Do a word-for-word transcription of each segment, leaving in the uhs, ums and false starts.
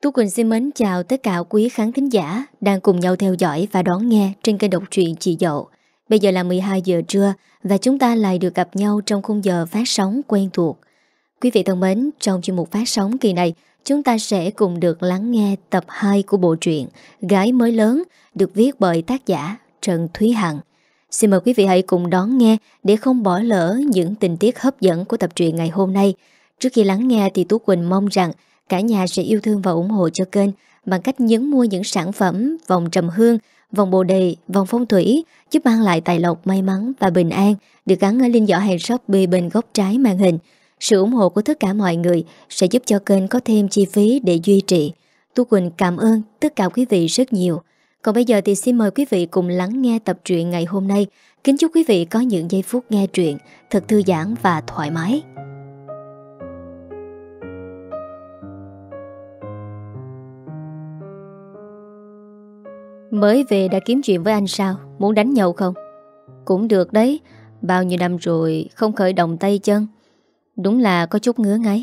Tú Quỳnh xin mến chào tất cả quý khán thính giả đang cùng nhau theo dõi và đón nghe trên kênh đọc truyện Chị Dậu. Bây giờ là mười hai giờ trưa và chúng ta lại được gặp nhau trong khung giờ phát sóng quen thuộc. Quý vị thân mến, trong chuyên mục phát sóng kỳ này, chúng ta sẽ cùng được lắng nghe tập hai của bộ truyện Gái Mới Lớn được viết bởi tác giả Trần Thúy Hằng. Xin mời quý vị hãy cùng đón nghe để không bỏ lỡ những tình tiết hấp dẫn của tập truyện ngày hôm nay. Trước khi lắng nghe thì Tú Quỳnh mong rằng cả nhà sẽ yêu thương và ủng hộ cho kênh bằng cách nhấn mua những sản phẩm vòng trầm hương, vòng bồ đề, vòng phong thủy giúp mang lại tài lộc, may mắn và bình an được gắn ở link giỏ hàng Shopee bên góc trái màn hình. Sự ủng hộ của tất cả mọi người sẽ giúp cho kênh có thêm chi phí để duy trì. Tú Quỳnh cảm ơn tất cả quý vị rất nhiều. Còn bây giờ thì xin mời quý vị cùng lắng nghe tập truyện ngày hôm nay. Kính chúc quý vị có những giây phút nghe truyện thật thư giãn và thoải mái. Mới về đã kiếm chuyện với anh sao? Muốn đánh nhau không? Cũng được đấy. Bao nhiêu năm rồi không khởi động tay chân. Đúng là có chút ngứa ngáy.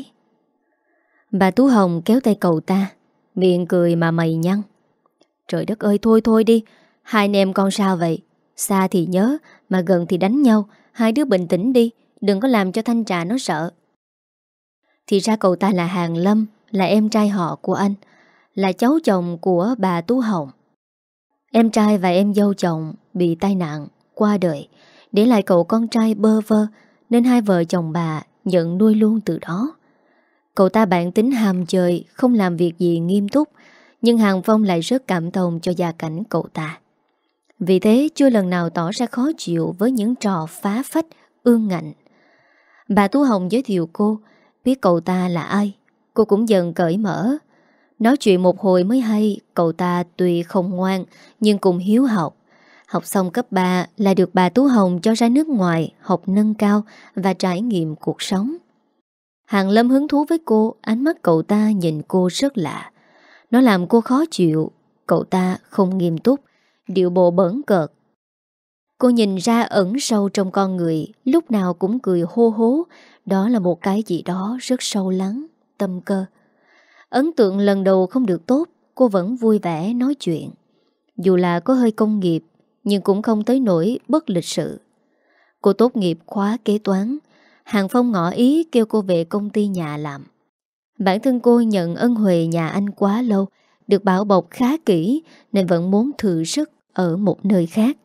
Bà Tú Hồng kéo tay cậu ta, miệng cười mà mày nhăn. Trời đất ơi, thôi thôi đi. Hai anh em con sao vậy? Xa thì nhớ, mà gần thì đánh nhau. Hai đứa bình tĩnh đi, đừng có làm cho Thanh Trà nó sợ. Thì ra cậu ta là Hàng Lâm, là em trai họ của anh, là cháu chồng của bà Tú Hồng. Em trai và em dâu chồng bị tai nạn, qua đời, để lại cậu con trai bơ vơ, nên hai vợ chồng bà nhận nuôi luôn từ đó. Cậu ta bản tính ham chơi, không làm việc gì nghiêm túc, nhưng Hàng Phong lại rất cảm thông cho gia cảnh cậu ta. Vì thế chưa lần nào tỏ ra khó chịu với những trò phá phách, ương ngạnh. Bà Tú Hồng giới thiệu cô, biết cậu ta là ai, cô cũng dần cởi mở. Nói chuyện một hồi mới hay cậu ta tuy không ngoan nhưng cũng hiếu học. Học xong cấp ba là được bà Tú Hồng cho ra nước ngoài học nâng cao và trải nghiệm cuộc sống. Hàng Lâm hứng thú với cô, ánh mắt cậu ta nhìn cô rất lạ. Nó làm cô khó chịu, cậu ta không nghiêm túc, điệu bộ bỡn cợt. Cô nhìn ra ẩn sâu trong con người, lúc nào cũng cười hô hố, đó là một cái gì đó rất sâu lắng, tâm cơ. Ấn tượng lần đầu không được tốt, cô vẫn vui vẻ nói chuyện. Dù là có hơi công nghiệp, nhưng cũng không tới nỗi bất lịch sự. Cô tốt nghiệp khóa kế toán. Hàng Phong ngỏ ý kêu cô về công ty nhà làm. Bản thân cô nhận ân huệ nhà anh quá lâu, được bảo bọc khá kỹ nên vẫn muốn thử sức ở một nơi khác.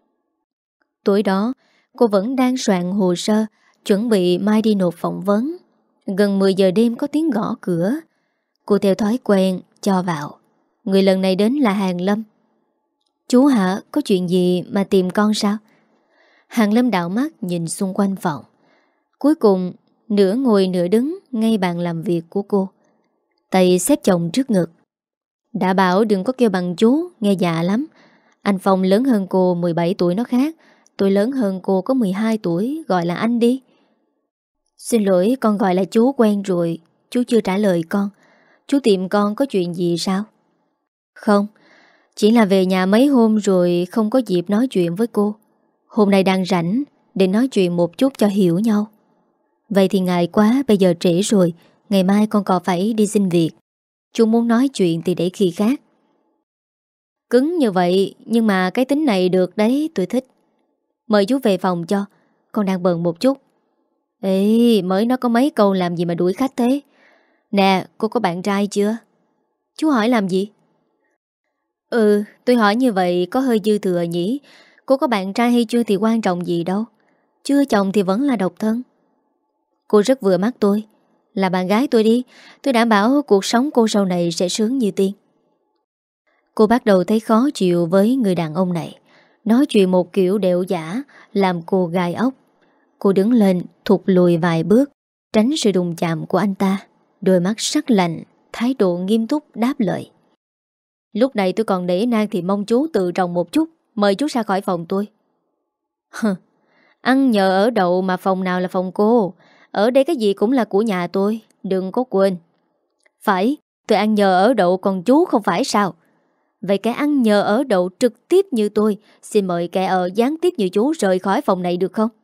Tối đó, cô vẫn đang soạn hồ sơ, chuẩn bị mai đi nộp phỏng vấn. Gần mười giờ đêm có tiếng gõ cửa. Cô theo thói quen cho vào. Người lần này đến là Hàng Lâm. Chú hả, có chuyện gì mà tìm con sao? Hàng Lâm đảo mắt nhìn xung quanh phòng. Cuối cùng nửa ngồi nửa đứng ngay bàn làm việc của cô, tay xếp chồng trước ngực. Đã bảo đừng có kêu bằng chú, nghe dạ lắm. Anh Phong lớn hơn cô mười bảy tuổi nó khác. Tôi lớn hơn cô có mười hai tuổi, gọi là anh đi. Xin lỗi, con gọi là chú quen rồi. Chú chưa trả lời con. Chú tìm con có chuyện gì sao? Không, chỉ là về nhà mấy hôm rồi không có dịp nói chuyện với cô. Hôm nay đang rảnh để nói chuyện một chút cho hiểu nhau. Vậy thì ngại quá, bây giờ trễ rồi. Ngày mai con còn phải đi xin việc. Chú muốn nói chuyện thì để khi khác. Cứng như vậy, nhưng mà cái tính này được đấy, tôi thích. Mời chú về phòng cho, con đang bận một chút. Ê, mới nó có mấy câu làm gì mà đuổi khách thế? Nè, cô có bạn trai chưa? Chú hỏi làm gì? Ừ, tôi hỏi như vậy có hơi dư thừa nhỉ. Cô có bạn trai hay chưa thì quan trọng gì đâu. Chưa chồng thì vẫn là độc thân. Cô rất vừa mắt tôi. Là bạn gái tôi đi. Tôi đảm bảo cuộc sống cô sau này sẽ sướng như tiên. Cô bắt đầu thấy khó chịu với người đàn ông này. Nói chuyện một kiểu đẹo giả, làm cô gai ốc. Cô đứng lên, thụt lùi vài bước, tránh sự đụng chạm của anh ta. Đôi mắt sắc lạnh, thái độ nghiêm túc đáp lời. Lúc này tôi còn để nang thì mong chú tự trọng một chút. Mời chú ra khỏi phòng tôi. Hừ, ăn nhờ ở đậu mà phòng nào là phòng cô. Ở đây cái gì cũng là của nhà tôi. Đừng có quên. Phải, tôi ăn nhờ ở đậu còn chú không phải sao? Vậy kẻ ăn nhờ ở đậu trực tiếp như tôi, xin mời kẻ ở gián tiếp như chú rời khỏi phòng này được không?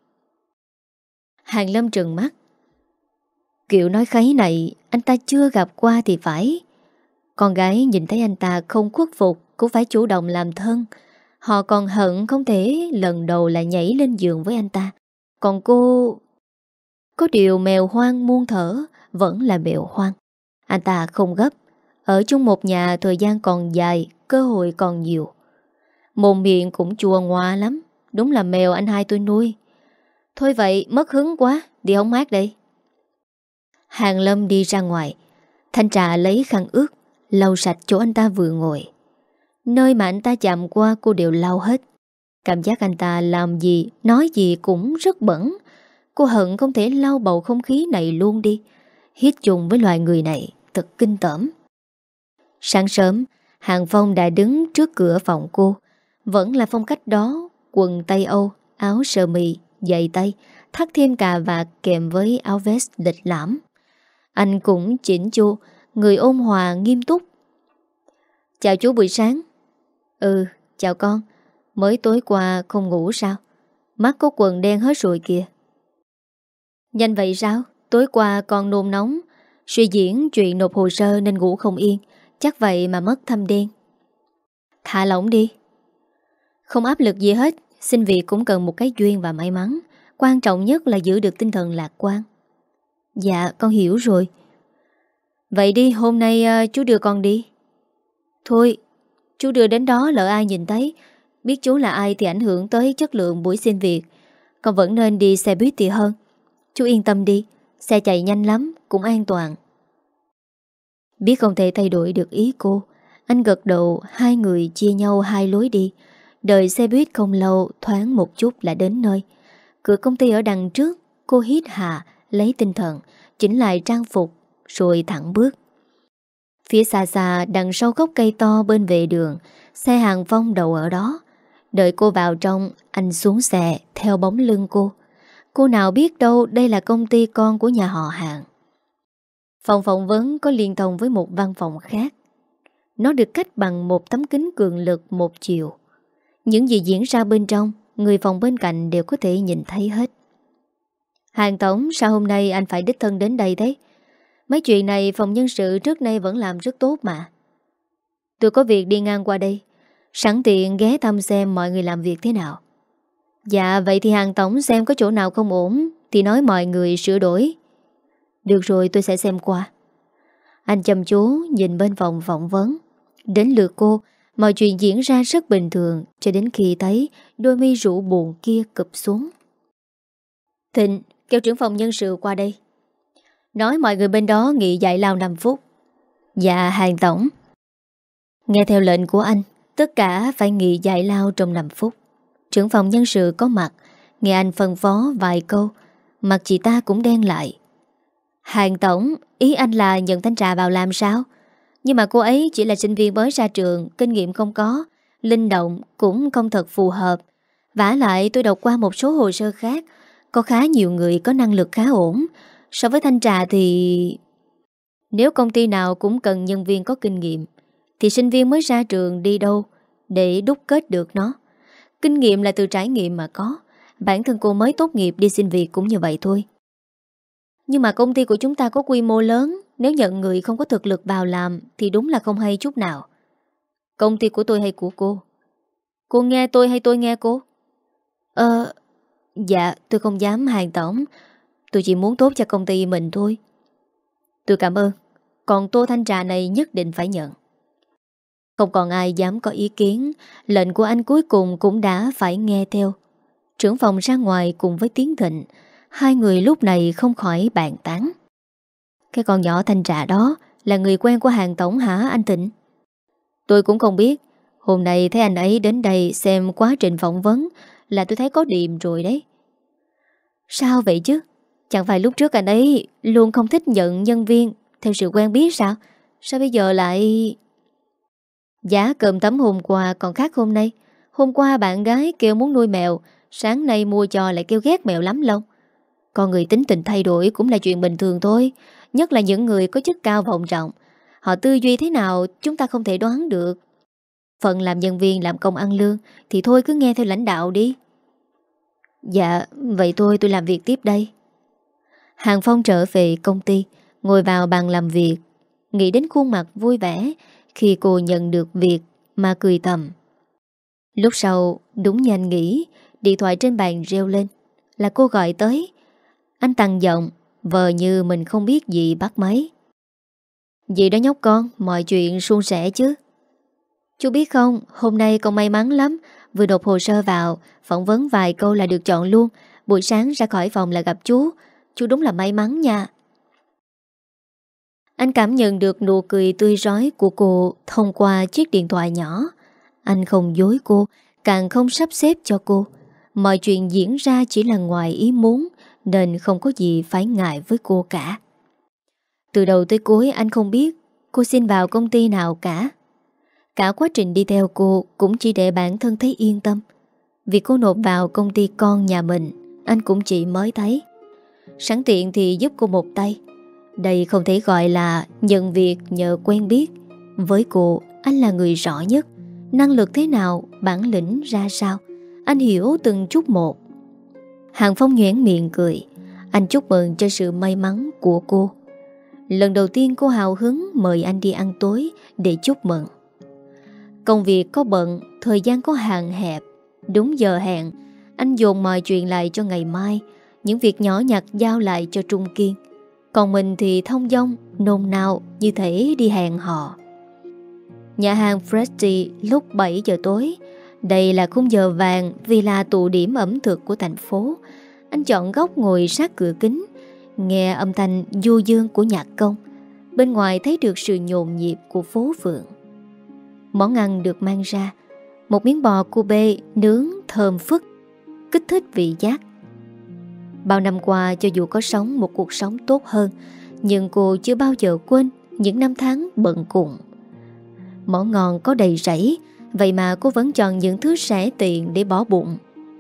Hàng Lâm trừng mắt. Kiểu nói kháy này anh ta chưa gặp qua thì phải. Con gái nhìn thấy anh ta không khuất phục cũng phải chủ động làm thân. Họ còn hận không thể lần đầu là nhảy lên giường với anh ta. Còn cô... Có điều mèo hoang muôn thở vẫn là mèo hoang. Anh ta không gấp. Ở chung một nhà thời gian còn dài, cơ hội còn nhiều. Mồm miệng cũng chua ngoa lắm. Đúng là mèo anh hai tôi nuôi. Thôi vậy, mất hứng quá, đi hóng mát đây. Hàng Lâm đi ra ngoài. Thanh Trà lấy khăn ướt lau sạch chỗ anh ta vừa ngồi. Nơi mà anh ta chạm qua cô đều lau hết. Cảm giác anh ta làm gì, nói gì cũng rất bẩn. Cô hận không thể lau bầu không khí này luôn đi. Hít chung với loài người này thật kinh tởm. Sáng sớm, Hàng Phong đã đứng trước cửa phòng cô. Vẫn là phong cách đó, quần tây Âu, áo sơ mi, giày tay, thắt thêm cà vạt kèm với áo vest lịch lãm. Anh cũng chỉnh chu, người ôn hòa nghiêm túc. Chào chú buổi sáng. Ừ, chào con. Mới tối qua không ngủ sao? Mắt có quần đen hết rồi kìa. Nhanh vậy sao? Tối qua con nôn nóng, suy diễn chuyện nộp hồ sơ nên ngủ không yên. Chắc vậy mà mất thâm đen. Thả lỏng đi. Không áp lực gì hết. Xin việc cũng cần một cái duyên và may mắn. Quan trọng nhất là giữ được tinh thần lạc quan. Dạ con hiểu rồi. Vậy đi, hôm nay uh, chú đưa con đi. Thôi, chú đưa đến đó lỡ ai nhìn thấy. Biết chú là ai thì ảnh hưởng tới chất lượng buổi xin việc. Con vẫn nên đi xe buýt thì hơn. Chú yên tâm đi, xe chạy nhanh lắm, cũng an toàn. Biết không thể thay đổi được ý cô, anh gật đầu. Hai người chia nhau hai lối đi. Đợi xe buýt không lâu, thoáng một chút là đến nơi. Cửa công ty ở đằng trước. Cô hít hà, lấy tinh thần, chỉnh lại trang phục, rồi thẳng bước. Phía xa xa, đằng sau gốc cây to bên vệ đường, xe Hàng Phong đậu ở đó. Đợi cô vào trong, anh xuống xe theo bóng lưng cô. Cô nào biết đâu đây là công ty con của nhà họ Hàng. Phòng phỏng vấn có liên thông với một văn phòng khác. Nó được cách bằng một tấm kính cường lực một chiều. Những gì diễn ra bên trong, người phòng bên cạnh đều có thể nhìn thấy hết. Hàng tổng, sao hôm nay anh phải đích thân đến đây thế? Mấy chuyện này phòng nhân sự trước nay vẫn làm rất tốt mà. Tôi có việc đi ngang qua đây, sẵn tiện ghé thăm xem mọi người làm việc thế nào. Dạ, vậy thì Hàng tổng xem có chỗ nào không ổn thì nói mọi người sửa đổi. Được rồi, tôi sẽ xem qua. Anh chăm chú nhìn bên phòng phỏng vấn. Đến lượt cô, mọi chuyện diễn ra rất bình thường cho đến khi thấy đôi mi rũ buồn kia cụp xuống. Thịnh, kêu trưởng phòng nhân sự qua đây. Nói mọi người bên đó nghỉ giải lao năm phút. Dạ, Hàng tổng. Nghe theo lệnh của anh, tất cả phải nghỉ giải lao trong năm phút. Trưởng phòng nhân sự có mặt, nghe anh phân phó vài câu, mặt chị ta cũng đen lại. Hàng tổng, ý anh là nhận Thanh Trà vào làm sao? Nhưng mà cô ấy chỉ là sinh viên mới ra trường, kinh nghiệm không có, linh động cũng không thật phù hợp. Vả lại tôi đọc qua một số hồ sơ khác, có khá nhiều người có năng lực khá ổn. So với Thanh Trà thì... Nếu công ty nào cũng cần nhân viên có kinh nghiệm thì sinh viên mới ra trường đi đâu để đúc kết được nó. Kinh nghiệm là từ trải nghiệm mà có. Bản thân cô mới tốt nghiệp đi xin việc cũng như vậy thôi. Nhưng mà công ty của chúng ta có quy mô lớn, nếu nhận người không có thực lực vào làm thì đúng là không hay chút nào. Công ty của tôi hay của cô? Cô nghe tôi hay tôi nghe cô? Ờ... Dạ, tôi không dám Hàng tổng. Tôi chỉ muốn tốt cho công ty mình thôi. Tôi cảm ơn. Còn Tô Thanh Trà này nhất định phải nhận. Không còn ai dám có ý kiến. Lệnh của anh cuối cùng cũng đã phải nghe theo. Trưởng phòng ra ngoài cùng với Tiến Thịnh. Hai người lúc này không khỏi bàn tán. Cái con nhỏ Thanh Trà đó là người quen của Hàng tổng hả anh Thịnh? Tôi cũng không biết. Hôm nay thấy anh ấy đến đây xem quá trình phỏng vấn là tôi thấy có điểm rồi đấy. Sao vậy chứ? Chẳng phải lúc trước anh ấy luôn không thích nhận nhân viên theo sự quen biết sao? Sao bây giờ lại... Giá cơm tấm hôm qua còn khác hôm nay. Hôm qua bạn gái kêu muốn nuôi mèo, sáng nay mua cho lại kêu ghét mèo lắm lông. Con người tính tình thay đổi cũng là chuyện bình thường thôi. Nhất là những người có chức cao vọng trọng. Họ tư duy thế nào chúng ta không thể đoán được. Phần làm nhân viên làm công ăn lương thì thôi cứ nghe theo lãnh đạo đi. Dạ, vậy thôi tôi làm việc tiếp đây. Hàng Phong trở về công ty, ngồi vào bàn làm việc. nghĩ đến khuôn mặt vui vẻ khi cô nhận được việc mà cười thầm. Lúc sau, đúng như anh nghĩ, điện thoại trên bàn reo lên. Là cô gọi tới. Anh tăng giọng, vờ như mình không biết gì bắt máy. Gì đó nhóc con, mọi chuyện suôn sẻ chứ. Chú biết không, hôm nay con may mắn lắm. Vừa nộp hồ sơ vào, phỏng vấn vài câu là được chọn luôn. Buổi sáng ra khỏi phòng là gặp chú. Chú đúng là may mắn nha. Anh cảm nhận được nụ cười tươi rói của cô thông qua chiếc điện thoại nhỏ. Anh không dối cô, càng không sắp xếp cho cô. Mọi chuyện diễn ra chỉ là ngoài ý muốn, nên không có gì phải ngại với cô cả. Từ đầu tới cuối anh không biết cô xin vào công ty nào cả. Cả quá trình đi theo cô cũng chỉ để bản thân thấy yên tâm. Việc cô nộp vào công ty con nhà mình, anh cũng chỉ mới thấy. Sẵn tiện thì giúp cô một tay. Đây không thể gọi là nhận việc nhờ quen biết. Với cô, anh là người rõ nhất. Năng lực thế nào, bản lĩnh ra sao, anh hiểu từng chút một. Hàng Phong nhoẻn miệng cười. Anh chúc mừng cho sự may mắn của cô. Lần đầu tiên cô hào hứng mời anh đi ăn tối để chúc mừng. Công việc có bận, thời gian có hạn hẹp. Đúng giờ hẹn, anh dồn mọi chuyện lại cho ngày mai. Những việc nhỏ nhặt giao lại cho Trung Kiên. Còn mình thì thông dong, nôn nao như thể đi hẹn hò. Nhà hàng Freddy lúc bảy giờ tối. Đây là khung giờ vàng vì là tụ điểm ẩm thực của thành phố. Anh chọn góc ngồi sát cửa kính, nghe âm thanh du dương của nhạc công. Bên ngoài thấy được sự nhộn nhịp của phố phường. Món ăn được mang ra, một miếng bò Kobe nướng thơm phức, kích thích vị giác. Bao năm qua cho dù có sống một cuộc sống tốt hơn, nhưng cô chưa bao giờ quên những năm tháng bận rộn. Món ngon có đầy rẫy, vậy mà cô vẫn chọn những thứ rẻ tiền để bỏ bụng.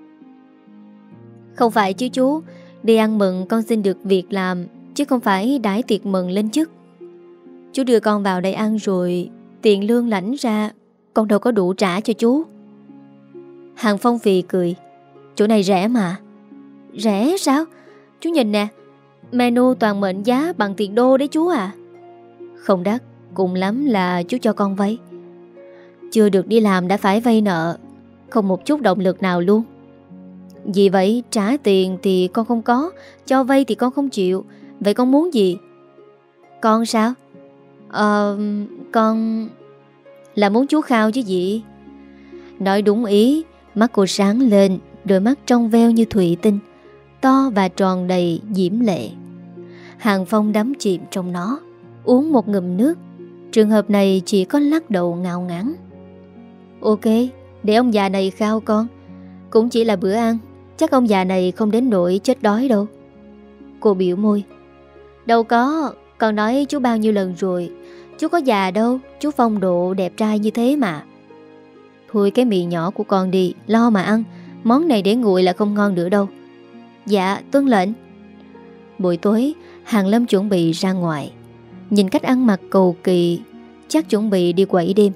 Không phải chứ chú, đi ăn mừng con xin được việc làm, chứ không phải đãi tiệc mừng lên chức. Chú đưa con vào đây ăn rồi, tiền lương lãnh ra, con đâu có đủ trả cho chú. Hàng Phong phì cười. Chỗ này rẻ mà. Rẻ sao? Chú nhìn nè, menu toàn mệnh giá bằng tiền đô đấy chú à. Không đắt, cùng lắm là chú cho con vay. Chưa được đi làm đã phải vay nợ, không một chút động lực nào luôn. Vì vậy trả tiền thì con không có, cho vay thì con không chịu. Vậy con muốn gì? Con sao? Ờ, con... là muốn chú khao chứ gì. Nói đúng ý. Mắt cô sáng lên, đôi mắt trong veo như thủy tinh, to và tròn đầy diễm lệ. Hàng Phong đắm chìm trong nó, uống một ngụm nước. Trường hợp này chỉ có lắc đầu ngao ngán. Ok, để ông già này khao con. Cũng chỉ là bữa ăn, chắc ông già này không đến nỗi chết đói đâu. Cô biểu môi. Đâu có, con nói chú bao nhiêu lần rồi. Chú có già đâu, chú phong độ đẹp trai như thế mà. Thôi cái miệng nhỏ của con đi, lo mà ăn. Món này để nguội là không ngon nữa đâu. Dạ, tuân lệnh. Buổi tối, Hàng Lâm chuẩn bị ra ngoài. Nhìn cách ăn mặc cầu kỳ, chắc chuẩn bị đi quẩy đêm.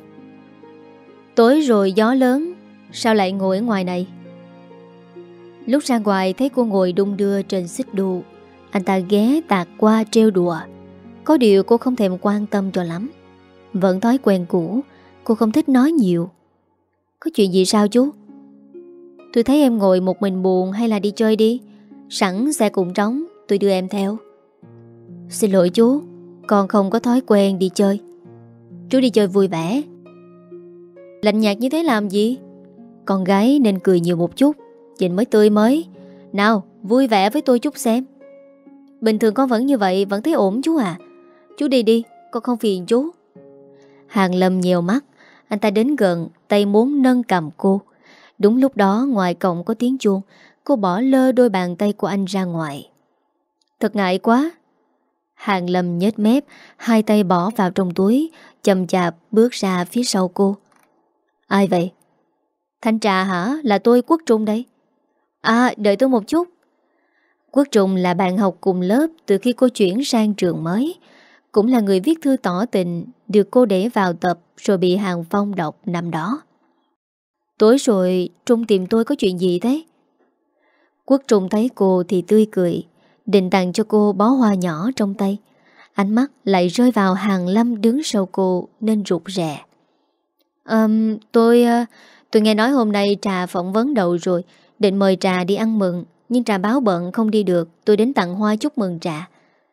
Tối rồi gió lớn, sao lại ngồi ở ngoài này? Lúc ra ngoài thấy cô ngồi đung đưa trên xích đu, anh ta ghé tạt qua trêu đùa. Có điều cô không thèm quan tâm cho lắm. Vẫn thói quen cũ, cô không thích nói nhiều. Có chuyện gì sao chú? Tôi thấy em ngồi một mình buồn, hay là đi chơi đi. Sẵn xe cùng trống, tôi đưa em theo. Xin lỗi chú, con không có thói quen đi chơi. Chú đi chơi vui vẻ. Lạnh nhạt như thế làm gì? Con gái nên cười nhiều một chút, nhìn mới tươi mới. Nào, vui vẻ với tôi chút xem. Bình thường con vẫn như vậy, vẫn thấy ổn chú à. Chú đi đi, con không phiền chú. Hàng Lâm nhèo mắt. Anh ta đến gần, tay muốn nâng cầm cô. Đúng lúc đó ngoài cổng có tiếng chuông. Cô bỏ lơ đôi bàn tay của anh ra ngoài. Thật ngại quá. Hàng Lâm nhếch mép, hai tay bỏ vào trong túi, chậm chạp bước ra phía sau cô. Ai vậy? Thanh Trà hả? Là tôi, Quốc Trung đây. À, đợi tôi một chút. Quốc Trung là bạn học cùng lớp từ khi cô chuyển sang trường mới. Cũng là người viết thư tỏ tình, được cô để vào tập rồi bị Hàng Phong đọc năm đó. Tối rồi, Trung tìm tôi có chuyện gì thế? Quốc Trung thấy cô thì tươi cười, định tặng cho cô bó hoa nhỏ trong tay. Ánh mắt lại rơi vào Hàng Lâm đứng sau cô nên rụt rè. um, Tôi uh, Tôi nghe nói hôm nay Trà phỏng vấn đầu rồi, định mời Trà đi ăn mừng, nhưng Trà báo bận không đi được. Tôi đến tặng hoa chúc mừng Trà.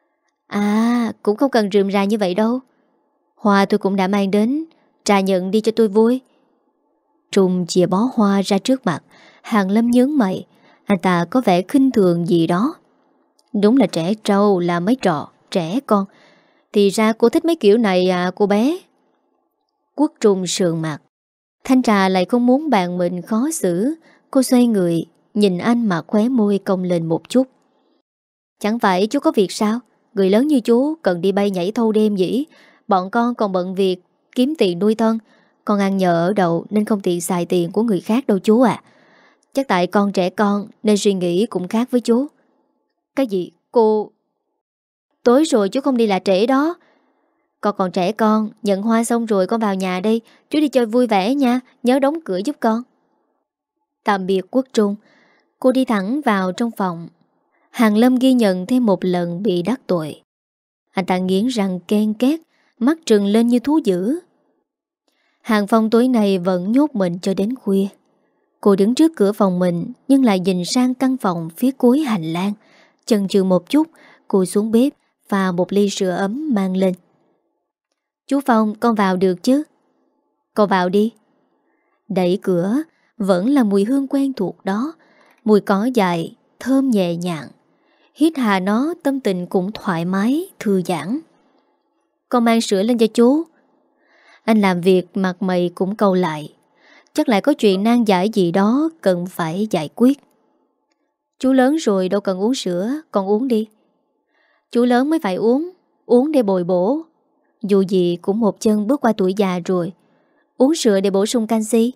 À, cũng không cần rườm rà như vậy đâu. Hoa tôi cũng đã mang đến, Trà nhận đi cho tôi vui. Trung chìa bó hoa ra trước mặt. Hàng Lâm nhướng mày. Anh ta có vẻ khinh thường gì đó. Đúng là trẻ trâu làm mấy trò trẻ con. Thì ra cô thích mấy kiểu này à cô bé. Quốc Trung sườn mặt. Thanh Trà lại không muốn bạn mình khó xử. Cô xoay người nhìn anh mà khóe môi cong lên một chút. Chẳng phải chú có việc sao? Người lớn như chú cần đi bay nhảy thâu đêm nhỉ? Bọn con còn bận việc kiếm tiền nuôi thân. Con ăn nhờ ở đậu nên không tiện xài tiền của người khác đâu chú à. Chắc tại con trẻ con nên suy nghĩ cũng khác với chú. Cái gì? Cô... Tối rồi chú không đi là trễ đó. Con còn trẻ con, nhận hoa xong rồi con vào nhà đây. Chú đi chơi vui vẻ nha, nhớ đóng cửa giúp con. Tạm biệt Quốc Trung. Cô đi thẳng vào trong phòng. Hàng Lâm ghi nhận thêm một lần bị đắc tội. Anh ta nghiến răng ken két, mắt trừng lên như thú dữ. Hàng Phong tối nay vẫn nhốt mình cho đến khuya. Cô đứng trước cửa phòng mình nhưng lại nhìn sang căn phòng phía cuối hành lang. Chần chừ một chút, cô xuống bếp và một ly sữa ấm mang lên. Chú Phong, con vào được chứ? Con vào đi. Đẩy cửa, vẫn là mùi hương quen thuộc đó. Mùi cỏ dại, thơm nhẹ nhàng. Hít hà nó, tâm tình cũng thoải mái, thư giãn. Con mang sữa lên cho chú. Anh làm việc mặt mày cũng cau lại. Chắc lại có chuyện nan giải gì đó cần phải giải quyết. Chú lớn rồi đâu cần uống sữa, con uống đi. Chú lớn mới phải uống, uống để bồi bổ. Dù gì cũng một chân bước qua tuổi già rồi. Uống sữa để bổ sung canxi.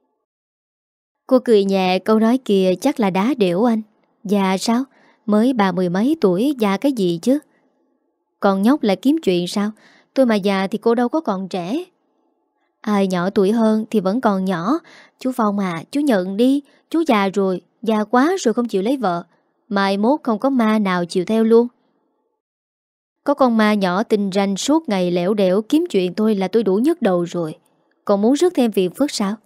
Cô cười nhẹ, câu nói kia chắc là đá đểu anh. Già sao? Mới ba mười mấy tuổi, già cái gì chứ? Còn nhóc lại kiếm chuyện sao? Tôi mà già thì cô đâu có còn trẻ. Ai nhỏ tuổi hơn thì vẫn còn nhỏ. Chú Phong à, chú nhận đi. Chú già rồi, già quá rồi không chịu lấy vợ. Mai mốt không có ma nào chịu theo luôn. Có con ma nhỏ tinh ranh suốt ngày lẻo đẻo kiếm chuyện tôi là tôi đủ nhức đầu rồi. Còn muốn rước thêm phiền phức sao?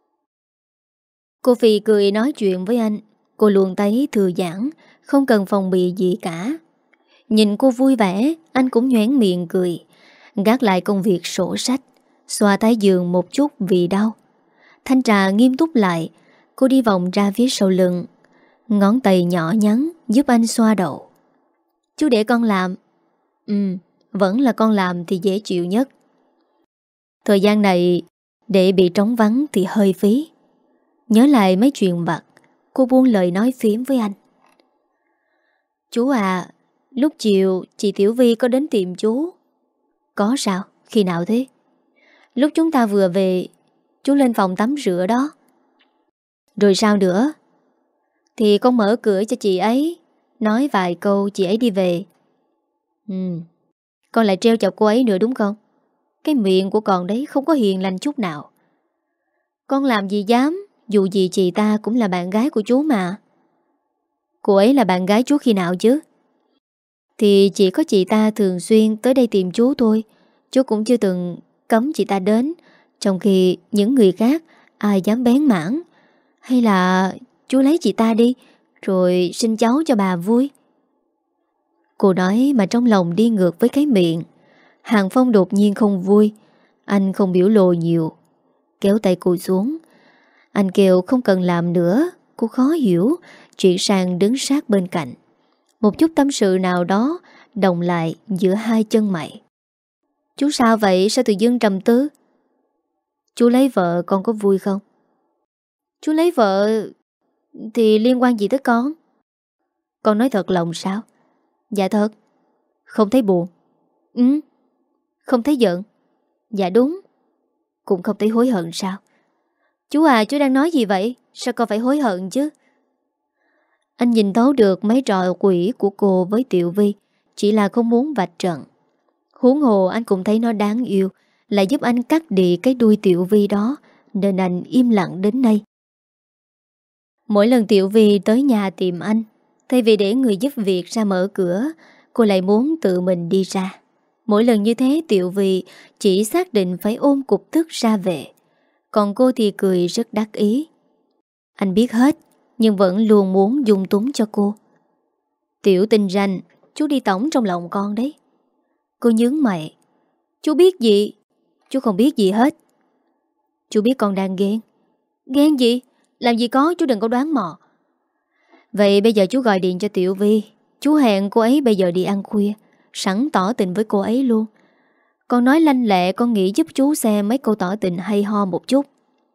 Cô Phi cười nói chuyện với anh. Cô luôn thấy thư giãn, không cần phòng bị gì cả. Nhìn cô vui vẻ, anh cũng nhoẻn miệng cười. Gác lại công việc sổ sách, xoa tay giường một chút vì đau. Thanh Trà nghiêm túc lại. Cô đi vòng ra phía sau lưng, ngón tay nhỏ nhắn giúp anh xoa đầu. Chú để con làm. Ừ, vẫn là con làm thì dễ chịu nhất. Thời gian này để bị trống vắng thì hơi phí. Nhớ lại mấy chuyện vặt, cô buông lời nói phím với anh. Chú à, lúc chiều chị Tiểu Vi có đến tìm chú. Có sao? Khi nào thế? Lúc chúng ta vừa về, chú lên phòng tắm rửa đó. Rồi sao nữa? Thì con mở cửa cho chị ấy, nói vài câu chị ấy đi về. Ừ, con lại trêu chọc cô ấy nữa đúng không? Cái miệng của con đấy không có hiền lành chút nào. Con làm gì dám, dù gì chị ta cũng là bạn gái của chú mà. Cô ấy là bạn gái chú khi nào chứ? Thì chỉ có chị ta thường xuyên tới đây tìm chú thôi. Chú cũng chưa từng cấm chị ta đến. Trong khi những người khác ai dám bén mảng. Hay là chú lấy chị ta đi, rồi sinh cháu cho bà vui. Cô nói mà trong lòng đi ngược với cái miệng. Hàng Phong đột nhiên không vui. Anh không biểu lộ nhiều, kéo tay cô xuống. Anh kêu không cần làm nữa. Cô khó hiểu, chuyển sang đứng sát bên cạnh. Một chút tâm sự nào đó đồng lại giữa hai chân mày. Chú sao vậy? Sao tự dưng trầm tư? Chú lấy vợ con có vui không? Chú lấy vợ thì liên quan gì tới con? Con nói thật lòng sao? Dạ thật. Không thấy buồn? Ừ. Không thấy giận? Dạ đúng. Cũng không thấy hối hận sao? Chú à, chú đang nói gì vậy? Sao con phải hối hận chứ? Anh nhìn thấu được mấy trò quỷ của cô với Tiểu Vi, chỉ là không muốn vạch trần. Huống hồ anh cũng thấy nó đáng yêu, lại giúp anh cắt đi cái đuôi Tiểu Vi đó, nên anh im lặng đến nay. Mỗi lần Tiểu Vi tới nhà tìm anh, thay vì để người giúp việc ra mở cửa, cô lại muốn tự mình đi ra. Mỗi lần như thế Tiểu Vy chỉ xác định phải ôm cục tức ra về. Còn cô thì cười rất đắc ý. Anh biết hết, nhưng vẫn luôn muốn dung túng cho cô. Tiểu Tinh ranh, chú đi tổng trong lòng con đấy. Cô nhướng mày. Chú biết gì? Chú không biết gì hết. Chú biết con đang ghen. Ghen gì? Làm gì có, chú đừng có đoán mò. Vậy bây giờ chú gọi điện cho Tiểu Vy. Chú hẹn cô ấy bây giờ đi ăn khuya, sẵn tỏ tình với cô ấy luôn. Con nói lanh lẹ, con nghĩ giúp chú xem mấy câu tỏ tình hay ho một chút.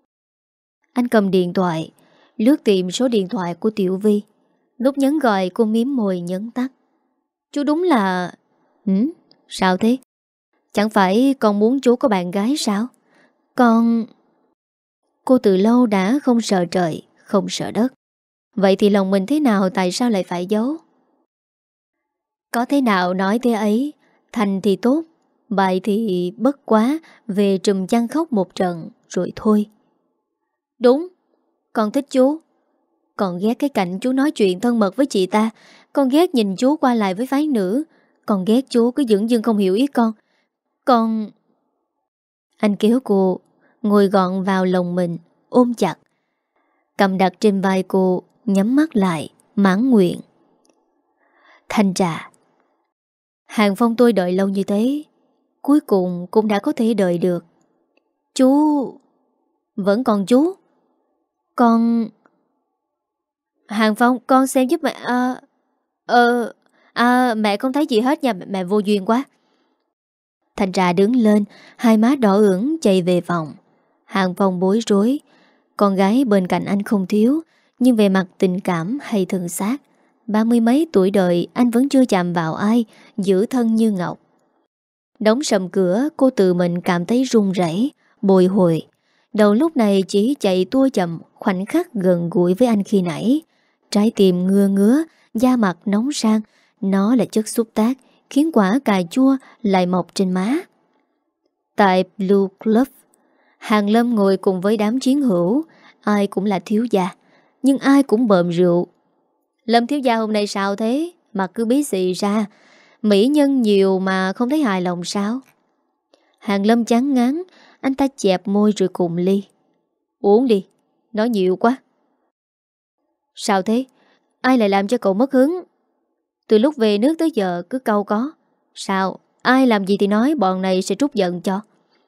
Anh cầm điện thoại, lướt tìm số điện thoại của Tiểu Vy. Lúc nhấn gọi cô miếm môi nhấn tắt. Chú đúng là... Ừ? Sao thế? Chẳng phải con muốn chú có bạn gái sao? Con... Cô từ lâu đã không sợ trời, không sợ đất. Vậy thì lòng mình thế nào, tại sao lại phải giấu? Có thế nào nói thế ấy. Thành thì tốt, bại thì bất quá, về trùm chăn khóc một trận rồi thôi. Đúng, con thích chú. Con ghét cái cảnh chú nói chuyện thân mật với chị ta. Con ghét nhìn chú qua lại với phái nữ. Con ghét chú cứ dửng dưng không hiểu ý con. Con... Anh kéo cô ngồi gọn vào lòng mình, ôm chặt, cầm đặt trên vai cô, nhắm mắt lại, mãn nguyện. Thanh Trà, Hàng Phong tôi đợi lâu như thế, cuối cùng cũng đã có thể đợi được. Chú... Vẫn còn chú. Con... Hàng Phong, con xem giúp mẹ... À... Ờ... À, mẹ không thấy gì hết nha, mẹ vô duyên quá. Thanh Trà đứng lên, hai má đỏ ửng chạy về phòng. Hàng Phong bối rối. Con gái bên cạnh anh không thiếu, nhưng về mặt tình cảm hay thân xác, ba mươi mấy tuổi đời anh vẫn chưa chạm vào ai, giữ thân như ngọc. Đóng sầm cửa, cô tự mình cảm thấy run rẩy, bồi hồi. Đầu lúc này chỉ chạy tua chậm, khoảnh khắc gần gũi với anh khi nãy. Trái tim ngưa ngứa, da mặt nóng sang. Nó là chất xúc tác, khiến quả cà chua lại mọc trên má. Tại Blue Club, Hàng Lâm ngồi cùng với đám chiến hữu. Ai cũng là thiếu gia, nhưng ai cũng bợm rượu. Lâm thiếu gia hôm nay sao thế? Mặt cứ bí xị ra. Mỹ nhân nhiều mà không thấy hài lòng sao? Hàng Lâm chán ngán. Anh ta chẹp môi rồi cùng ly. Uống đi, nói nhiều quá. Sao thế? Ai lại làm cho cậu mất hứng? Từ lúc về nước tới giờ cứ câu có. Sao? Ai làm gì thì nói, bọn này sẽ trút giận cho.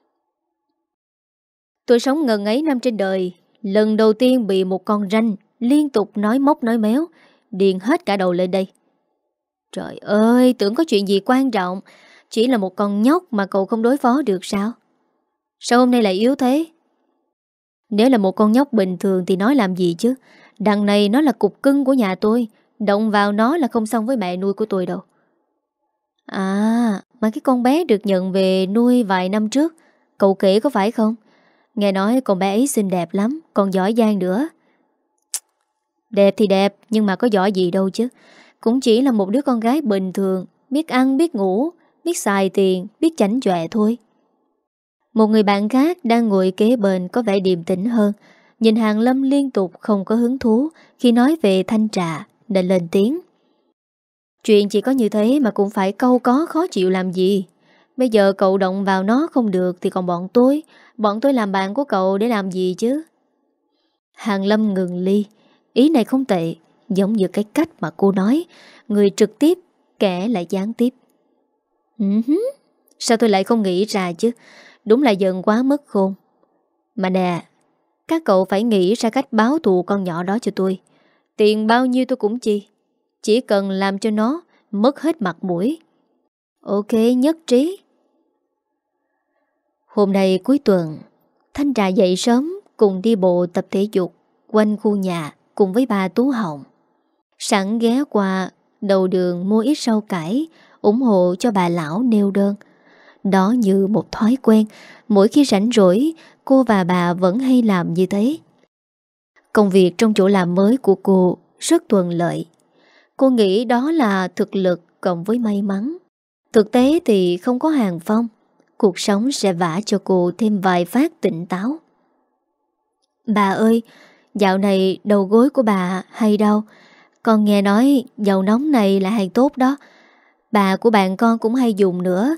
Tôi sống ngần ấy năm trên đời, lần đầu tiên bị một con ranh liên tục nói móc nói méo, điên hết cả đầu lên đây. Trời ơi, tưởng có chuyện gì quan trọng, chỉ là một con nhóc mà cậu không đối phó được sao? Sao hôm nay lại yếu thế? Nếu là một con nhóc bình thường thì nói làm gì chứ? Đằng này nó là cục cưng của nhà tôi, động vào nó là không xong với mẹ nuôi của tôi đâu. À, mà cái con bé được nhận về nuôi vài năm trước, cậu kể có phải không? Nghe nói con bé ấy xinh đẹp lắm, còn giỏi giang nữa. Đẹp thì đẹp, nhưng mà có giỏi gì đâu chứ. Cũng chỉ là một đứa con gái bình thường, biết ăn, biết ngủ, biết xài tiền, biết chảnh chọe thôi. Một người bạn khác đang ngồi kế bên có vẻ điềm tĩnh hơn. Nhìn Hàng Lâm liên tục không có hứng thú khi nói về Thanh Trà, nên lên tiếng. Chuyện chỉ có như thế mà cũng phải câu có khó chịu làm gì. Bây giờ cậu động vào nó không được thì còn bọn tôi. Bọn tôi làm bạn của cậu để làm gì chứ? Hàng Lâm ngừng ly. Ý này không tệ, giống như cái cách mà cô nói. Người trực tiếp, kẻ lại gián tiếp. uh-huh. Sao tôi lại không nghĩ ra chứ? Đúng là giận quá mất khôn. Mà nè, các cậu phải nghĩ ra cách báo thù con nhỏ đó cho tôi. Tiền bao nhiêu tôi cũng chi. Chỉ cần làm cho nó mất hết mặt mũi. Ok, nhất trí. Hôm nay cuối tuần, Thanh Trà dậy sớm cùng đi bộ tập thể dục quanh khu nhà cùng với bà Tú Hồng. Sẵn ghé qua đầu đường mua ít rau cải ủng hộ cho bà lão neo đơn. Đó như một thói quen, mỗi khi rảnh rỗi cô và bà vẫn hay làm như thế. Công việc trong chỗ làm mới của cô rất thuận lợi. Cô nghĩ đó là thực lực cộng với may mắn. Thực tế thì không có Hàng Phong, cuộc sống sẽ vả cho cô thêm vài phát tỉnh táo. Bà ơi, dạo này đầu gối của bà hay đau. Con nghe nói dầu nóng này là hàng tốt đó. Bà của bạn con cũng hay dùng nữa.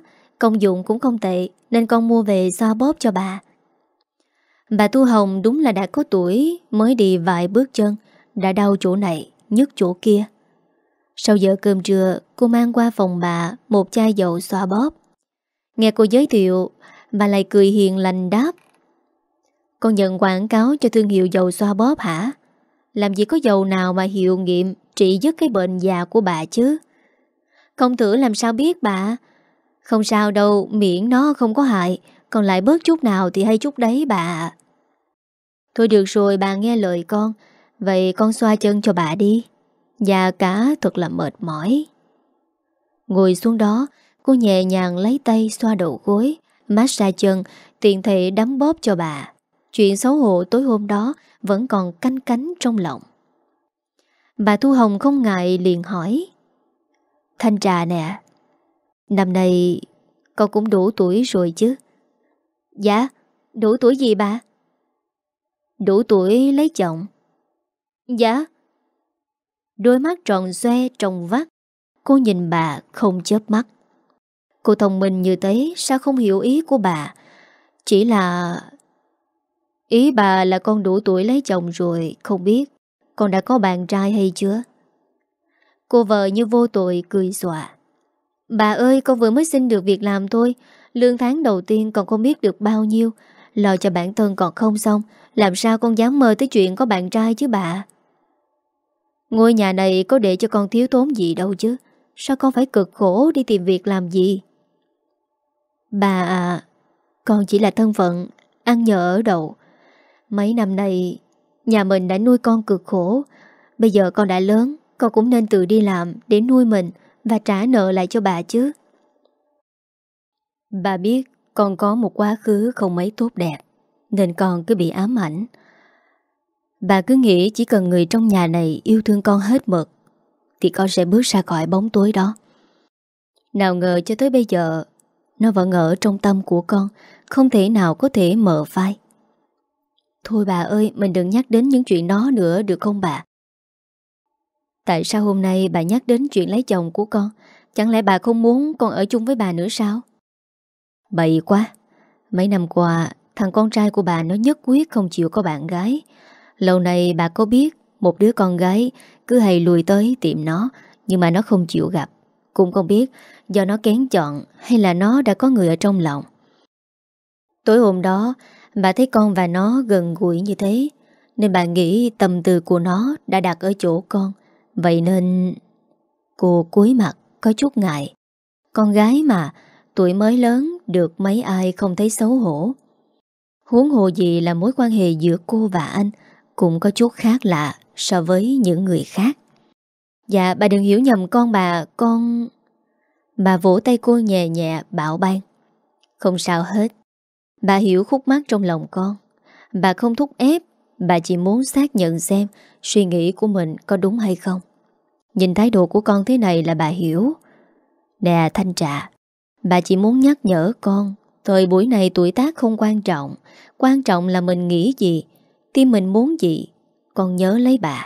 Công dụng cũng không tệ, nên con mua về xoa bóp cho bà. Bà Tu Hồng đúng là đã có tuổi, mới đi vài bước chân đã đau chỗ này, nhức chỗ kia. Sau giờ cơm trưa, cô mang qua phòng bà một chai dầu xoa bóp. Nghe cô giới thiệu, bà lại cười hiền lành đáp: Con nhận quảng cáo cho thương hiệu dầu xoa bóp hả? Làm gì có dầu nào mà hiệu nghiệm trị dứt cái bệnh già của bà chứ? Không thử làm sao biết bà. Không sao đâu, miễn nó không có hại, còn lại bớt chút nào thì hay chút đấy bà ạ. Thôi được rồi, bà nghe lời con. Vậy con xoa chân cho bà đi. Già cả thật là mệt mỏi. Ngồi xuống đó, cô nhẹ nhàng lấy tay xoa đầu gối, massage chân, tiện thể đấm bóp cho bà. Chuyện xấu hổ tối hôm đó vẫn còn canh cánh trong lòng. Bà Thu Hồng không ngại liền hỏi: Thanh Trà nè, năm nay con cũng đủ tuổi rồi chứ? Dạ, đủ tuổi gì bà? Đủ tuổi lấy chồng. Dạ. Đôi mắt tròn xoe trông vắt. Cô nhìn bà không chớp mắt. Cô thông minh như thế sao không hiểu ý của bà? Chỉ là... Ý bà là con đủ tuổi lấy chồng rồi, không biết con đã có bạn trai hay chưa? Cô vợ như vô tội cười xòa: Bà ơi, con vừa mới xin được việc làm thôi. Lương tháng đầu tiên còn không biết được bao nhiêu, lo cho bản thân còn không xong, làm sao con dám mơ tới chuyện có bạn trai chứ bà? Ngôi nhà này có để cho con thiếu thốn gì đâu chứ. Sao con phải cực khổ đi tìm việc làm gì? Bà à, con chỉ là thân phận ăn nhờ ở đậu. Mấy năm nay nhà mình đã nuôi con cực khổ. Bây giờ con đã lớn, con cũng nên tự đi làm để nuôi mình và trả nợ lại cho bà chứ. Bà biết con có một quá khứ không mấy tốt đẹp, nên con cứ bị ám ảnh. Bà cứ nghĩ chỉ cần người trong nhà này yêu thương con hết mực thì con sẽ bước ra khỏi bóng tối đó. Nào ngờ cho tới bây giờ nó vẫn ở trong tâm của con, không thể nào có thể mờ phai. Thôi bà ơi, mình đừng nhắc đến những chuyện đó nữa được không bà? Tại sao hôm nay bà nhắc đến chuyện lấy chồng của con? Chẳng lẽ bà không muốn con ở chung với bà nữa sao? Bậy quá. Mấy năm qua thằng con trai của bà nó nhất quyết không chịu có bạn gái. Lâu nay bà có biết một đứa con gái cứ hay lùi tới tìm nó, nhưng mà nó không chịu gặp. Cũng không biết do nó kén chọn hay là nó đã có người ở trong lòng. Tối hôm đó bà thấy con và nó gần gũi như thế, nên bà nghĩ tâm tư của nó đã đặt ở chỗ con. Vậy nên cô cúi mặt có chút ngại. Con gái mà, tuổi mới lớn được mấy ai không thấy xấu hổ. Huống hồ gì là mối quan hệ giữa cô và anh cũng có chút khác lạ so với những người khác. Dạ bà đừng hiểu nhầm con bà, con... Bà vỗ tay cô nhẹ nhẹ bảo ban: Không sao hết. Bà hiểu khúc mắc trong lòng con. Bà không thúc ép, bà chỉ muốn xác nhận xem suy nghĩ của mình có đúng hay không. Nhìn thái độ của con thế này là bà hiểu. Nè Thanh Trà, bà chỉ muốn nhắc nhở con, thời buổi này tuổi tác không quan trọng. Quan trọng là mình nghĩ gì, tim mình muốn gì. Con nhớ lấy bà.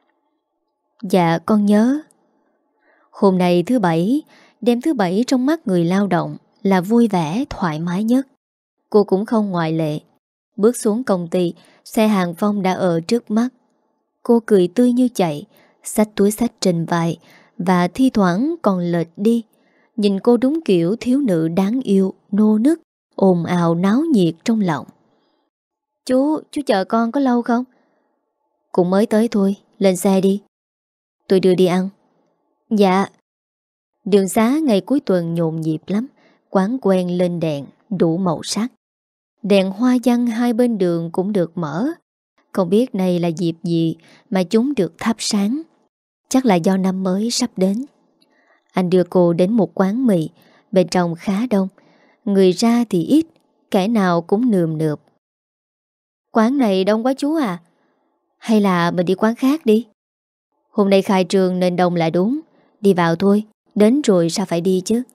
Dạ con nhớ. Hôm nay thứ bảy, đêm thứ bảy trong mắt người lao động là vui vẻ, thoải mái nhất. Cô cũng không ngoại lệ. Bước xuống công ty, xe hàng Phong đã ở trước mắt. Cô cười tươi như chạy, xách túi xách trên vai và thi thoảng còn lệch đi. Nhìn cô đúng kiểu thiếu nữ đáng yêu, nô nức, ồn ào náo nhiệt trong lòng. Chú, chú chờ con có lâu không? Cũng mới tới thôi, lên xe đi. Tôi đưa đi ăn. Dạ. Đường xá ngày cuối tuần nhộn nhịp lắm. Quán quen lên đèn, đủ màu sắc. Đèn hoa văn hai bên đường cũng được mở. Không biết này là dịp gì mà chúng được thắp sáng. Chắc là do năm mới sắp đến. Anh đưa cô đến một quán mì. Bên trong khá đông. Người ra thì ít, kẻ nào cũng nườm nượp. Quán này đông quá chú à? Hay là mình đi quán khác đi? Hôm nay khai trường nên đông là đúng. Đi vào thôi, đến rồi sao phải đi chứ?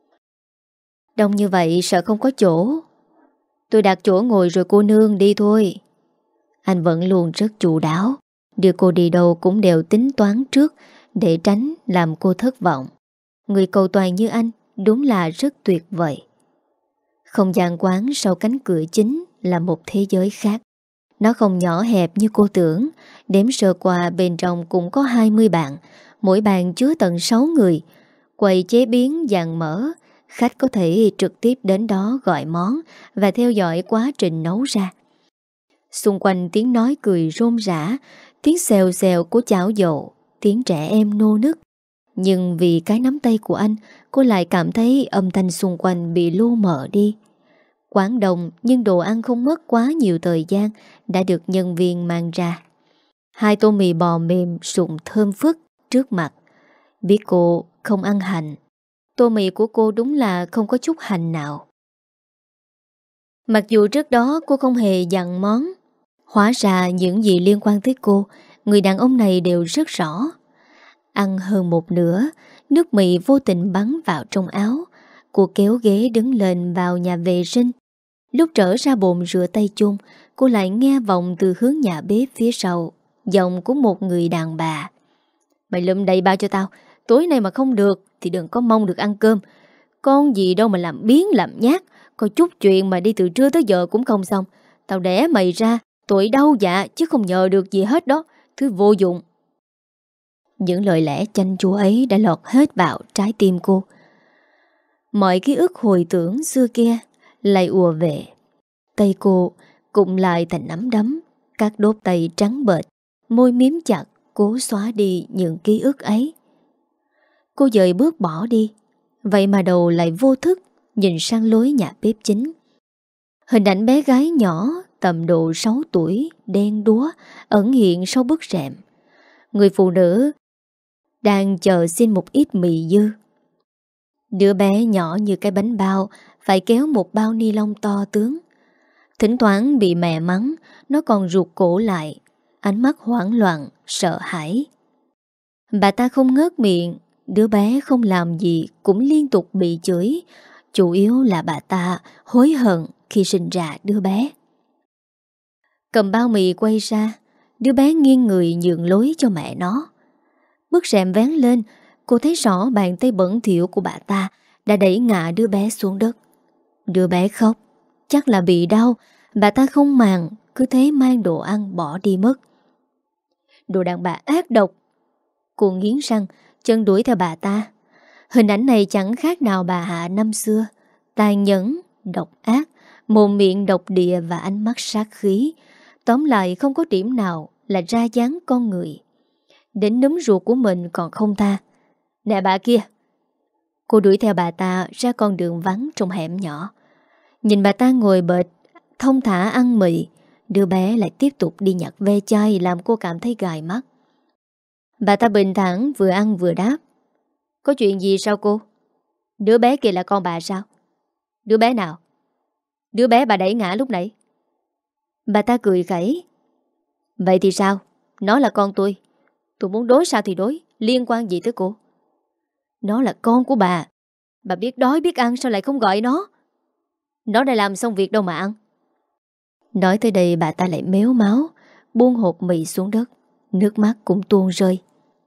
Đông như vậy sợ không có chỗ. Tôi đặt chỗ ngồi rồi cô nương đi thôi. Anh vẫn luôn rất chu đáo. Đưa cô đi đâu cũng đều tính toán trước để tránh làm cô thất vọng. Người cầu toàn như anh đúng là rất tuyệt vời. Không gian quán sau cánh cửa chính là một thế giới khác. Nó không nhỏ hẹp như cô tưởng. Đếm sơ qua bên trong cũng có hai mươi bàn, mỗi bàn chứa tận sáu người. Quầy chế biến dàn mỡ, khách có thể trực tiếp đến đó gọi món và theo dõi quá trình nấu ra. Xung quanh tiếng nói cười rôm rã, tiếng xèo xèo của chảo dầu, tiếng trẻ em nô nức. Nhưng vì cái nắm tay của anh, cô lại cảm thấy âm thanh xung quanh bị lu mờ đi. Quán đông nhưng đồ ăn không mất quá nhiều thời gian đã được nhân viên mang ra. Hai tô mì bò mềm sụn thơm phức trước mặt. Biết cô không ăn hành, tô mì của cô đúng là không có chút hành nào. Mặc dù trước đó cô không hề dặn món, hóa ra những gì liên quan tới cô, người đàn ông này đều rất rõ. Ăn hơn một nửa, nước mì vô tình bắn vào trong áo. Cô kéo ghế đứng lên vào nhà vệ sinh. Lúc trở ra bồn rửa tay chung, cô lại nghe vọng từ hướng nhà bếp phía sau, giọng của một người đàn bà. Mày lụm đầy bao cho tao, tối nay mà không được thì đừng có mong được ăn cơm. Con gì đâu mà làm biếng làm nhát, có chút chuyện mà đi từ trưa tới giờ cũng không xong. Tao đẻ mày ra, tội đau dạ chứ không nhờ được gì hết đó, thứ vô dụng. Những lời lẽ chanh chua ấy đã lọt hết vào trái tim cô. Mọi ký ức hồi tưởng xưa kia lại ùa về. Tay cô cụm lại thành nắm đấm, các đốt tay trắng bệch, môi miếm chặt, cố xóa đi những ký ức ấy. Cô dời bước bỏ đi, vậy mà đầu lại vô thức nhìn sang lối nhà bếp chính. Hình ảnh bé gái nhỏ tầm độ sáu tuổi, đen đúa, ẩn hiện sau bức rèm. Người phụ nữ đang chờ xin một ít mì dư. Đứa bé nhỏ như cái bánh bao phải kéo một bao ni lông to tướng. Thỉnh thoảng bị mẹ mắng, nó còn rụt cổ lại, ánh mắt hoảng loạn, sợ hãi. Bà ta không ngớt miệng, đứa bé không làm gì cũng liên tục bị chửi. Chủ yếu là bà ta hối hận khi sinh ra đứa bé. Cầm bao mì quay ra, đứa bé nghiêng người nhường lối cho mẹ nó. Bức rèm vén lên, cô thấy rõ bàn tay bẩn thỉu của bà ta đã đẩy ngã đứa bé xuống đất. Đứa bé khóc, chắc là bị đau. Bà ta không màng, cứ thế mang đồ ăn bỏ đi mất. Đồ đàn bà ác độc. Cô nghiến răng, chân đuổi theo bà ta. Hình ảnh này chẳng khác nào bà Hạ năm xưa. Tàn nhẫn, độc ác, mồm miệng độc địa và ánh mắt sát khí. Tóm lại không có điểm nào là ra dáng con người. Đến núm ruột của mình còn không tha. Nè bà kia. Cô đuổi theo bà ta ra con đường vắng trong hẻm nhỏ. Nhìn bà ta ngồi bệt thông thả ăn mì, đứa bé lại tiếp tục đi nhặt ve chai làm cô cảm thấy gài mắt. Bà ta bình thản vừa ăn vừa đáp. Có chuyện gì sao cô? Đứa bé kia là con bà sao? Đứa bé nào? Đứa bé bà đẩy ngã lúc nãy. Bà ta cười khẩy. Vậy thì sao? Nó là con tôi. Tôi muốn đối sao thì đối, liên quan gì tới cô? Nó là con của bà. Bà biết đói biết ăn sao lại không gọi nó? Nó đã làm xong việc đâu mà ăn. Nói tới đây bà ta lại méo máu, buông hộp mì xuống đất, nước mắt cũng tuôn rơi.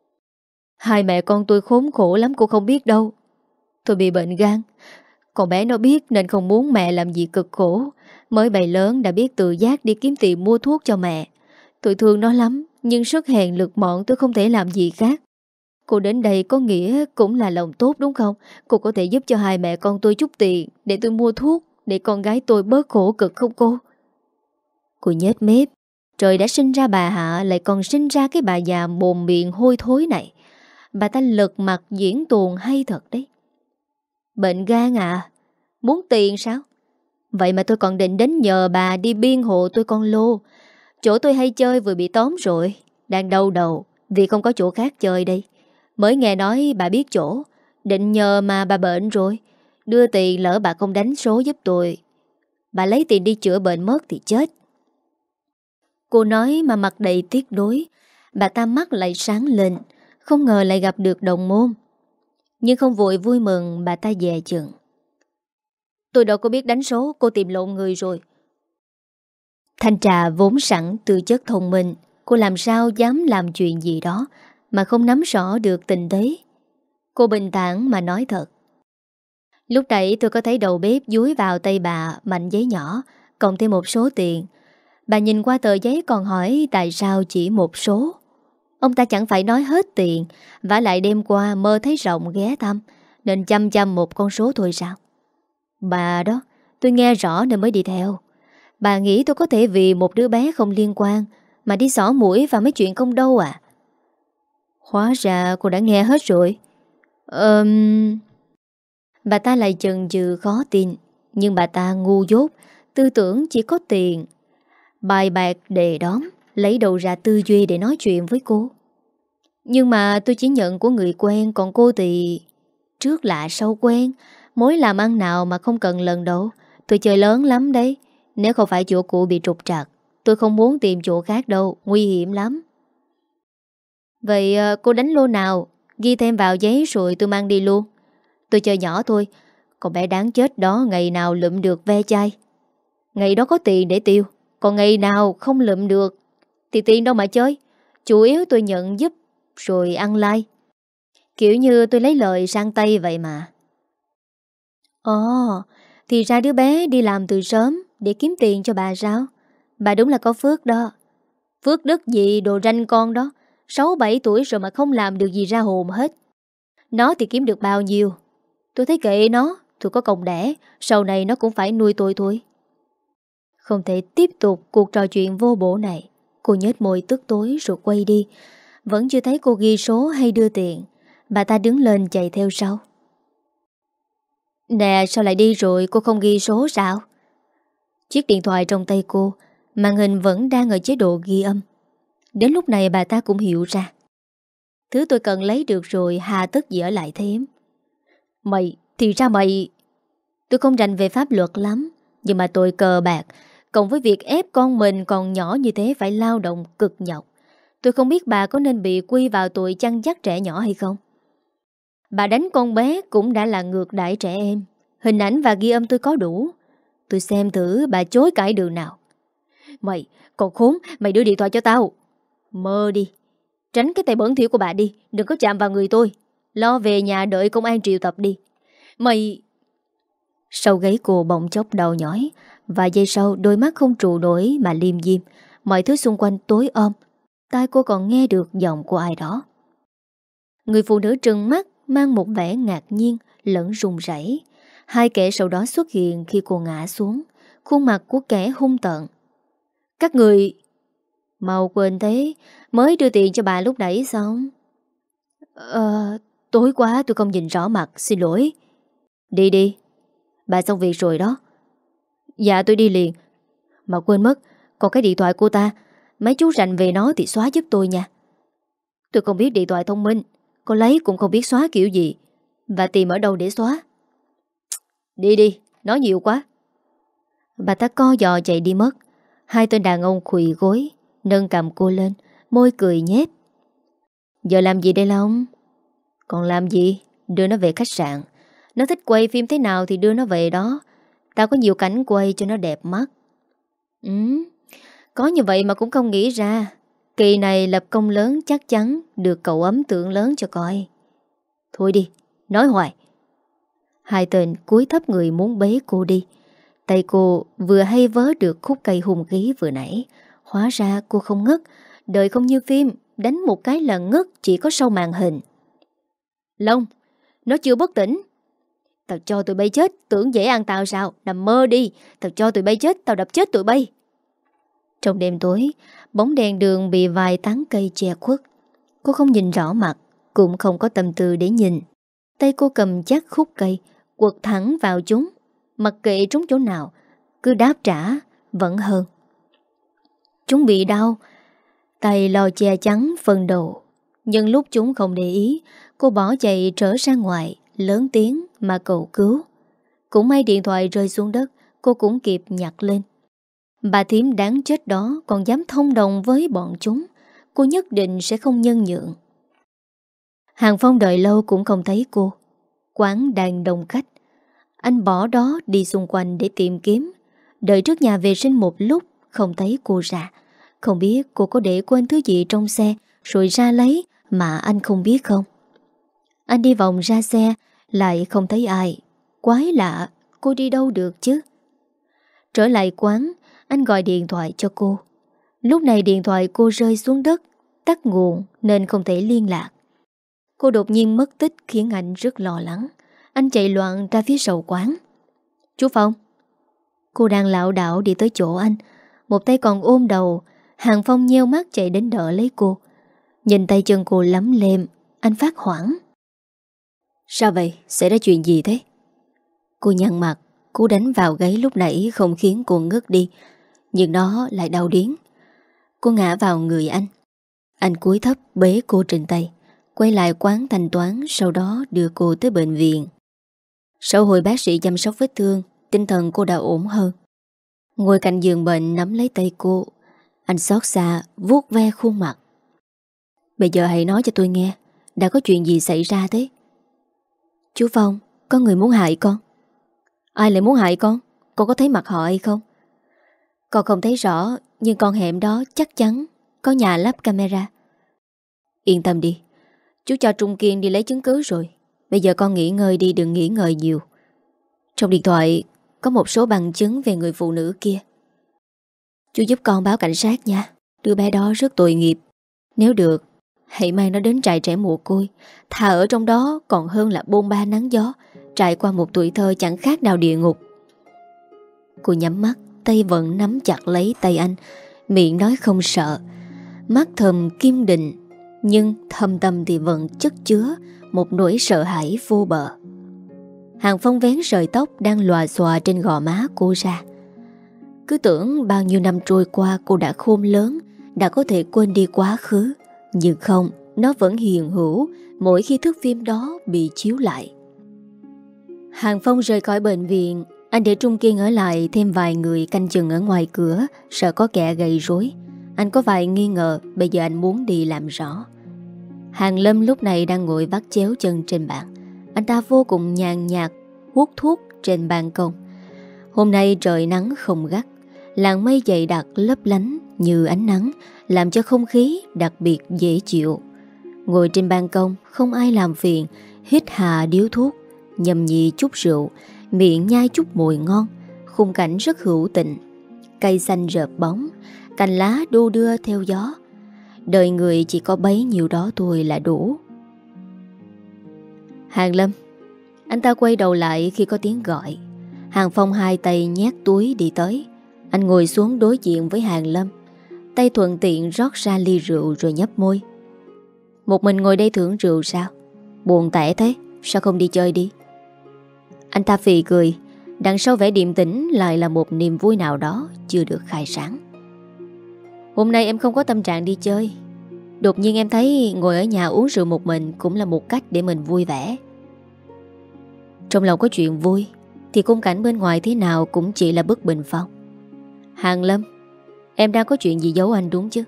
Hai mẹ con tôi khốn khổ lắm cô không biết đâu. Tôi bị bệnh gan, còn bé nó biết nên không muốn mẹ làm gì cực khổ. Mới bày lớn đã biết tự giác đi kiếm tiền mua thuốc cho mẹ. Tôi thương nó lắm, nhưng sức hèn lực mọn tôi không thể làm gì khác. Cô đến đây có nghĩa cũng là lòng tốt đúng không? Cô có thể giúp cho hai mẹ con tôi chút tiền để tôi mua thuốc, để con gái tôi bớt khổ cực không cô? Cô nhếch mép. Trời đã sinh ra bà Hạ lại còn sinh ra cái bà già mồm miệng hôi thối này. Bà ta lật mặt diễn tuồng hay thật đấy. Bệnh gan à? Muốn tiền sao? Vậy mà tôi còn định đến nhờ bà đi biên hộ tôi con lô. Chỗ tôi hay chơi vừa bị tóm rồi. Đang đau đầu vì không có chỗ khác chơi đây. Mới nghe nói bà biết chỗ, định nhờ mà bà bệnh rồi. Đưa tiền lỡ bà không đánh số giúp tôi, bà lấy tiền đi chữa bệnh mất thì chết. Cô nói mà mặt đầy tiếc đối. Bà ta mắt lại sáng lên. Không ngờ lại gặp được đồng môn. Nhưng không vội vui mừng, bà ta dè chừng. Tôi đâu có biết đánh số, cô tìm lộn người rồi. Thanh Trà vốn sẵn tư chất thông minh, cô làm sao dám làm chuyện gì đó mà không nắm rõ được tình thế. Cô bình thản mà nói thật. Lúc nãy tôi có thấy đầu bếp dúi vào tay bà mảnh giấy nhỏ, cộng thêm một số tiền. Bà nhìn qua tờ giấy còn hỏi tại sao chỉ một số. Ông ta chẳng phải nói hết tiền, vả lại đêm qua mơ thấy rồng ghé thăm, nên chăm chăm một con số thôi sao? Bà đó, tôi nghe rõ nên mới đi theo. Bà nghĩ tôi có thể vì một đứa bé không liên quan mà đi xỏ mũi vào mấy chuyện không đâu à? Hóa ra cô đã nghe hết rồi. Ờm... Bà ta lại chần chừ khó tin. Nhưng bà ta ngu dốt, tư tưởng chỉ có tiền. Bài bạc đề đóm, lấy đầu ra tư duy để nói chuyện với cô. Nhưng mà tôi chỉ nhận của người quen, còn cô thì... Trước lạ sau quen, mối làm ăn nào mà không cần lần đầu. Tôi chơi lớn lắm đấy. Nếu không phải chỗ cũ bị trục trặc, tôi không muốn tìm chỗ khác đâu, nguy hiểm lắm. Vậy ờ, cô đánh lô nào? Ghi thêm vào giấy rồi tôi mang đi luôn. Tôi chơi nhỏ thôi. Còn bé đáng chết đó ngày nào lụm được ve chai. Ngày đó có tiền để tiêu. Còn ngày nào không lụm được thì tiền đâu mà chơi. Chủ yếu tôi nhận giúp rồi ăn like. Kiểu như tôi lấy lời sang tay vậy mà. Ồ, thì ra đứa bé đi làm từ sớm để kiếm tiền cho bà sao? Bà đúng là có phước đó. Phước đức gì đồ ranh con đó. Sáu bảy tuổi rồi mà không làm được gì ra hồn hết. Nó thì kiếm được bao nhiêu? Tôi thấy kệ nó. Tôi có công đẻ, sau này nó cũng phải nuôi tôi thôi. Không thể tiếp tục cuộc trò chuyện vô bổ này. Cô nhếch môi tức tối rồi quay đi. Vẫn chưa thấy cô ghi số hay đưa tiền. Bà ta đứng lên chạy theo sau. Nè, sao lại đi rồi, cô không ghi số sao? Chiếc điện thoại trong tay cô, màn hình vẫn đang ở chế độ ghi âm. Đến lúc này bà ta cũng hiểu ra. Thứ tôi cần lấy được rồi, hà tất gì ở lại thêm. Mày, thì ra mày... Tôi không rành về pháp luật lắm, nhưng mà tôi cờ bạc, cộng với việc ép con mình còn nhỏ như thế phải lao động cực nhọc. Tôi không biết bà có nên bị quy vào tội chăn dắt trẻ nhỏ hay không. Bà đánh con bé cũng đã là ngược đãi trẻ em. Hình ảnh và ghi âm tôi có đủ. Tôi xem thử bà chối cãi đường nào. Mày, còn khốn, mày đưa điện thoại cho tao. Mơ đi. Tránh cái tay bẩn thỉu của bà đi. Đừng có chạm vào người tôi. Lo về nhà đợi công an triệu tập đi. Mày... Sau gáy cô bỗng chốc đau nhói. Vài giây sau đôi mắt không trụ nổi mà liêm diêm. Mọi thứ xung quanh tối om. Tai cô còn nghe được giọng của ai đó. Người phụ nữ trừng mắt, mang một vẻ ngạc nhiên lẫn run rẩy. Hai kẻ sau đó xuất hiện khi cô ngã xuống. Khuôn mặt của kẻ hung tợn. Các người... Mau quên thế. Mới đưa tiền cho bà lúc nãy xong. Ờ... Tối quá tôi không nhìn rõ mặt. Xin lỗi. Đi đi. Bà xong việc rồi đó. Dạ tôi đi liền. Mà quên mất, còn cái điện thoại cô ta. Mấy chú rành về nó thì xóa giúp tôi nha. Tôi không biết điện thoại thông minh. Có lấy cũng không biết xóa kiểu gì. Và tìm ở đâu để xóa. Đi đi, nói nhiều quá. Bà ta co giò chạy đi mất. Hai tên đàn ông khuỵu gối, nâng cầm cô lên, môi cười nhếch. Giờ làm gì đây Long? Còn làm gì? Đưa nó về khách sạn. Nó thích quay phim thế nào thì đưa nó về đó. Tao có nhiều cảnh quay cho nó đẹp mắt. Ừ, có như vậy mà cũng không nghĩ ra. Kỳ này lập công lớn chắc chắn được cậu ấm tượng lớn cho coi. Thôi đi, nói hoài. Hai tên cúi thấp người muốn bế cô đi. Tay cô vừa hay vớ được khúc cây hung khí vừa nãy. Hóa ra cô không ngất. Đời không như phim, đánh một cái là ngất chỉ có sau màn hình. Long, nó chưa bất tỉnh. Tao cho tụi bay chết, tưởng dễ ăn tao sao? Nằm mơ đi, tao cho tụi bay chết, tao đập chết tụi bay. Trong đêm tối, bóng đèn đường bị vài tán cây che khuất. Cô không nhìn rõ mặt, cũng không có tâm tư để nhìn. Tay cô cầm chắc khúc cây, quật thẳng vào chúng. Mặc kệ trúng chỗ nào, cứ đáp trả, vẫn hơn. Chúng bị đau, tay lo che chắn phần đầu. Nhưng lúc chúng không để ý, cô bỏ chạy trở ra ngoài, lớn tiếng mà cầu cứu. Cũng may điện thoại rơi xuống đất, cô cũng kịp nhặt lên. Bà thím đáng chết đó còn dám thông đồng với bọn chúng. Cô nhất định sẽ không nhân nhượng. Hàng Phong đợi lâu cũng không thấy cô. Quán đang đông khách. Anh bỏ đó đi xung quanh để tìm kiếm. Đợi trước nhà vệ sinh một lúc, không thấy cô ra. Không biết cô có để quên thứ gì trong xe rồi ra lấy mà anh không biết không. Anh đi vòng ra xe, lại không thấy ai. Quái lạ, cô đi đâu được chứ? Trở lại quán, anh gọi điện thoại cho cô. Lúc này điện thoại cô rơi xuống đất, tắt nguồn nên không thể liên lạc. Cô đột nhiên mất tích khiến anh rất lo lắng. Anh chạy loạn ra phía sau quán. Chú Phong. Cô đang lảo đảo đi tới chỗ anh, một tay còn ôm đầu. Hàng Phong nheo mắt chạy đến đỡ lấy cô. Nhìn tay chân cô lấm lem, anh phát hoảng. Sao vậy? Xảy ra chuyện gì thế? Cô nhăn mặt. Cú đánh vào gáy lúc nãy không khiến cô ngất đi, nhưng nó lại đau điếng. Cô ngã vào người anh. Anh cúi thấp bế cô trên tay, quay lại quán thanh toán, sau đó đưa cô tới bệnh viện. Sau hồi bác sĩ chăm sóc vết thương, tinh thần cô đã ổn hơn. Ngồi cạnh giường bệnh nắm lấy tay cô, anh xót xa vuốt ve khuôn mặt. Bây giờ hãy nói cho tôi nghe, đã có chuyện gì xảy ra thế? Chú Phong, có người muốn hại con. Ai lại muốn hại con? Con có thấy mặt họ hay không? Con không thấy rõ, nhưng con hẻm đó chắc chắn có nhà lắp camera. Yên tâm đi, chú cho Trung Kiên đi lấy chứng cứ rồi. Bây giờ con nghỉ ngơi đi, đừng nghĩ ngợi nhiều. Trong điện thoại có một số bằng chứng về người phụ nữ kia. Chú giúp con báo cảnh sát nha. Đứa bé đó rất tội nghiệp. Nếu được, hãy mang nó đến trại trẻ mồ côi. Thà ở trong đó còn hơn là bôn ba nắng gió, trải qua một tuổi thơ chẳng khác nào địa ngục. Cô nhắm mắt, tay vẫn nắm chặt lấy tay anh, miệng nói không sợ, mắt thầm kiên định, nhưng thâm tâm thì vẫn chất chứa một nỗi sợ hãi vô bờ. Hàng Phong vén sợi tóc đang lòa xòa trên gò má cô ra. Cứ tưởng bao nhiêu năm trôi qua cô đã khôn lớn, đã có thể quên đi quá khứ. Nhưng không, nó vẫn hiện hữu mỗi khi thước phim đó bị chiếu lại. Hàng Phong rời khỏi bệnh viện. Anh để Trung Kiên ở lại thêm vài người canh chừng ở ngoài cửa, sợ có kẻ gây rối. Anh có vài nghi ngờ, bây giờ anh muốn đi làm rõ. Hàng Lâm lúc này đang ngồi vắt chéo chân trên bàn. Anh ta vô cùng nhàn nhạt hút thuốc trên ban công. Hôm nay trời nắng không gắt, làn mây dày đặc lấp lánh như ánh nắng, làm cho không khí đặc biệt dễ chịu. Ngồi trên ban công, không ai làm phiền, hít hà điếu thuốc, nhâm nhi chút rượu, miệng nhai chút mùi ngon. Khung cảnh rất hữu tình. Cây xanh rợp bóng, cành lá đu đưa theo gió. Đời người chỉ có bấy nhiêu đó thôi là đủ. Hàng Lâm. Anh ta quay đầu lại khi có tiếng gọi. Hàng Phong hai tay nhét túi đi tới. Anh ngồi xuống đối diện với Hàng Lâm, tay thuận tiện rót ra ly rượu rồi nhấp môi. Một mình ngồi đây thưởng rượu sao? Buồn tẻ thế, sao không đi chơi đi? Anh ta phì cười. Đằng sau vẻ điềm tĩnh lại là một niềm vui nào đó chưa được khai sáng. Hôm nay em không có tâm trạng đi chơi. Đột nhiên em thấy ngồi ở nhà uống rượu một mình cũng là một cách để mình vui vẻ. Trong lòng có chuyện vui thì khung cảnh bên ngoài thế nào cũng chỉ là bức bình phong. Hàng Lâm, em đang có chuyện gì giấu anh đúng chứ?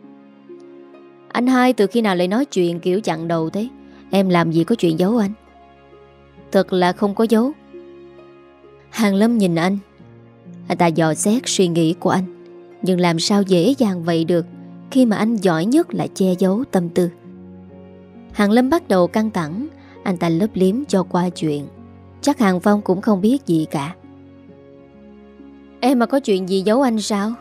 Anh hai từ khi nào lại nói chuyện kiểu chặn đầu thế? Em làm gì có chuyện giấu anh? Thật là không có giấu. Hàng Lâm nhìn anh. Anh ta dò xét suy nghĩ của anh, nhưng làm sao dễ dàng vậy được khi mà anh giỏi nhất là che giấu tâm tư. Hàng Lâm bắt đầu căng thẳng. Anh ta lấp liếm cho qua chuyện. Chắc Hàng Phong cũng không biết gì cả. Em mà có chuyện gì giấu anh sao?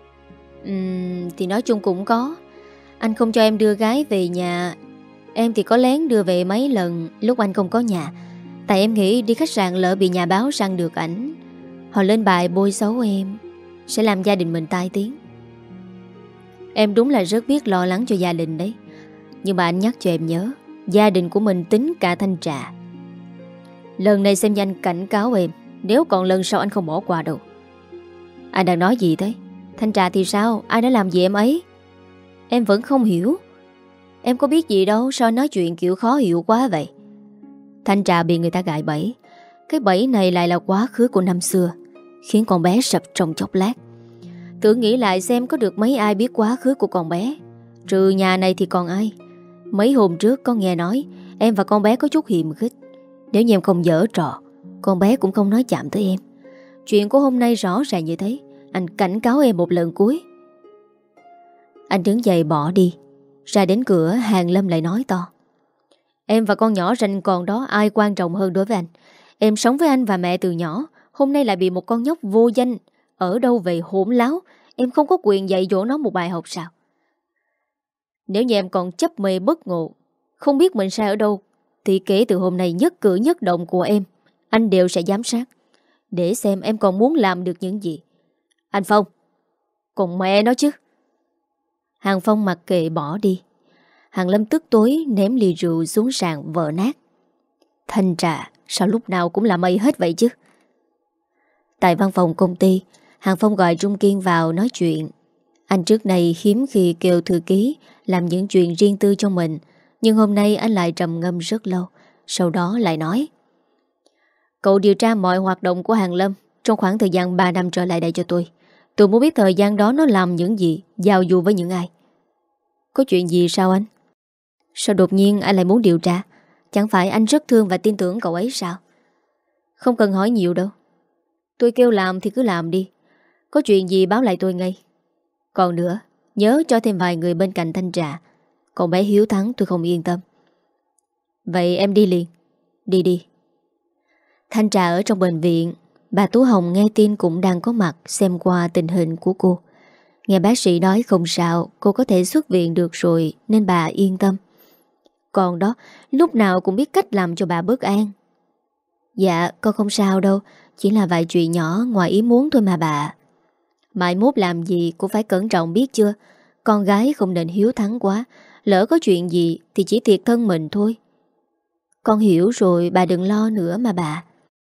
Uhm, thì nói chung cũng có. Anh không cho em đưa gái về nhà. Em thì có lén đưa về mấy lần lúc anh không có nhà. Tại em nghĩ đi khách sạn lỡ bị nhà báo săn được ảnh, họ lên bài bôi xấu em, sẽ làm gia đình mình tai tiếng. Em đúng là rất biết lo lắng cho gia đình đấy. Nhưng mà anh nhắc cho em nhớ, gia đình của mình tính cả thanh trà. Lần này xem như anh cảnh cáo em, nếu còn lần sau anh không bỏ qua đâu. Anh đang nói gì thế? Thanh trà thì sao? Ai đã làm gì em ấy? Em vẫn không hiểu. Em có biết gì đâu, sao nói chuyện kiểu khó hiểu quá vậy? Thanh trà bị người ta gài bẫy. Cái bẫy này lại là quá khứ của năm xưa, khiến con bé sập trong chốc lát. Tự nghĩ lại xem có được mấy ai biết quá khứ của con bé. Trừ nhà này thì còn ai. Mấy hôm trước con nghe nói em và con bé có chút hiềm khích. Nếu như em không giở trò, con bé cũng không nói chạm tới em. Chuyện của hôm nay rõ ràng như thế. Anh cảnh cáo em một lần cuối. Anh đứng dậy bỏ đi. Ra đến cửa, Hàng Lâm lại nói to. Em và con nhỏ ranh còn đó ai quan trọng hơn đối với anh? Em sống với anh và mẹ từ nhỏ, hôm nay lại bị một con nhóc vô danh ở đâu về hỗn láo. Em không có quyền dạy dỗ nó một bài học sao? Nếu như em còn chấp mê bất ngộ, không biết mình sai ở đâu, thì kể từ hôm nay nhất cử nhất động của em anh đều sẽ giám sát, để xem em còn muốn làm được những gì. Anh Phong, còn mẹ nó chứ. Hàng Phong mặc kệ bỏ đi. Hàng Lâm tức tối ném ly rượu xuống sàn vỡ nát. Thanh Trà, sao lúc nào cũng là mày hết vậy chứ? Tại văn phòng công ty, Hàng Phong gọi Trung Kiên vào nói chuyện. Anh trước này hiếm khi kêu thư ký làm những chuyện riêng tư cho mình, nhưng hôm nay anh lại trầm ngâm rất lâu. Sau đó lại nói: Cậu điều tra mọi hoạt động của Hàng Lâm trong khoảng thời gian ba năm trở lại đây cho tôi. Tôi muốn biết thời gian đó nó làm những gì, giao du với những ai. Có chuyện gì sao anh? Sao đột nhiên anh lại muốn điều tra? Chẳng phải anh rất thương và tin tưởng cậu ấy sao? Không cần hỏi nhiều đâu. Tôi kêu làm thì cứ làm đi. Có chuyện gì báo lại tôi ngay. Còn nữa, nhớ cho thêm vài người bên cạnh Thanh Trà. Còn bé Hiếu Thắng tôi không yên tâm. Vậy em đi liền. Đi đi. Thanh Trà ở trong bệnh viện. Bà Tú Hồng nghe tin cũng đang có mặt xem qua tình hình của cô. Nghe bác sĩ nói không sao, cô có thể xuất viện được rồi, nên bà yên tâm. Còn đó, lúc nào cũng biết cách làm cho bà bất an. Dạ, con không sao đâu, chỉ là vài chuyện nhỏ ngoài ý muốn thôi mà bà. Mai mốt làm gì cũng phải cẩn trọng biết chưa. Con gái không nên hiếu thắng quá, lỡ có chuyện gì thì chỉ thiệt thân mình thôi. Con hiểu rồi, bà đừng lo nữa mà bà.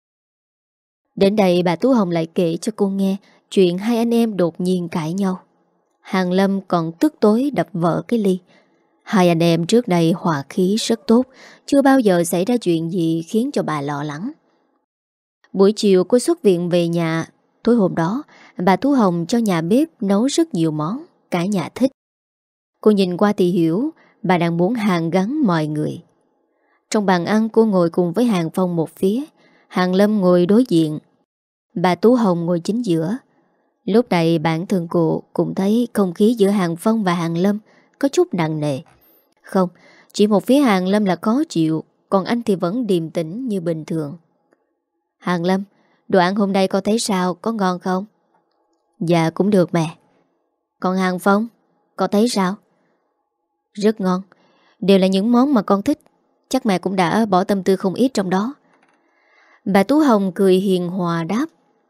Đến đây bà Tú Hồng lại kể cho cô nghe chuyện hai anh em đột nhiên cãi nhau. Hàng Lâm còn tức tối đập vỡ cái ly. Hai anh em trước đây hòa khí rất tốt, chưa bao giờ xảy ra chuyện gì khiến cho bà lo lắng. Buổi chiều cô xuất viện về nhà. Tối hôm đó bà Tú Hồng cho nhà bếp nấu rất nhiều món cả nhà thích. Cô nhìn qua thì hiểu bà đang muốn hàn gắn mọi người. Trong bàn ăn cô ngồi cùng với Hàng Phong một phía, Hàng Lâm ngồi đối diện, bà Tú Hồng ngồi chính giữa. Lúc này bản thân cô cũng thấy không khí giữa Hàng Phong và Hàng Lâm có chút nặng nề. Không, chỉ một phía Hàng Lâm là khó chịu, còn anh thì vẫn điềm tĩnh như bình thường. Hàng Lâm, đồ ăn hôm nay con thấy sao, có ngon không? Dạ cũng được mẹ. Còn Hàng Phong, con thấy sao? Rất ngon, đều là những món mà con thích. Chắc mẹ cũng đã bỏ tâm tư không ít trong đó. Bà Tú Hồng cười hiền hòa đáp: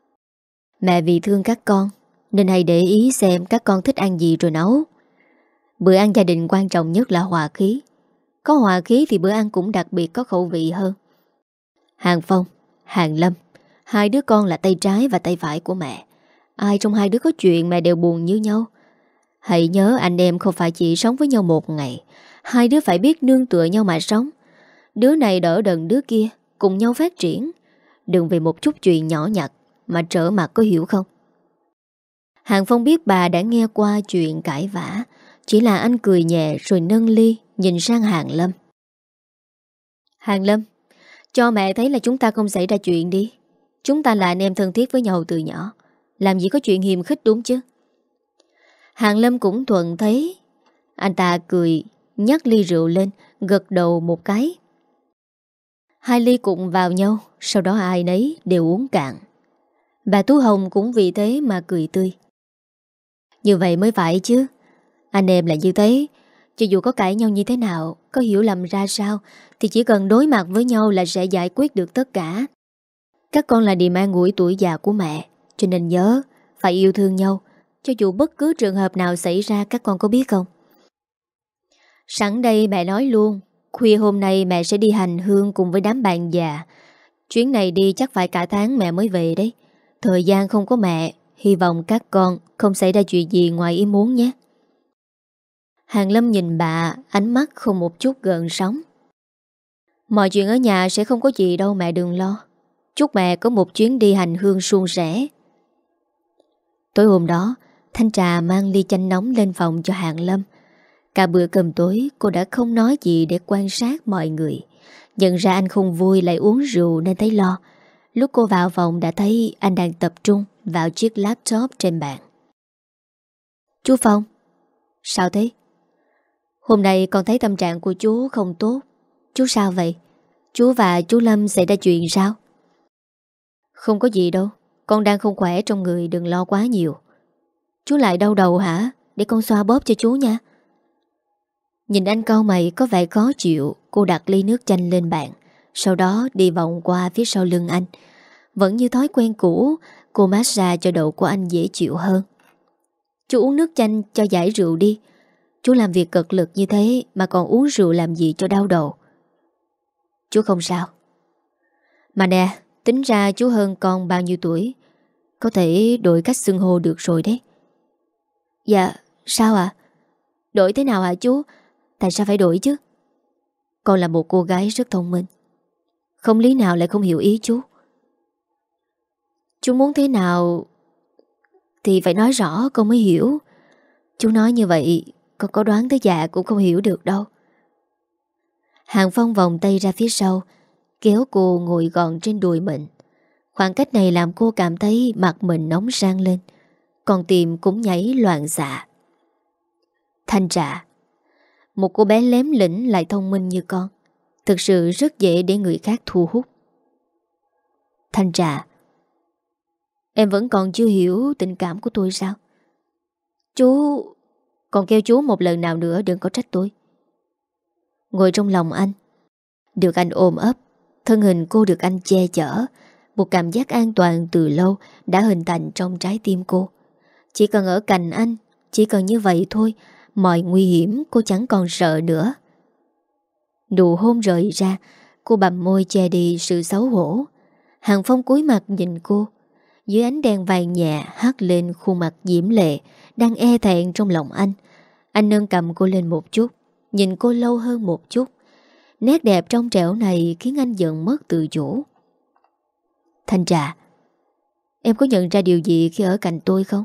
Mẹ vì thương các con nên hay để ý xem các con thích ăn gì rồi nấu. Bữa ăn gia đình quan trọng nhất là hòa khí. Có hòa khí thì bữa ăn cũng đặc biệt có khẩu vị hơn. Hàng Phong, Hàng Lâm, hai đứa con là tay trái và tay phải của mẹ. Ai trong hai đứa có chuyện mẹ đều buồn như nhau. Hãy nhớ anh em không phải chỉ sống với nhau một ngày. Hai đứa phải biết nương tựa nhau mà sống. Đứa này đỡ đần đứa kia, cùng nhau phát triển. Đừng vì một chút chuyện nhỏ nhặt mà trở mặt, có hiểu không? Hàng Phong biết bà đã nghe qua chuyện cãi vã, chỉ là anh cười nhẹ rồi nâng ly nhìn sang Hàng Lâm. Hàng Lâm, cho mẹ thấy là chúng ta không xảy ra chuyện đi. Chúng ta là anh em thân thiết với nhau từ nhỏ, làm gì có chuyện hiềm khích đúng chứ? Hàng Lâm cũng thuận thấy. Anh ta cười, nhắc ly rượu lên, gật đầu một cái. Hai ly cùng vào nhau, sau đó ai nấy đều uống cạn. Bà Tú Hồng cũng vì thế mà cười tươi. Như vậy mới phải chứ. Anh em là như thế. Cho dù có cãi nhau như thế nào, có hiểu lầm ra sao, thì chỉ cần đối mặt với nhau là sẽ giải quyết được tất cả. Các con là niềm an ủi tuổi già của mẹ, cho nên nhớ phải yêu thương nhau. Cho dù bất cứ trường hợp nào xảy ra, các con có biết không? Sẵn đây mẹ nói luôn, khuya hôm nay mẹ sẽ đi hành hương cùng với đám bạn già. Chuyến này đi chắc phải cả tháng mẹ mới về đấy. Thời gian không có mẹ, hy vọng các con không xảy ra chuyện gì ngoài ý muốn nhé. Hàng Lâm nhìn bà, ánh mắt không một chút gợn sóng. Mọi chuyện ở nhà sẽ không có gì đâu, mẹ đừng lo. Chúc mẹ có một chuyến đi hành hương suôn sẻ. Tối hôm đó, Thanh Trà mang ly chanh nóng lên phòng cho Hàng Lâm. Cả bữa cơm tối cô đã không nói gì để quan sát mọi người. Nhận ra anh không vui lại uống rượu nên thấy lo. Lúc cô vào phòng đã thấy anh đang tập trung vào chiếc laptop trên bàn. Chú Phong, sao thế? Hôm nay con thấy tâm trạng của chú không tốt. Chú sao vậy? Chú và chú Lâm xảy ra chuyện sao? Không có gì đâu. Con đang không khỏe trong người, đừng lo quá nhiều. Chú lại đau đầu hả? Để con xoa bóp cho chú nha. Nhìn anh cau mày có vẻ khó chịu, cô đặt ly nước chanh lên bàn, sau đó đi vòng qua phía sau lưng anh. Vẫn như thói quen cũ, cô massage cho đầu của anh dễ chịu hơn. Chú uống nước chanh cho giải rượu đi. Chú làm việc cực lực như thế mà còn uống rượu làm gì cho đau đầu. Chú không sao. Mà nè, tính ra chú hơn con bao nhiêu tuổi, có thể đổi cách xưng hô được rồi đấy. Dạ, sao ạ? À? Đổi thế nào hả chú? Tại sao phải đổi chứ? Con là một cô gái rất thông minh, không lý nào lại không hiểu ý chú. Chú muốn thế nào thì phải nói rõ con mới hiểu. Chú nói như vậy con có đoán tới dạ cũng không hiểu được đâu. Hàng Phong vòng tay ra phía sau, kéo cô ngồi gọn trên đùi mình. Khoảng cách này làm cô cảm thấy mặt mình nóng rang lên, còn tim cũng nhảy loạn xạ. Thanh Trà, một cô bé lém lĩnh lại thông minh như con, thực sự rất dễ để người khác thu hút. Thanh Trà, em vẫn còn chưa hiểu tình cảm của tôi sao? Chú... Còn kêu chú một lần nào nữa đừng có trách tôi. Ngồi trong lòng anh, được anh ôm ấp, thân hình cô được anh che chở. Một cảm giác an toàn từ lâu đã hình thành trong trái tim cô. Chỉ cần ở cạnh anh, chỉ cần như vậy thôi, mọi nguy hiểm cô chẳng còn sợ nữa. Nụ hôn rời ra, cô bặm môi che đi sự xấu hổ. Hàng Phong cúi mặt nhìn cô. Dưới ánh đèn vàng nhẹ hắt lên khuôn mặt diễm lệ đang e thẹn trong lòng anh. Anh nâng cầm cô lên một chút, nhìn cô lâu hơn một chút. Nét đẹp trong trẻo này khiến anh giận mất tự chủ. Thanh Trà, em có nhận ra điều gì khi ở cạnh tôi không?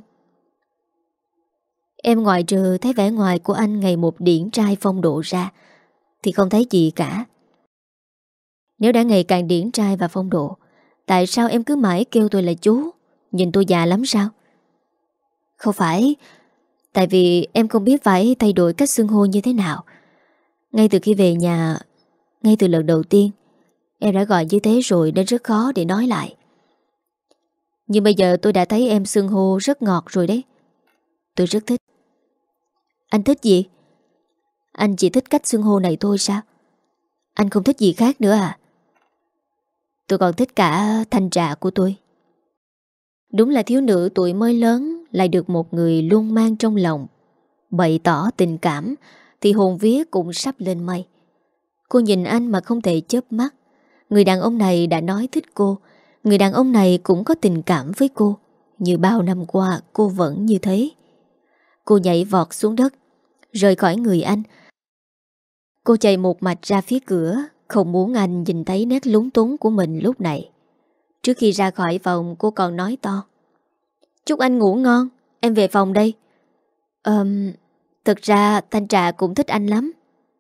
Em ngoại trừ thấy vẻ ngoài của anh ngày một điển trai phong độ ra thì không thấy gì cả. Nếu đã ngày càng điển trai và phong độ, tại sao em cứ mãi kêu tôi là chú? Nhìn tôi già lắm sao? Không phải, tại vì em không biết phải thay đổi cách xưng hô như thế nào. Ngay từ khi về nhà, ngay từ lần đầu tiên, em đã gọi như thế rồi nên rất khó để nói lại. Nhưng bây giờ tôi đã thấy em xưng hô rất ngọt rồi đấy. Tôi rất thích. Anh thích gì? Anh chỉ thích cách xưng hô này thôi sao? Anh không thích gì khác nữa à? Tôi còn thích cả Thanh Trà của tôi. Đúng là thiếu nữ tuổi mới lớn lại được một người luôn mang trong lòng bày tỏ tình cảm thì hồn vía cũng sắp lên mây. Cô nhìn anh mà không thể chớp mắt. Người đàn ông này đã nói thích cô. Người đàn ông này cũng có tình cảm với cô. Như bao năm qua cô vẫn như thế. Cô nhảy vọt xuống đất, rời khỏi người anh. Cô chạy một mạch ra phía cửa, không muốn anh nhìn thấy nét lúng túng của mình lúc này. Trước khi ra khỏi phòng cô còn nói to: chúc anh ngủ ngon, em về phòng đây. Ờm, thực ra Thanh Trà cũng thích anh lắm.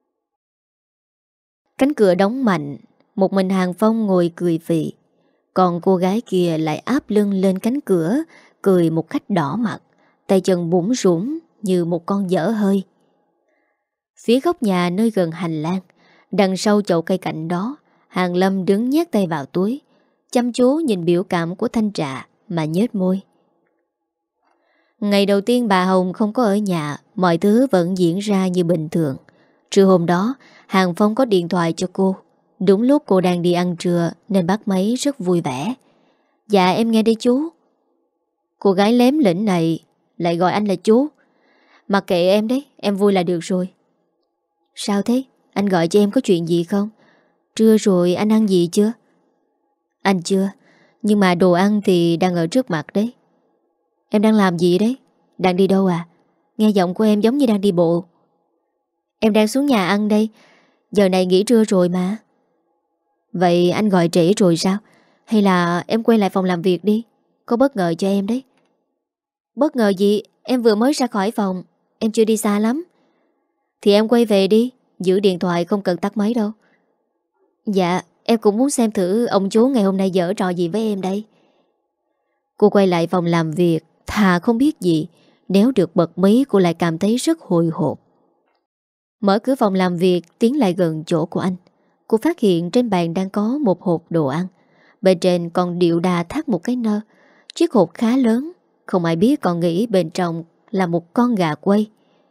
Cánh cửa đóng mạnh, một mình Hàng Phong ngồi cười phì. Còn cô gái kia lại áp lưng lên cánh cửa, cười một cách đỏ mặt, tay chân bủn rủn như một con dở hơi. Phía góc nhà nơi gần hành lang, đằng sau chậu cây cạnh đó, Hàng Lâm đứng nhét tay vào túi, chăm chú nhìn biểu cảm của Thanh Trà mà nhếch môi. Ngày đầu tiên bà Hồng không có ở nhà, mọi thứ vẫn diễn ra như bình thường. Trưa hôm đó, Hàng Phong có điện thoại cho cô. Đúng lúc cô đang đi ăn trưa nên bắt máy rất vui vẻ. Dạ em nghe đây chú. Cô gái lém lĩnh này lại gọi anh là chú. Mặc kệ em đấy, em vui là được rồi. Sao thế? Anh gọi cho em có chuyện gì không? Trưa rồi anh ăn gì chưa? Anh chưa, nhưng mà đồ ăn thì đang ở trước mặt đấy. Em đang làm gì đấy? Đang đi đâu à? Nghe giọng của em giống như đang đi bộ. Em đang xuống nhà ăn đây. Giờ này nghỉ trưa rồi mà. Vậy anh gọi trễ rồi sao? Hay là em quay lại phòng làm việc đi? Có bất ngờ cho em đấy. Bất ngờ gì? Em vừa mới ra khỏi phòng. Em chưa đi xa lắm. Thì em quay về đi. Giữ điện thoại không cần tắt máy đâu. Dạ, em cũng muốn xem thử ông chú ngày hôm nay giở trò gì với em đây. Cô quay lại phòng làm việc, thà không biết gì. Nếu được bật mí cô lại cảm thấy rất hồi hộp. Mở cửa phòng làm việc, tiến lại gần chỗ của anh. Cô phát hiện trên bàn đang có một hộp đồ ăn. Bên trên còn điệu đà thắt một cái nơ. Chiếc hộp khá lớn, không ai biết còn nghĩ bên trong là một con gà quay.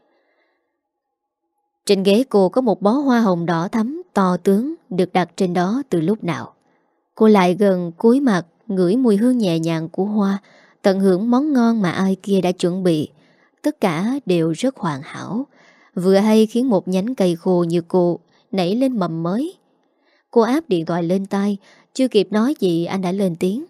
Trên ghế cô có một bó hoa hồng đỏ thắm to tướng được đặt trên đó từ lúc nào. Cô lại gần cúi mặt ngửi mùi hương nhẹ nhàng của hoa, tận hưởng món ngon mà ai kia đã chuẩn bị. Tất cả đều rất hoàn hảo, vừa hay khiến một nhánh cây khô như cô nảy lên mầm mới. Cô áp điện thoại lên tai, chưa kịp nói gì anh đã lên tiếng.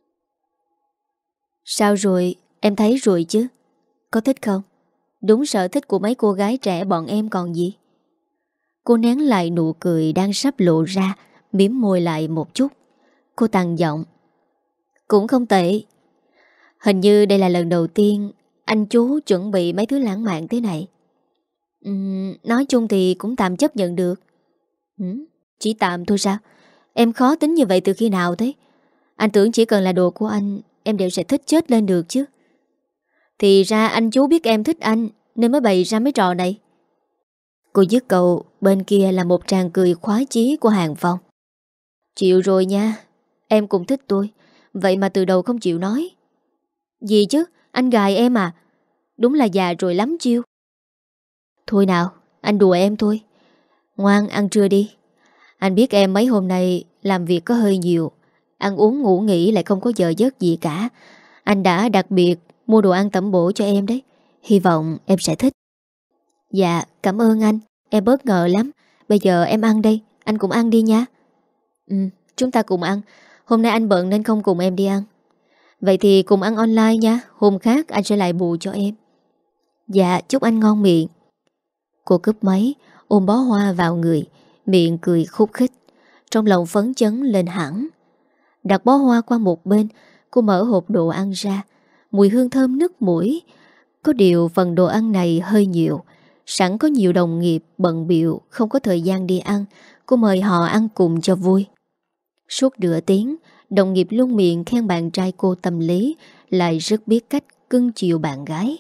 Sao rồi, em thấy rồi chứ? Có thích không? Đúng sở thích của mấy cô gái trẻ bọn em còn gì. Cô nén lại nụ cười đang sắp lộ ra, mím môi lại một chút. Cô tăng giọng. Cũng không tệ. Hình như đây là lần đầu tiên anh chú chuẩn bị mấy thứ lãng mạn thế này. uhm, Nói chung thì cũng tạm chấp nhận được. uhm, Chỉ tạm thôi sao? Em khó tính như vậy từ khi nào thế? Anh tưởng chỉ cần là đồ của anh, em đều sẽ thích chết lên được chứ. Thì ra anh chú biết em thích anh nên mới bày ra mấy trò này. Cô dứt câu, bên kia là một tràng cười khoái chí của Hàng Phong. Chịu rồi nha, em cũng thích tôi, vậy mà từ đầu không chịu nói. Gì chứ, anh gài em à? Đúng là già rồi lắm chiêu. Thôi nào, anh đùa em thôi. Ngoan ăn trưa đi. Anh biết em mấy hôm nay làm việc có hơi nhiều, ăn uống ngủ nghỉ lại không có giờ giấc gì cả. Anh đã đặc biệt mua đồ ăn tẩm bổ cho em đấy. Hy vọng em sẽ thích. Dạ, cảm ơn anh. Em bất ngờ lắm. Bây giờ em ăn đây, anh cũng ăn đi nha. Ừ, chúng ta cùng ăn. Hôm nay anh bận nên không cùng em đi ăn. Vậy thì cùng ăn online nha. Hôm khác anh sẽ lại bù cho em. Dạ, chúc anh ngon miệng. Cô cúp máy, ôm bó hoa vào người, miệng cười khúc khích, trong lòng phấn chấn lên hẳn. Đặt bó hoa qua một bên, cô mở hộp đồ ăn ra. Mùi hương thơm nức mũi. Có điều phần đồ ăn này hơi nhiều. Sẵn có nhiều đồng nghiệp bận bịu không có thời gian đi ăn, cô mời họ ăn cùng cho vui. Suốt nửa tiếng, đồng nghiệp luôn miệng khen bạn trai cô tâm lý, lại rất biết cách cưng chiều bạn gái.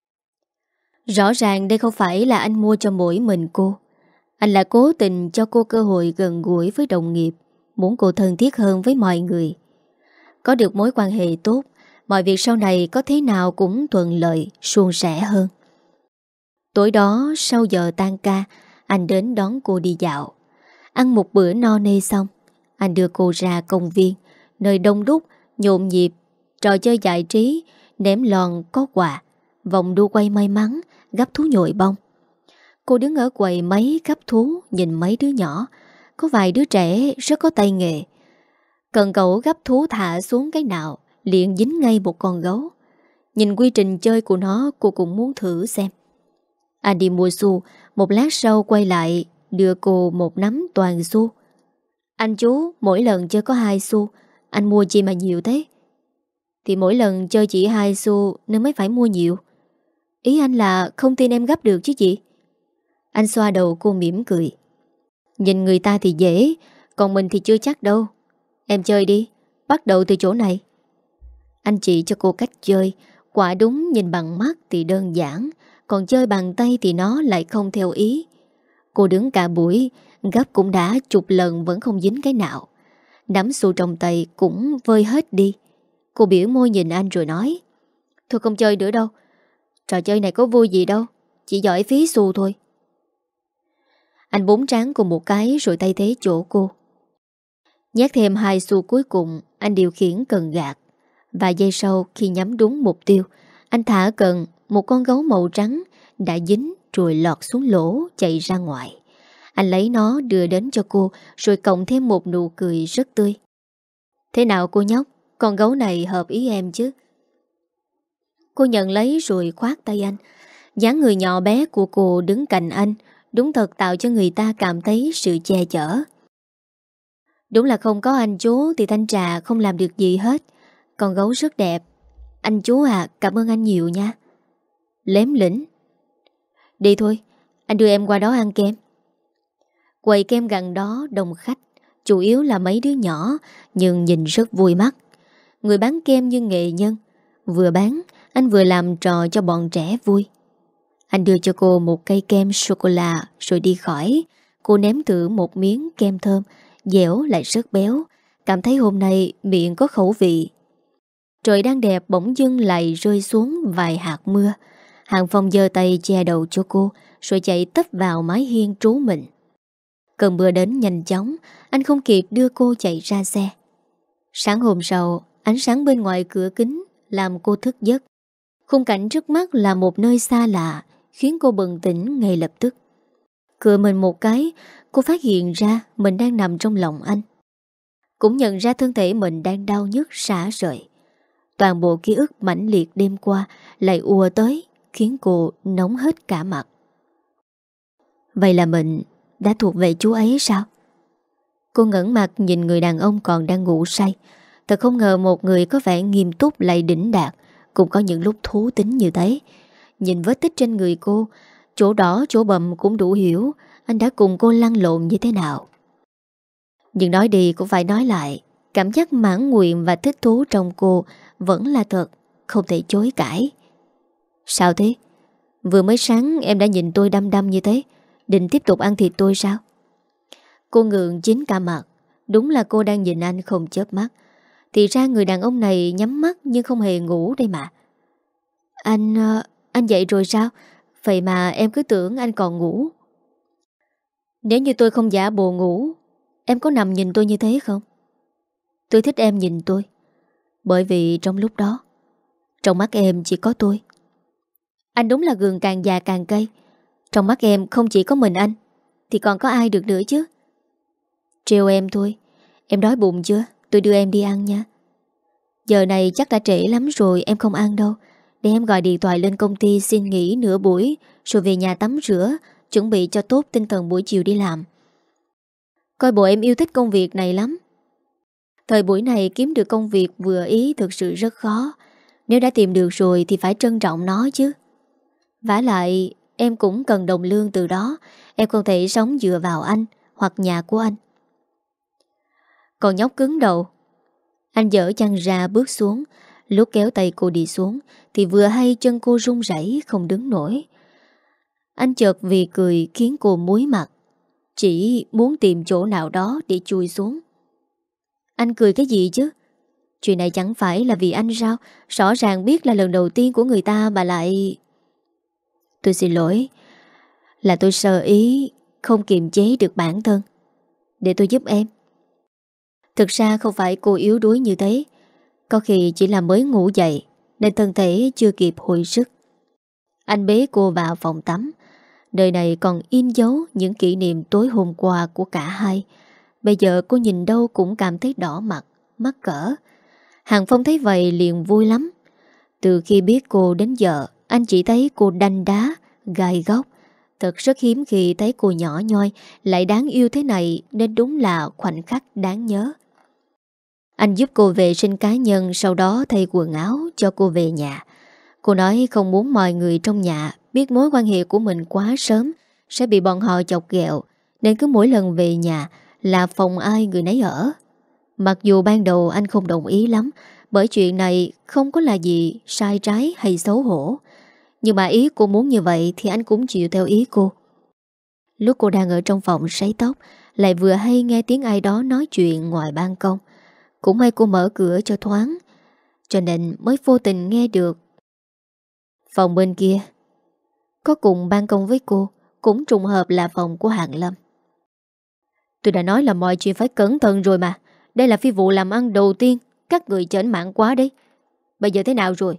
Rõ ràng đây không phải là anh mua cho mỗi mình cô. Anh là cố tình cho cô cơ hội gần gũi với đồng nghiệp, muốn cô thân thiết hơn với mọi người. Có được mối quan hệ tốt, mọi việc sau này có thế nào cũng thuận lợi, suôn sẻ hơn. Tối đó sau giờ tan ca, anh đến đón cô đi dạo. Ăn một bữa no nê xong, anh đưa cô ra công viên, nơi đông đúc, nhộn nhịp, trò chơi giải trí, ném lon có quà, vòng đua quay may mắn, gắp thú nhồi bông. Cô đứng ở quầy máy gắp thú, nhìn mấy đứa nhỏ. Có vài đứa trẻ rất có tay nghề. Cần cẩu gắp thú thả xuống cái nào, liền dính ngay một con gấu. Nhìn quy trình chơi của nó, cô cũng muốn thử xem. Anh đi mua xu, một lát sau quay lại, đưa cô một nắm toàn xu. Anh chú, mỗi lần chơi có hai xu, anh mua chi mà nhiều thế? Thì mỗi lần chơi chỉ hai xu nên mới phải mua nhiều. Ý anh là không tin em gấp được chứ gì? Anh xoa đầu cô mỉm cười. Nhìn người ta thì dễ, còn mình thì chưa chắc đâu. Em chơi đi, bắt đầu từ chỗ này. Anh chỉ cho cô cách chơi. Quả đúng nhìn bằng mắt thì đơn giản, còn chơi bằng tay thì nó lại không theo ý. Cô đứng cả buổi, gấp cũng đã chục lần vẫn không dính cái nào. Nắm xu trong tay cũng vơi hết đi. Cô biểu môi nhìn anh rồi nói: Thôi không chơi nữa đâu. Trò chơi này có vui gì đâu, chỉ giỏi phí xu thôi. Anh búng trán cô một cái rồi tay thế chỗ cô. Nhét thêm hai xu cuối cùng, anh điều khiển cần gạt. Vài giây sau khi nhắm đúng mục tiêu, anh thả cần, một con gấu màu trắng đã dính rồi lọt xuống lỗ chạy ra ngoài. Anh lấy nó đưa đến cho cô rồi cộng thêm một nụ cười rất tươi. Thế nào cô nhóc, con gấu này hợp ý em chứ? Cô nhận lấy rồi khoát tay anh. Dáng người nhỏ bé của cô đứng cạnh anh đúng thật tạo cho người ta cảm thấy sự che chở. Đúng là không có anh chú thì thanh trà không làm được gì hết. Con gấu rất đẹp. Anh chú à, cảm ơn anh nhiều nha. Lém lĩnh. Đi thôi, anh đưa em qua đó ăn kem. Quầy kem gần đó đông khách, chủ yếu là mấy đứa nhỏ, nhưng nhìn rất vui mắt. Người bán kem như nghệ nhân, vừa bán, anh vừa làm trò cho bọn trẻ vui. Anh đưa cho cô một cây kem sô-cô-la rồi đi khỏi. Cô ném thử một miếng kem thơm, dẻo lại rất béo, cảm thấy hôm nay miệng có khẩu vị. Trời đang đẹp bỗng dưng lại rơi xuống vài hạt mưa. Hàng Phong giơ tay che đầu cho cô, rồi chạy tấp vào mái hiên trú mình. Cơn mưa đến nhanh chóng, anh không kịp đưa cô chạy ra xe. Sáng hôm sau, ánh sáng bên ngoài cửa kính làm cô thức giấc. Khung cảnh trước mắt là một nơi xa lạ, khiến cô bừng tỉnh ngay lập tức. Cựa mình một cái, cô phát hiện ra mình đang nằm trong lòng anh. Cũng nhận ra thân thể mình đang đau nhức rã rời. Toàn bộ ký ức mãnh liệt đêm qua lại ùa tới, khiến cô nóng hết cả mặt. Vậy là mình đã thuộc về chú ấy sao? Cô ngẩng mặt nhìn người đàn ông còn đang ngủ say. Thật không ngờ một người có vẻ nghiêm túc lại đỉnh đạt cũng có những lúc thú tính như thế. Nhìn vết tích trên người cô, chỗ đỏ chỗ bầm cũng đủ hiểu anh đã cùng cô lăn lộn như thế nào. Nhưng nói đi cũng phải nói lại, cảm giác mãn nguyện và thích thú trong cô vẫn là thật, không thể chối cãi. Sao thế? Vừa mới sáng em đã nhìn tôi đăm đăm như thế, định tiếp tục ăn thịt tôi sao? Cô ngượng chín cả mặt. Đúng là cô đang nhìn anh không chớp mắt. Thì ra người đàn ông này nhắm mắt nhưng không hề ngủ đây mà. Anh... anh dậy rồi sao? Vậy mà em cứ tưởng anh còn ngủ. Nếu như tôi không giả bộ ngủ, em có nằm nhìn tôi như thế không? Tôi thích em nhìn tôi, bởi vì trong lúc đó trong mắt em chỉ có tôi. Anh đúng là gừng càng già càng cay. Trong mắt em không chỉ có mình anh, thì còn có ai được nữa chứ? Trêu em thôi. Em đói bụng chưa? Tôi đưa em đi ăn nha. Giờ này chắc đã trễ lắm rồi, em không ăn đâu. Để em gọi điện thoại lên công ty xin nghỉ nửa buổi, rồi về nhà tắm rửa, chuẩn bị cho tốt tinh thần buổi chiều đi làm. Coi bộ em yêu thích công việc này lắm. Thời buổi này kiếm được công việc vừa ý thực sự rất khó. Nếu đã tìm được rồi thì phải trân trọng nó chứ. Vả lại em cũng cần đồng lương từ đó. Em không thể sống dựa vào anh hoặc nhà của anh. Còn nhóc cứng đầu. Anh dở chăn ra bước xuống. Lúc kéo tay cô đi xuống thì vừa hay chân cô run rẩy không đứng nổi. Anh chợt vì cười khiến cô muối mặt, chỉ muốn tìm chỗ nào đó để chui xuống. Anh cười cái gì chứ? Chuyện này chẳng phải là vì anh sao? Rõ ràng biết là lần đầu tiên của người ta mà lại... Tôi xin lỗi. Là tôi sơ ý, không kiềm chế được bản thân. Để tôi giúp em. Thực ra không phải cô yếu đuối như thế. Có khi chỉ là mới ngủ dậy nên thân thể chưa kịp hồi sức. Anh bế cô vào phòng tắm. Đời này còn in dấu những kỷ niệm tối hôm qua của cả hai. Bây giờ cô nhìn đâu cũng cảm thấy đỏ mặt, mắc cỡ. Hàng Phong thấy vậy liền vui lắm. Từ khi biết cô đến giờ, anh chỉ thấy cô đanh đá, gai góc. Thật rất hiếm khi thấy cô nhỏ nhoi lại đáng yêu thế này, nên đúng là khoảnh khắc đáng nhớ. Anh giúp cô vệ sinh cá nhân, sau đó thay quần áo cho cô về nhà. Cô nói không muốn mọi người trong nhà biết mối quan hệ của mình quá sớm sẽ bị bọn họ chọc ghẹo, nên cứ mỗi lần về nhà là phòng ai người nấy ở. Mặc dù ban đầu anh không đồng ý lắm, bởi chuyện này không có là gì sai trái hay xấu hổ. Nhưng mà ý cô muốn như vậy thì anh cũng chịu theo ý cô. Lúc cô đang ở trong phòng sấy tóc, lại vừa hay nghe tiếng ai đó nói chuyện ngoài ban công. Cũng may cô mở cửa cho thoáng, cho nên mới vô tình nghe được. Phòng bên kia có cùng ban công với cô, cũng trùng hợp là phòng của Hàng Lâm. Tôi đã nói là mọi chuyện phải cẩn thận rồi mà. Đây là phi vụ làm ăn đầu tiên. Các người chởn mảng quá đấy. Bây giờ thế nào rồi?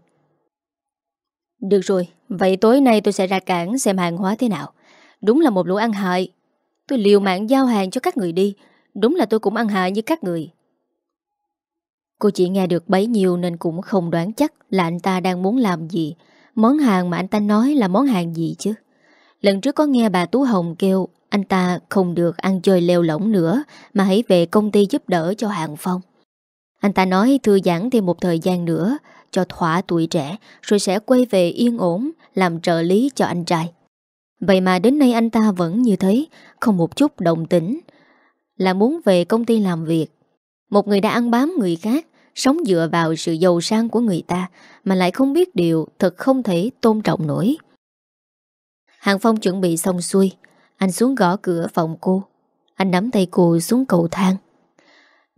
Được rồi, vậy tối nay tôi sẽ ra cảng xem hàng hóa thế nào. Đúng là một lũ ăn hại. Tôi liều mạng giao hàng cho các người đi. Đúng là tôi cũng ăn hại như các người. Cô chỉ nghe được bấy nhiêu nên cũng không đoán chắc là anh ta đang muốn làm gì. Món hàng mà anh ta nói là món hàng gì chứ? Lần trước có nghe bà Tú Hồng kêu anh ta không được ăn chơi lêu lỏng nữa, mà hãy về công ty giúp đỡ cho Hàng Phong. Anh ta nói thư giãn thêm một thời gian nữa cho thỏa tuổi trẻ, rồi sẽ quay về yên ổn làm trợ lý cho anh trai. Vậy mà đến nay anh ta vẫn như thế, không một chút động tĩnh, là muốn về công ty làm việc. Một người đã ăn bám người khác, sống dựa vào sự giàu sang của người ta, mà lại không biết điều, thật không thể tôn trọng nổi. Hàng Phong chuẩn bị xong xuôi, anh xuống gõ cửa phòng cô. Anh nắm tay cô xuống cầu thang.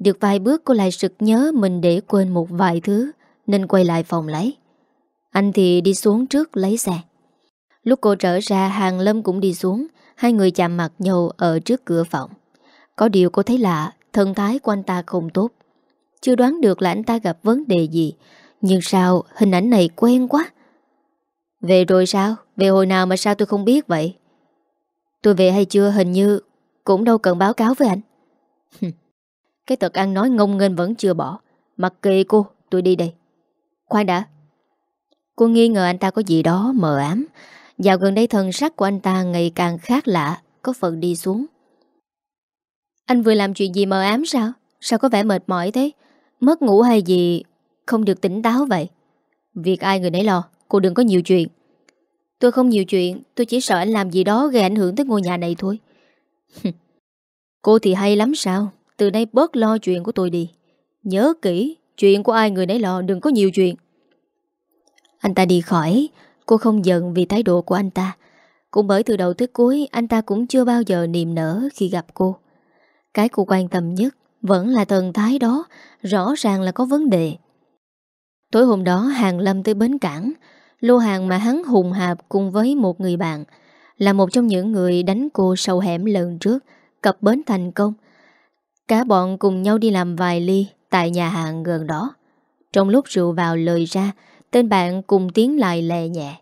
Được vài bước cô lại sực nhớ mình để quên một vài thứ, nên quay lại phòng lấy. Anh thì đi xuống trước lấy xe. Lúc cô trở ra, Hàng Lâm cũng đi xuống. Hai người chạm mặt nhau ở trước cửa phòng. Có điều cô thấy lạ, thần thái của anh ta không tốt. Chưa đoán được là anh ta gặp vấn đề gì, nhưng sao hình ảnh này quen quá. Về rồi sao? Về hồi nào mà sao tôi không biết vậy? Tôi về hay chưa hình như cũng đâu cần báo cáo với anh. Cái tật ăn nói ngông nghênh vẫn chưa bỏ. Mặc kệ cô, tôi đi đây. Khoan đã. Cô nghi ngờ anh ta có gì đó mờ ám. Dạo gần đây thần sắc của anh ta ngày càng khác lạ, có phần đi xuống. Anh vừa làm chuyện gì mờ ám sao? Sao có vẻ mệt mỏi thế? Mất ngủ hay gì không được tỉnh táo vậy? Việc ai người nấy lo, cô đừng có nhiều chuyện. Tôi không nhiều chuyện, tôi chỉ sợ anh làm gì đó gây ảnh hưởng tới ngôi nhà này thôi. Cô thì hay lắm sao? Từ nay bớt lo chuyện của tôi đi. Nhớ kỹ, chuyện của ai người nấy lo, đừng có nhiều chuyện. Anh ta đi khỏi. Cô không giận vì thái độ của anh ta. Cũng bởi từ đầu tới cuối anh ta cũng chưa bao giờ niềm nở khi gặp cô. Cái cô quan tâm nhất vẫn là thần thái đó, rõ ràng là có vấn đề. Tối hôm đó Hàng Lâm tới bến cảng. Lô hàng mà hắn hùng hạp cùng với một người bạn là một trong những người đánh cô sâu hẻm lần trước, cập bến thành công. Cả bọn cùng nhau đi làm vài ly tại nhà hàng gần đó. Trong lúc rượu vào lời ra, tên bạn cùng tiếng lại lè nhẹ.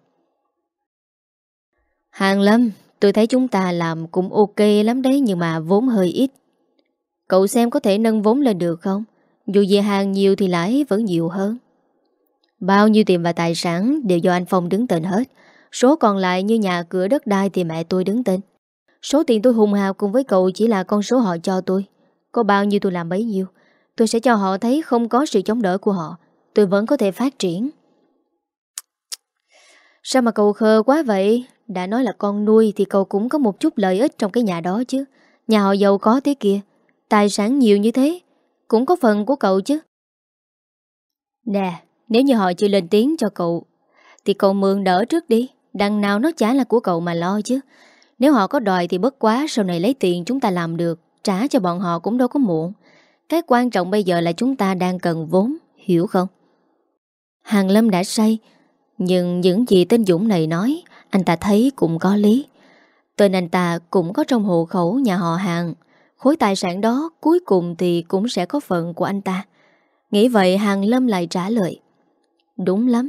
Hàng Lâm, tôi thấy chúng ta làm cũng ok lắm đấy, nhưng mà vốn hơi ít. Cậu xem có thể nâng vốn lên được không? Dù về hàng nhiều thì lãi vẫn nhiều hơn. Bao nhiêu tiền và tài sản đều do anh Phong đứng tên hết. Số còn lại như nhà cửa đất đai thì mẹ tôi đứng tên. Số tiền tôi hùng hào cùng với cậu chỉ là con số họ cho tôi. Có bao nhiêu tôi làm bấy nhiêu. Tôi sẽ cho họ thấy không có sự chống đỡ của họ, tôi vẫn có thể phát triển. Sao mà cậu khờ quá vậy? Đã nói là con nuôi thì cậu cũng có một chút lợi ích trong cái nhà đó chứ. Nhà họ giàu có thế kia, tài sản nhiều như thế, cũng có phần của cậu chứ. Nè, nếu như họ chưa lên tiếng cho cậu thì cậu mượn đỡ trước đi. Đằng nào nó chả là của cậu mà lo chứ. Nếu họ có đòi thì bất quá sau này lấy tiền chúng ta làm được, trả cho bọn họ cũng đâu có muộn. Cái quan trọng bây giờ là chúng ta đang cần vốn, hiểu không? Hàng Lâm đã say, nhưng những gì tên Dũng này nói anh ta thấy cũng có lý. Tên anh ta cũng có trong hộ khẩu nhà họ Hàng. Khối tài sản đó cuối cùng thì cũng sẽ có phần của anh ta. Nghĩ vậy Hàng Lâm lại trả lời. Đúng lắm.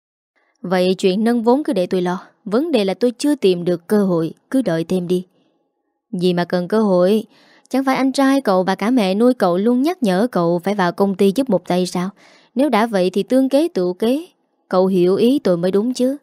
Vậy chuyện nâng vốn cứ để tôi lo. Vấn đề là tôi chưa tìm được cơ hội, cứ đợi thêm đi. Gì mà cần cơ hội? Chẳng phải anh trai cậu và cả mẹ nuôi cậu luôn nhắc nhở cậu phải vào công ty giúp một tay sao? Nếu đã vậy thì tương kế tự kế. Cậu hiểu ý tôi mới đúng chứ.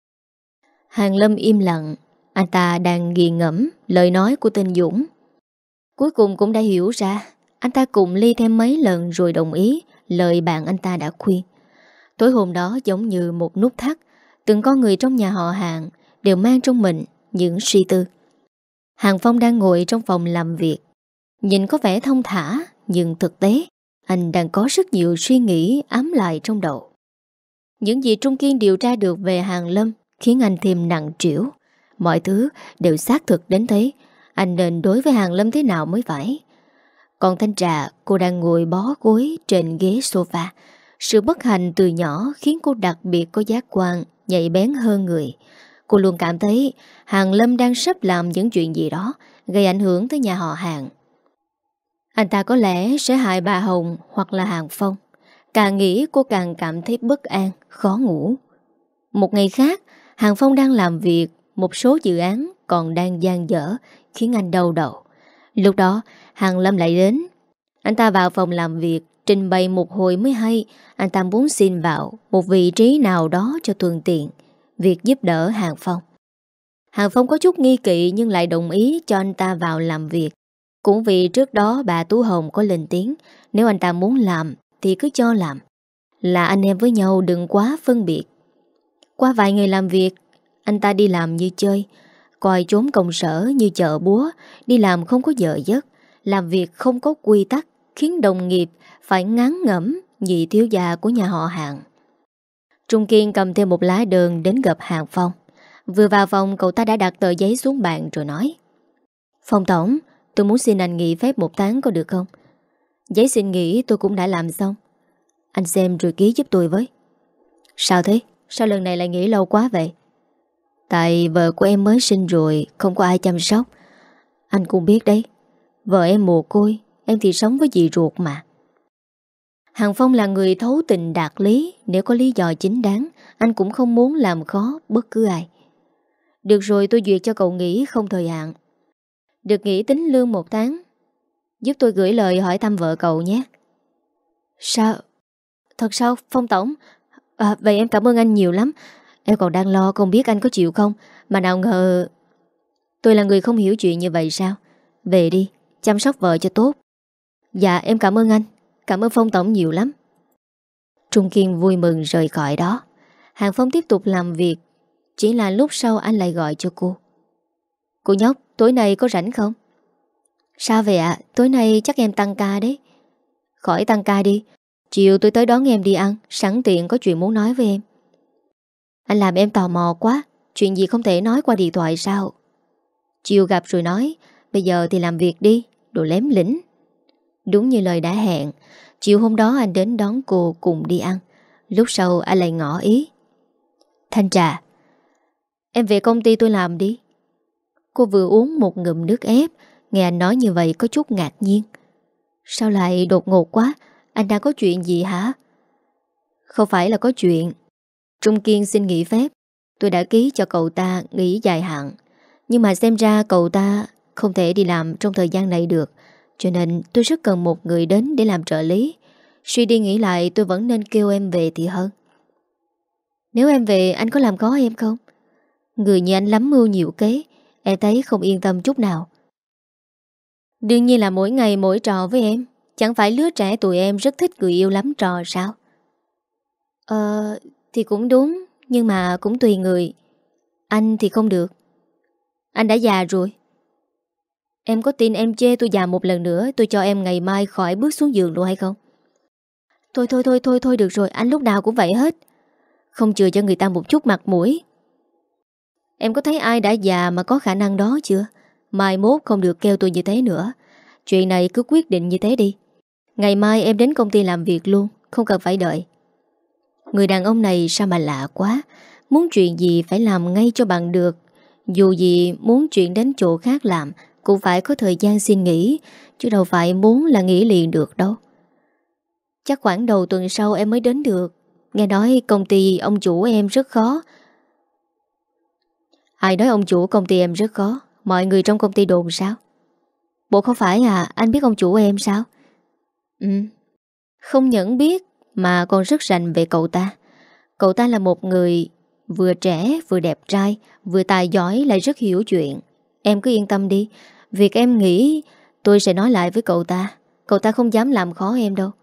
Hàng Lâm im lặng. Anh ta đang nghiền ngẫm lời nói của tên Dũng. Cuối cùng cũng đã hiểu ra. Anh ta cùng ly thêm mấy lần rồi đồng ý lời bạn anh ta đã khuyên. Tối hôm đó giống như một nút thắt. Từng con người trong nhà họ Hàng đều mang trong mình những suy tư. Hàng Phong đang ngồi trong phòng làm việc. Nhìn có vẻ thông thả, nhưng thực tế anh đang có rất nhiều suy nghĩ ám lại trong đầu. Những gì Trung Kiên điều tra được về Hàng Lâm khiến anh thêm nặng trĩu. Mọi thứ đều xác thực đến thế. Anh nên đối với Hàng Lâm thế nào mới phải. Còn Thanh Trà, cô đang ngồi bó gối trên ghế sofa. Sự bất hạnh từ nhỏ khiến cô đặc biệt có giác quan nhạy bén hơn người. Cô luôn cảm thấy Hàng Lâm đang sắp làm những chuyện gì đó gây ảnh hưởng tới nhà họ Hàng. Anh ta có lẽ sẽ hại bà Hồng hoặc là Hàng Phong. Càng nghĩ cô càng cảm thấy bất an, khó ngủ. Một ngày khác, Hàng Phong đang làm việc, một số dự án còn đang dang dở khiến anh đau đầu. Lúc đó, Hàng Lâm lại đến. Anh ta vào phòng làm việc, trình bày một hồi mới hay anh ta muốn xin vào một vị trí nào đó cho thuận tiện việc giúp đỡ Hàng Phong. Hàng Phong có chút nghi kỵ nhưng lại đồng ý cho anh ta vào làm việc. Cũng vì trước đó bà Tú Hồng có lên tiếng, nếu anh ta muốn làm thì cứ cho làm. Là anh em với nhau đừng quá phân biệt. Qua vài ngày làm việc, anh ta đi làm như chơi, coi trốn công sở như chợ búa, đi làm không có giờ giấc, làm việc không có quy tắc, khiến đồng nghiệp phải ngán ngẩm vị thiếu gia của nhà họ Hàng. Trung Kiên cầm theo một lá đơn đến gặp Hàng Phong. Vừa vào phòng cậu ta đã đặt tờ giấy xuống bàn rồi nói: Phong tổng, tôi muốn xin anh nghỉ phép một tháng có được không? Giấy xin nghỉ tôi cũng đã làm xong. Anh xem rồi ký giúp tôi với. Sao thế? Sao lần này lại nghỉ lâu quá vậy? Tại vợ của em mới sinh rồi, không có ai chăm sóc. Anh cũng biết đấy, vợ em mồ côi, em thì sống với dì ruột mà. Hàng Phong là người thấu tình đạt lý. Nếu có lý do chính đáng, anh cũng không muốn làm khó bất cứ ai. Được rồi, tôi duyệt cho cậu nghỉ không thời hạn. Được nghỉ tính lương một tháng. Giúp tôi gửi lời hỏi thăm vợ cậu nhé. Sao? Thật sao Phong tổng? À, vậy em cảm ơn anh nhiều lắm. Em còn đang lo không biết anh có chịu không. Mà nào ngờ. Tôi là người không hiểu chuyện như vậy sao? Về đi, chăm sóc vợ cho tốt. Dạ em cảm ơn anh. Cảm ơn Phong tổng nhiều lắm. Trung Kiên vui mừng rời khỏi đó. Hàng Phong tiếp tục làm việc. Chỉ là lúc sau anh lại gọi cho cô. Cô nhóc, tối nay có rảnh không? Sao vậy ạ? Tối nay chắc em tăng ca đấy. Khỏi tăng ca đi. Chiều tôi tới đón em đi ăn. Sẵn tiện có chuyện muốn nói với em. Anh làm em tò mò quá. Chuyện gì không thể nói qua điện thoại sao? Chiều gặp rồi nói. Bây giờ thì làm việc đi. Đồ lém lĩnh. Đúng như lời đã hẹn. Chiều hôm đó anh đến đón cô cùng đi ăn. Lúc sau anh lại ngỏ ý. Thanh Trà, em về công ty tôi làm đi. Cô vừa uống một ngụm nước ép. Nghe anh nói như vậy có chút ngạc nhiên. Sao lại đột ngột quá? Anh đang có chuyện gì hả? Không phải là có chuyện. Trung Kiên xin nghỉ phép. Tôi đã ký cho cậu ta nghỉ dài hạn. Nhưng mà xem ra cậu ta không thể đi làm trong thời gian này được. Cho nên tôi rất cần một người đến để làm trợ lý. Suy đi nghĩ lại tôi vẫn nên kêu em về thì hơn. Nếu em về anh có làm khó em không? Người như anh lắm mưu nhiều kế. Em thấy không yên tâm chút nào. Đương nhiên là mỗi ngày mỗi trò với em. Chẳng phải lứa trẻ tụi em rất thích người yêu lắm trò sao? Ờ thì cũng đúng. Nhưng mà cũng tùy người. Anh thì không được. Anh đã già rồi. Em có tin em chê tôi già một lần nữa, tôi cho em ngày mai khỏi bước xuống giường luôn hay không? Thôi thôi thôi thôi thôi được rồi. Anh lúc nào cũng vậy hết. Không chừa cho người ta một chút mặt mũi. Em có thấy ai đã già mà có khả năng đó chưa? Mai mốt không được kêu tôi như thế nữa. Chuyện này cứ quyết định như thế đi. Ngày mai em đến công ty làm việc luôn. Không cần phải đợi. Người đàn ông này sao mà lạ quá. Muốn chuyện gì phải làm ngay cho bằng được. Dù gì muốn chuyển đến chỗ khác làm cũng phải có thời gian xin nghỉ. Chứ đâu phải muốn là nghỉ liền được đâu. Chắc khoảng đầu tuần sau em mới đến được. Nghe nói công ty ông chủ em rất khó. Ai nói ông chủ công ty em rất khó? Mọi người trong công ty đồn sao? Bộ không phải à? Anh biết ông chủ em sao? Ừ. Không những biết mà còn rất rành về cậu ta. Cậu ta là một người vừa trẻ vừa đẹp trai, vừa tài giỏi lại rất hiểu chuyện. Em cứ yên tâm đi. Việc em nghĩ tôi sẽ nói lại với cậu ta. Cậu ta không dám làm khó em đâu.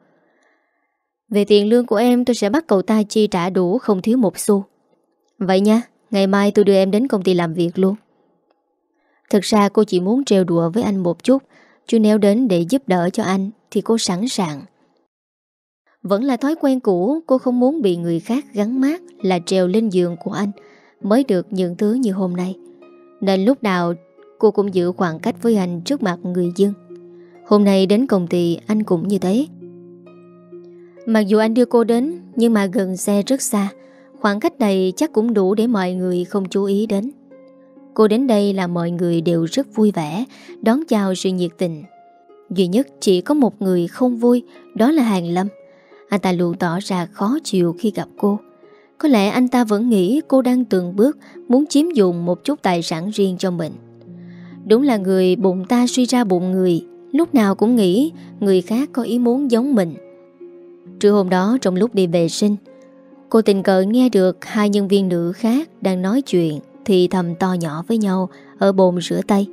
Về tiền lương của em tôi sẽ bắt cậu ta chi trả đủ, không thiếu một xu. Vậy nha, ngày mai tôi đưa em đến công ty làm việc luôn. Thực ra cô chỉ muốn trêu đùa với anh một chút. Chứ nếu đến để giúp đỡ cho anh thì cô sẵn sàng. Vẫn là thói quen cũ. Cô không muốn bị người khác gắn mác là trèo lên giường của anh mới được những thứ như hôm nay. Nên lúc nào cô cũng giữ khoảng cách với anh trước mặt người dân. Hôm nay đến công ty anh cũng như thế. Mặc dù anh đưa cô đến, nhưng mà gần xe rất xa. Khoảng cách này chắc cũng đủ để mọi người không chú ý đến. Cô đến đây là mọi người đều rất vui vẻ, đón chào sự nhiệt tình. Duy nhất chỉ có một người không vui, đó là Hàng Lâm. Anh ta luôn tỏ ra khó chịu khi gặp cô. Có lẽ anh ta vẫn nghĩ cô đang từng bước muốn chiếm dụng một chút tài sản riêng cho mình. Đúng là người bụng ta suy ra bụng người, lúc nào cũng nghĩ người khác có ý muốn giống mình. Trưa hôm đó trong lúc đi vệ sinh, cô tình cờ nghe được hai nhân viên nữ khác đang nói chuyện thì thầm to nhỏ với nhau ở bồn rửa tay.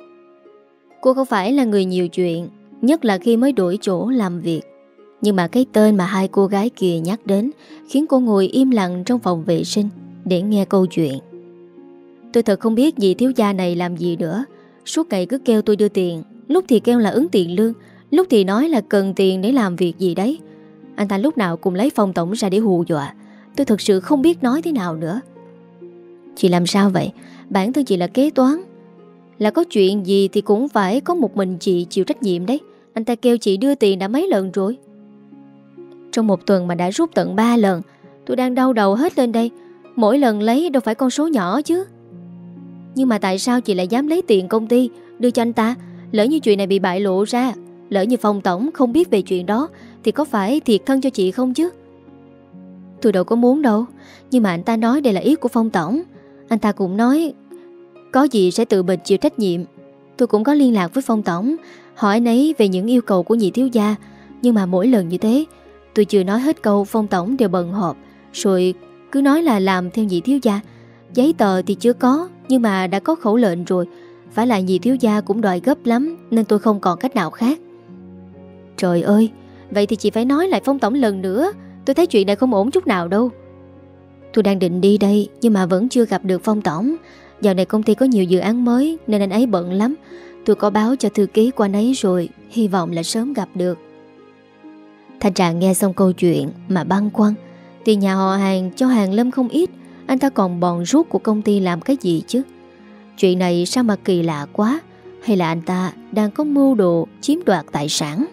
Cô không phải là người nhiều chuyện, nhất là khi mới đổi chỗ làm việc. Nhưng mà cái tên mà hai cô gái kia nhắc đến khiến cô ngồi im lặng trong phòng vệ sinh để nghe câu chuyện. Tôi thật không biết vị thiếu gia này làm gì nữa. Suốt ngày cứ kêu tôi đưa tiền, lúc thì kêu là ứng tiền lương, lúc thì nói là cần tiền để làm việc gì đấy. Anh ta lúc nào cũng lấy Phong tổng ra để hù dọa. Tôi thật sự không biết nói thế nào nữa. Chị làm sao vậy? Bản thân chị là kế toán, là có chuyện gì thì cũng phải có một mình chị chịu trách nhiệm đấy. Anh ta kêu chị đưa tiền đã mấy lần rồi. Trong một tuần mà đã rút tận ba lần. Tôi đang đau đầu hết lên đây. Mỗi lần lấy đâu phải con số nhỏ chứ. Nhưng mà tại sao chị lại dám lấy tiền công ty đưa cho anh ta? Lỡ như chuyện này bị bại lộ ra, lỡ như phòng tổng không biết về chuyện đó, thì có phải thiệt thân cho chị không chứ? Tôi đâu có muốn đâu. Nhưng mà anh ta nói đây là ý của Phong tổng. Anh ta cũng nói có gì sẽ tự mình chịu trách nhiệm. Tôi cũng có liên lạc với Phong tổng, hỏi anh ấy về những yêu cầu của nhị thiếu gia. Nhưng mà mỗi lần như thế, tôi chưa nói hết câu Phong tổng đều bận họp, rồi cứ nói là làm theo nhị thiếu gia. Giấy tờ thì chưa có, nhưng mà đã có khẩu lệnh rồi. Phải là nhị thiếu gia cũng đòi gấp lắm, nên tôi không còn cách nào khác. Trời ơi, vậy thì chị phải nói lại Phong tổng lần nữa. Tôi thấy chuyện này không ổn chút nào đâu. Tôi đang định đi đây, nhưng mà vẫn chưa gặp được Phong tổng. Dạo này công ty có nhiều dự án mới nên anh ấy bận lắm. Tôi có báo cho thư ký của anh ấy rồi, hy vọng là sớm gặp được. Thanh Trà nghe xong câu chuyện mà băn khoăn. Tiền nhà họ Hàng cho Hàng Lâm không ít, anh ta còn bòn rút của công ty làm cái gì chứ? Chuyện này sao mà kỳ lạ quá. Hay là anh ta đang có mưu đồ chiếm đoạt tài sản?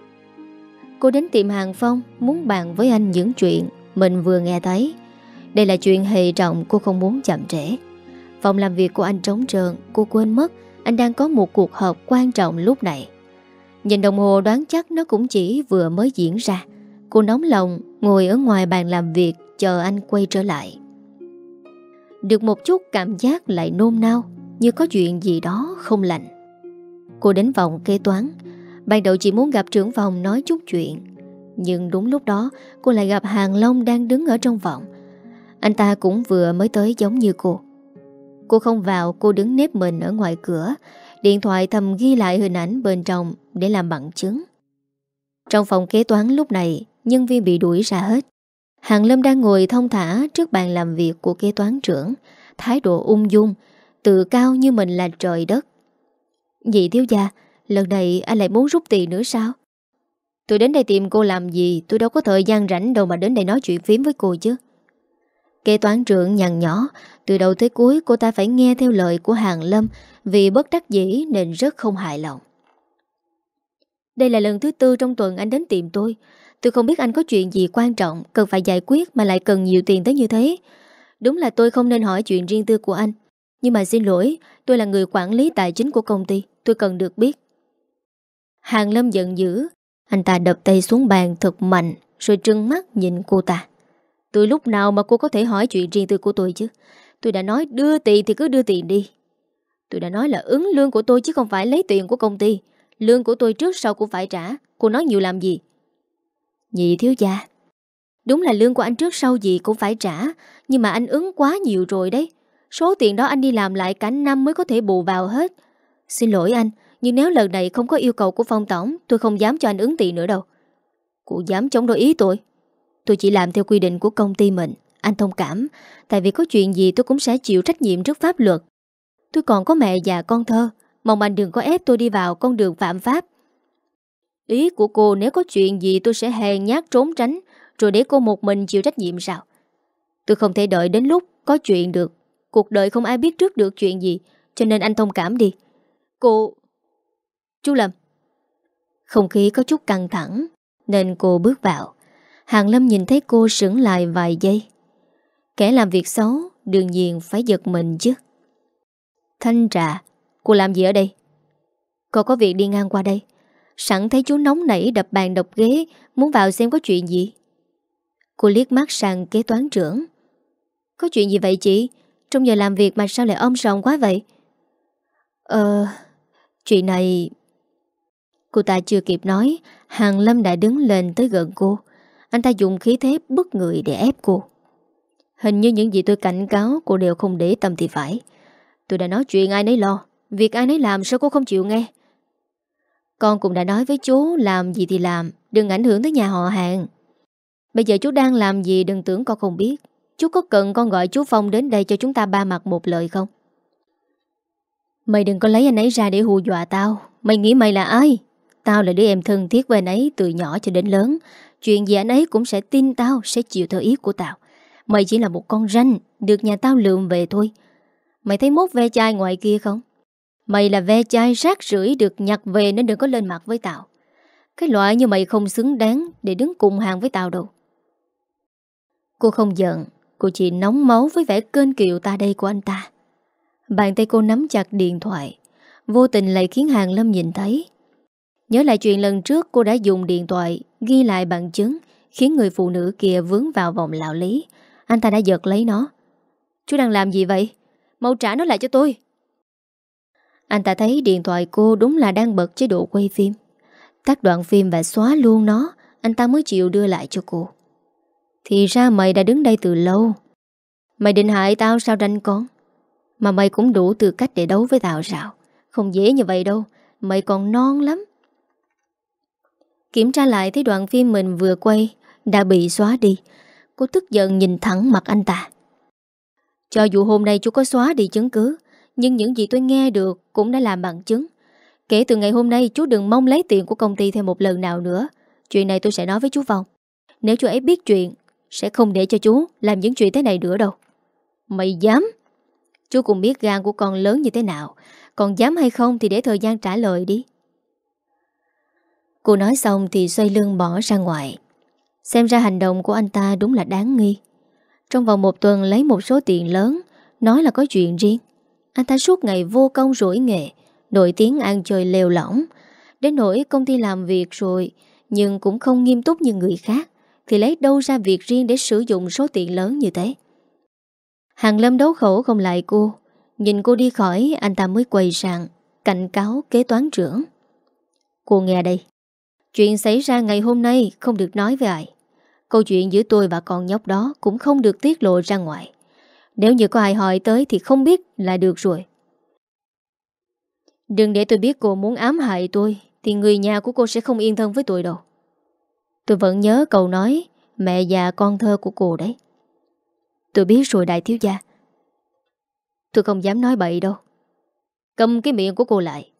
Cô đến tiệm Hàng Phong muốn bàn với anh những chuyện mình vừa nghe thấy. Đây là chuyện hệ trọng, cô không muốn chậm trễ. Phòng làm việc của anh trống trơn, cô quên mất anh đang có một cuộc họp quan trọng lúc này. Nhìn đồng hồ đoán chắc nó cũng chỉ vừa mới diễn ra. Cô nóng lòng ngồi ở ngoài bàn làm việc chờ anh quay trở lại. Được một chút cảm giác lại nôn nao, như có chuyện gì đó không lành. Cô đến phòng kế toán. Ban đầu chỉ muốn gặp trưởng phòng nói chút chuyện, nhưng đúng lúc đó cô lại gặp Hàng Long đang đứng ở trong phòng. Anh ta cũng vừa mới tới giống như cô. Cô không vào, cô đứng nép mình ở ngoài cửa, điện thoại thầm ghi lại hình ảnh bên trong để làm bằng chứng. Trong phòng kế toán lúc này, nhân viên bị đuổi ra hết. Hàng Lâm đang ngồi thong thả trước bàn làm việc của kế toán trưởng, thái độ ung dung, tự cao như mình là trời đất. Nhị thiếu gia, lần này anh lại muốn rút tiền nữa sao? Tôi đến đây tìm cô làm gì? Tôi đâu có thời gian rảnh đâu mà đến đây nói chuyện phím với cô chứ. Kế toán trưởng nhằn nhó. Từ đầu tới cuối cô ta phải nghe theo lời của Hàng Lâm, vì bất đắc dĩ nên rất không hài lòng. Đây là lần thứ tư trong tuần anh đến tìm tôi. Tôi không biết anh có chuyện gì quan trọng cần phải giải quyết mà lại cần nhiều tiền tới như thế. Đúng là tôi không nên hỏi chuyện riêng tư của anh. Nhưng mà xin lỗi, tôi là người quản lý tài chính của công ty, tôi cần được biết. Hàng Lâm giận dữ. Anh ta đập tay xuống bàn thật mạnh, rồi trừng mắt nhìn cô ta. Từ lúc nào mà cô có thể hỏi chuyện riêng tư của tôi chứ? Tôi đã nói đưa tiền thì cứ đưa tiền đi. Tôi đã nói là ứng lương của tôi chứ không phải lấy tiền của công ty. Lương của tôi trước sau cũng phải trả. Cô nói nhiều làm gì? Nhị thiếu gia, đúng là lương của anh trước sau gì cũng phải trả, nhưng mà anh ứng quá nhiều rồi đấy. Số tiền đó anh đi làm lại cả năm mới có thể bù vào hết. Xin lỗi anh, nhưng nếu lần này không có yêu cầu của Phong tổng, tôi không dám cho anh ứng tiền nữa đâu. Cô dám chống đối ý tôi? Tôi chỉ làm theo quy định của công ty mình. Anh thông cảm, tại vì có chuyện gì tôi cũng sẽ chịu trách nhiệm trước pháp luật. Tôi còn có mẹ già con thơ, mong anh đừng có ép tôi đi vào con đường phạm pháp. Ý của cô nếu có chuyện gì tôi sẽ hèn nhát trốn tránh, rồi để cô một mình chịu trách nhiệm sao? Tôi không thể đợi đến lúc có chuyện được. Cuộc đời không ai biết trước được chuyện gì, cho nên anh thông cảm đi. Cô... Chú Lâm. Không khí có chút căng thẳng nên cô bước vào. Hàng Lâm nhìn thấy cô sững lại vài giây. Kẻ làm việc xấu đương nhiên phải giật mình chứ. Thanh Trà, cô làm gì ở đây? Cô có việc đi ngang qua đây. Sẵn thấy chú nóng nảy đập bàn đập ghế, muốn vào xem có chuyện gì. Cô liếc mắt sang kế toán trưởng. Có chuyện gì vậy chị? Trong giờ làm việc mà sao lại om sòm quá vậy? Ờ... Chuyện này... Cô ta chưa kịp nói, Hàng Lâm đã đứng lên tới gần cô. Anh ta dùng khí thế bức người để ép cô. Hình như những gì tôi cảnh cáo cô đều không để tâm thì phải. Tôi đã nói chuyện ai nấy lo, việc ai nấy làm sao cô không chịu nghe? Con cũng đã nói với chú làm gì thì làm, đừng ảnh hưởng tới nhà họ Hàng. Bây giờ chú đang làm gì đừng tưởng con không biết. Chú có cần con gọi chú Phong đến đây cho chúng ta ba mặt một lời không? Mày đừng có lấy anh ấy ra để hù dọa tao. Mày nghĩ mày là ai? Tao là đứa em thân thiết với anh ấy từ nhỏ cho đến lớn. Chuyện gì anh ấy cũng sẽ tin tao, sẽ chịu theo ý của tao. Mày chỉ là một con ranh được nhà tao lượm về thôi. Mày thấy mốt ve chai ngoài kia không? Mày là ve chai rác rưởi được nhặt về nên đừng có lên mặt với tao. Cái loại như mày không xứng đáng để đứng cùng hàng với tao đâu. Cô không giận, cô chỉ nóng máu với vẻ kênh kiệu ta đây của anh ta. Bàn tay cô nắm chặt điện thoại, vô tình lại khiến Hàng Lâm nhìn thấy. Nhớ lại chuyện lần trước cô đã dùng điện thoại ghi lại bằng chứng, khiến người phụ nữ kia vướng vào vòng lao lý. Anh ta đã giật lấy nó. Chú đang làm gì vậy? Mau trả nó lại cho tôi. Anh ta thấy điện thoại cô đúng là đang bật chế độ quay phim. Tắt đoạn phim và xóa luôn nó, anh ta mới chịu đưa lại cho cô. Thì ra mày đã đứng đây từ lâu. Mày định hại tao sao ranh con? Mà mày cũng đủ tư cách để đấu với tao sao? Không dễ như vậy đâu, mày còn non lắm. Kiểm tra lại thấy đoạn phim mình vừa quay đã bị xóa đi. Cô tức giận nhìn thẳng mặt anh ta. Cho dù hôm nay chú có xóa đi chứng cứ, nhưng những gì tôi nghe được cũng đã làm bằng chứng. Kể từ ngày hôm nay chú đừng mong lấy tiền của công ty thêm một lần nào nữa. Chuyện này tôi sẽ nói với chú Phong. Nếu chú ấy biết chuyện, sẽ không để cho chú làm những chuyện thế này nữa đâu. Mày dám? Chú cũng biết gan của con lớn như thế nào. Còn dám hay không thì để thời gian trả lời đi. Cô nói xong thì xoay lưng bỏ ra ngoài. Xem ra hành động của anh ta đúng là đáng nghi. Trong vòng một tuần lấy một số tiền lớn, nói là có chuyện riêng. Anh ta suốt ngày vô công rỗi nghề, nổi tiếng ăn chơi lêu lỏng. Đến nỗi công ty làm việc rồi, nhưng cũng không nghiêm túc như người khác, thì lấy đâu ra việc riêng để sử dụng số tiền lớn như thế. Hàng Lâm đấu khẩu không lại cô. Nhìn cô đi khỏi, anh ta mới quay sang cảnh cáo kế toán trưởng. Cô nghe đây. Chuyện xảy ra ngày hôm nay không được nói với ai. Câu chuyện giữa tôi và con nhóc đó cũng không được tiết lộ ra ngoài. Nếu như có ai hỏi tới thì không biết là được rồi. Đừng để tôi biết cô muốn ám hại tôi, thì người nhà của cô sẽ không yên thân với tôi đâu. Tôi vẫn nhớ câu nói mẹ già con thơ của cô đấy. Tôi biết rồi đại thiếu gia. Tôi không dám nói bậy đâu. Cầm cái miệng của cô lại.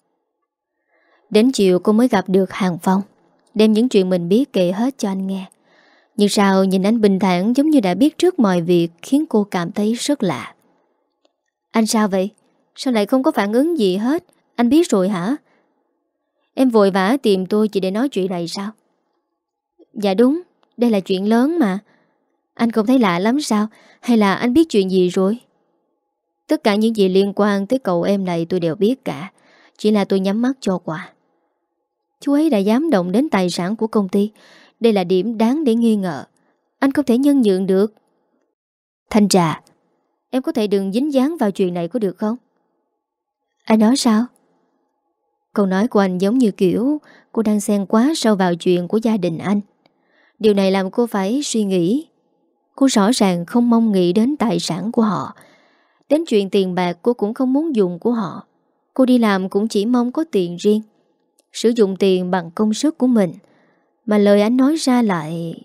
Đến chiều cô mới gặp được Hàng Phong, đem những chuyện mình biết kể hết cho anh nghe. Nhưng sao nhìn anh bình thản giống như đã biết trước mọi việc, khiến cô cảm thấy rất lạ. Anh sao vậy? Sao lại không có phản ứng gì hết? Anh biết rồi hả? Em vội vã tìm tôi chỉ để nói chuyện này sao? Dạ đúng, đây là chuyện lớn mà. Anh không thấy lạ lắm sao? Hay là anh biết chuyện gì rồi? Tất cả những gì liên quan tới cậu em này tôi đều biết cả. Chỉ là tôi nhắm mắt cho qua. Chú ấy đã dám động đến tài sản của công ty. Đây là điểm đáng để nghi ngờ. Anh không thể nhân nhượng được. Thanh Trà, em có thể đừng dính dáng vào chuyện này có được không? Anh nói sao? Câu nói của anh giống như kiểu cô đang xen quá sâu vào chuyện của gia đình anh. Điều này làm cô phải suy nghĩ. Cô rõ ràng không mong nghĩ đến tài sản của họ. Đến chuyện tiền bạc cô cũng không muốn dùng của họ. Cô đi làm cũng chỉ mong có tiền riêng, sử dụng tiền bằng công sức của mình. Mà lời anh nói ra lại...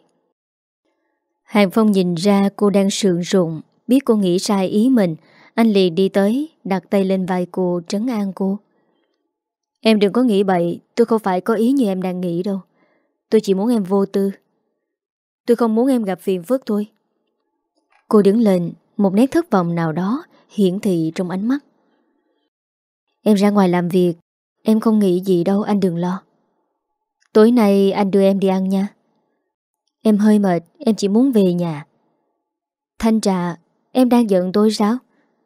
Hàng Phong nhìn ra cô đang sượng sụng, biết cô nghĩ sai ý mình. Anh liền đi tới, đặt tay lên vai cô, trấn an cô. Em đừng có nghĩ bậy, tôi không phải có ý như em đang nghĩ đâu. Tôi chỉ muốn em vô tư. Tôi không muốn em gặp phiền phức thôi. Cô đứng lên, một nét thất vọng nào đó hiển thị trong ánh mắt. Em ra ngoài làm việc, em không nghĩ gì đâu, anh đừng lo. Tối nay anh đưa em đi ăn nha. Em hơi mệt, em chỉ muốn về nhà. Thanh Trà, em đang giận tôi sao?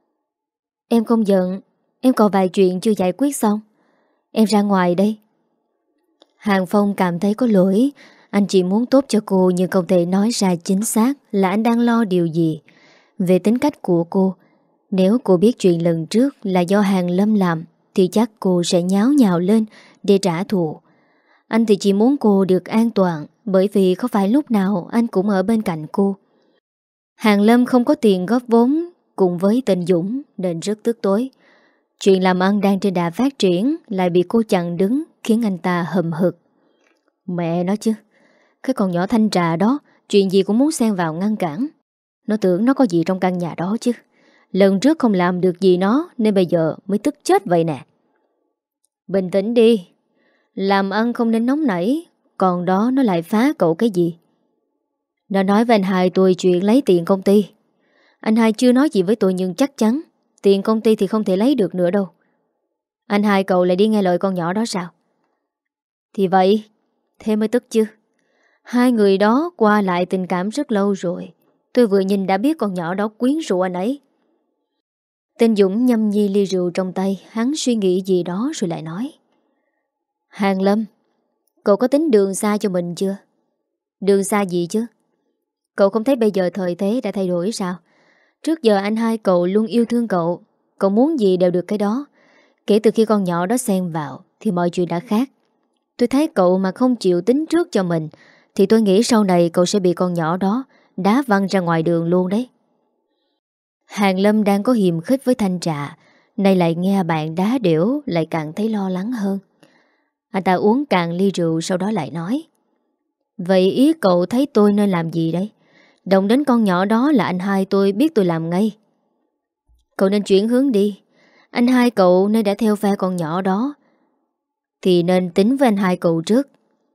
Em không giận, em còn vài chuyện chưa giải quyết xong. Em ra ngoài đây. Hàng Phong cảm thấy có lỗi. Anh chỉ muốn tốt cho cô, nhưng không thể nói ra chính xác là anh đang lo điều gì. Về tính cách của cô, nếu cô biết chuyện lần trước là do Hàng Lâm làm, thì chắc cô sẽ nháo nhào lên để trả thù. Anh thì chỉ muốn cô được an toàn, bởi vì không phải lúc nào anh cũng ở bên cạnh cô. Hàng Lâm không có tiền góp vốn cùng với tên Dũng nên rất tức tối. Chuyện làm ăn đang trên đà phát triển lại bị cô chặn đứng, khiến anh ta hầm hực. Mẹ nó chứ, cái con nhỏ Thanh Trà đó chuyện gì cũng muốn xen vào ngăn cản. Nó tưởng nó có gì trong căn nhà đó chứ. Lần trước không làm được gì nó nên bây giờ mới tức chết vậy nè. Bình tĩnh đi. Làm ăn không nên nóng nảy. Còn đó nó lại phá cậu cái gì? Nó nói với anh hai tôi chuyện lấy tiền công ty. Anh hai chưa nói gì với tôi, nhưng chắc chắn tiền công ty thì không thể lấy được nữa đâu. Anh hai cậu lại đi nghe lời con nhỏ đó sao? Thì vậy, Thế mới tức chứ. Hai người đó qua lại tình cảm rất lâu rồi. Tôi vừa nhìn đã biết con nhỏ đó quyến rũ anh ấy. Tên Dũng nhâm nhi ly rượu trong tay. Hắn suy nghĩ gì đó rồi lại nói: Hàng Lâm, cậu có tính đường xa cho mình chưa? Đường xa gì chứ? Cậu không thấy bây giờ thời thế đã thay đổi sao? Trước giờ anh hai cậu luôn yêu thương cậu. Cậu muốn gì đều được cái đó. Kể từ khi con nhỏ đó xen vào thì mọi chuyện đã khác. Tôi thấy cậu mà không chịu tính trước cho mình thì tôi nghĩ sau này cậu sẽ bị con nhỏ đó đá văng ra ngoài đường luôn đấy. Hàng Lâm đang có hiềm khích với Thanh Trà, nay lại nghe bạn đá đểu, lại càng thấy lo lắng hơn. Anh ta uống cạn ly rượu, sau đó lại nói: Vậy ý cậu thấy tôi nên làm gì đấy? Động đến con nhỏ đó là anh hai tôi biết tôi làm ngay. Cậu nên chuyển hướng đi. Anh hai cậu nên đã theo phe con nhỏ đó thì nên tính với anh hai cậu trước.